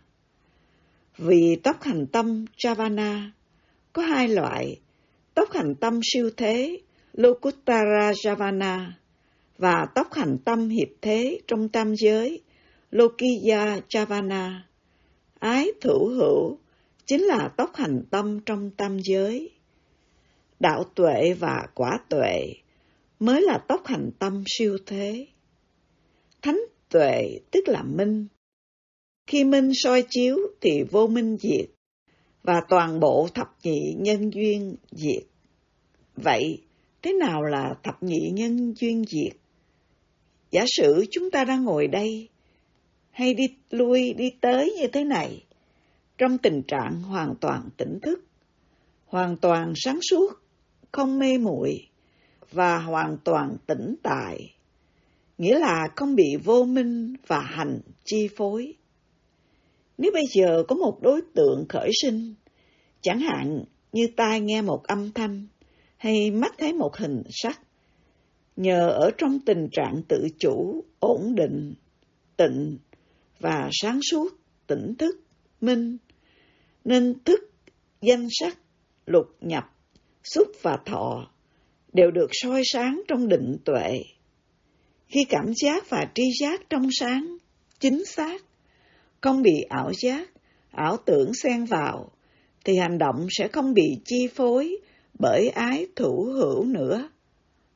Vì tốc hành tâm Javana có hai loại, tốc hành tâm siêu thế, Lokuttara Javana, và tốc hành tâm hiệp thế trong tam giới, Lokiya Javana. Ái thủ hữu chính là tốc hành tâm trong tam giới. Đạo tuệ và quả tuệ mới là tốc hành tâm siêu thế. Thánh tuệ tức là minh. Khi minh soi chiếu thì vô minh diệt, và toàn bộ thập nhị nhân duyên diệt. Vậy, thế nào là thập nhị nhân duyên diệt? Giả sử chúng ta đang ngồi đây, hay đi lui đi tới như thế này, trong tình trạng hoàn toàn tỉnh thức, hoàn toàn sáng suốt, không mê muội và hoàn toàn tĩnh tại, nghĩa là không bị vô minh và hành chi phối. Nếu bây giờ có một đối tượng khởi sinh, chẳng hạn như tai nghe một âm thanh hay mắt thấy một hình sắc, nhờ ở trong tình trạng tự chủ, ổn định, tịnh và sáng suốt, tỉnh thức, minh, nên thức, danh sắc, lục nhập, xúc và thọ đều được soi sáng trong định tuệ. Khi cảm giác và tri giác trong sáng, chính xác, không bị ảo giác, ảo tưởng xen vào, thì hành động sẽ không bị chi phối bởi ái thủ hữu nữa,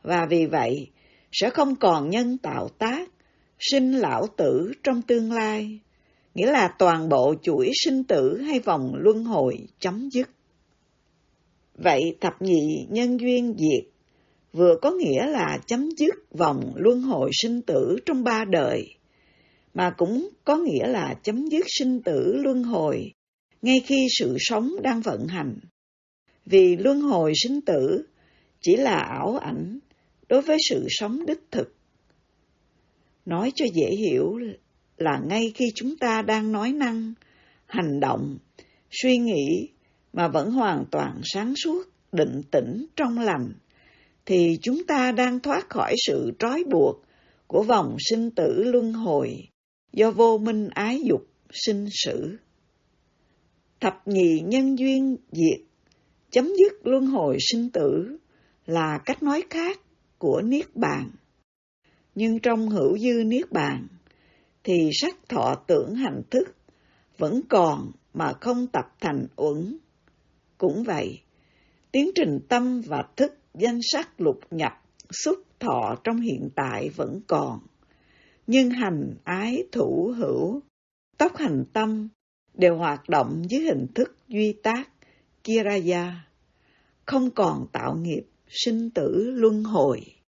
và vì vậy sẽ không còn nhân tạo tác, sinh lão tử trong tương lai, nghĩa là toàn bộ chuỗi sinh tử hay vòng luân hồi chấm dứt. Vậy thập nhị nhân duyên diệt vừa có nghĩa là chấm dứt vòng luân hồi sinh tử trong ba đời, mà cũng có nghĩa là chấm dứt sinh tử luân hồi ngay khi sự sống đang vận hành. Vì luân hồi sinh tử chỉ là ảo ảnh đối với sự sống đích thực. Nói cho dễ hiểu là ngay khi chúng ta đang nói năng, hành động, suy nghĩ mà vẫn hoàn toàn sáng suốt, định tĩnh, trong lành, thì chúng ta đang thoát khỏi sự trói buộc của vòng sinh tử luân hồi do vô minh ái dục sinh sử. Thập nhị nhân duyên diệt, chấm dứt luân hồi sinh tử là cách nói khác của Niết Bàn. Nhưng trong hữu dư Niết Bàn thì sắc thọ tưởng hành thức vẫn còn mà không tập thành uẩn. Cũng vậy, tiến trình tâm và thức danh sắc lục nhập xúc thọ trong hiện tại vẫn còn, nhưng hành ái thủ hữu, tốc hành tâm đều hoạt động dưới hình thức duy tác Kiraya, không còn tạo nghiệp sinh tử luân hồi.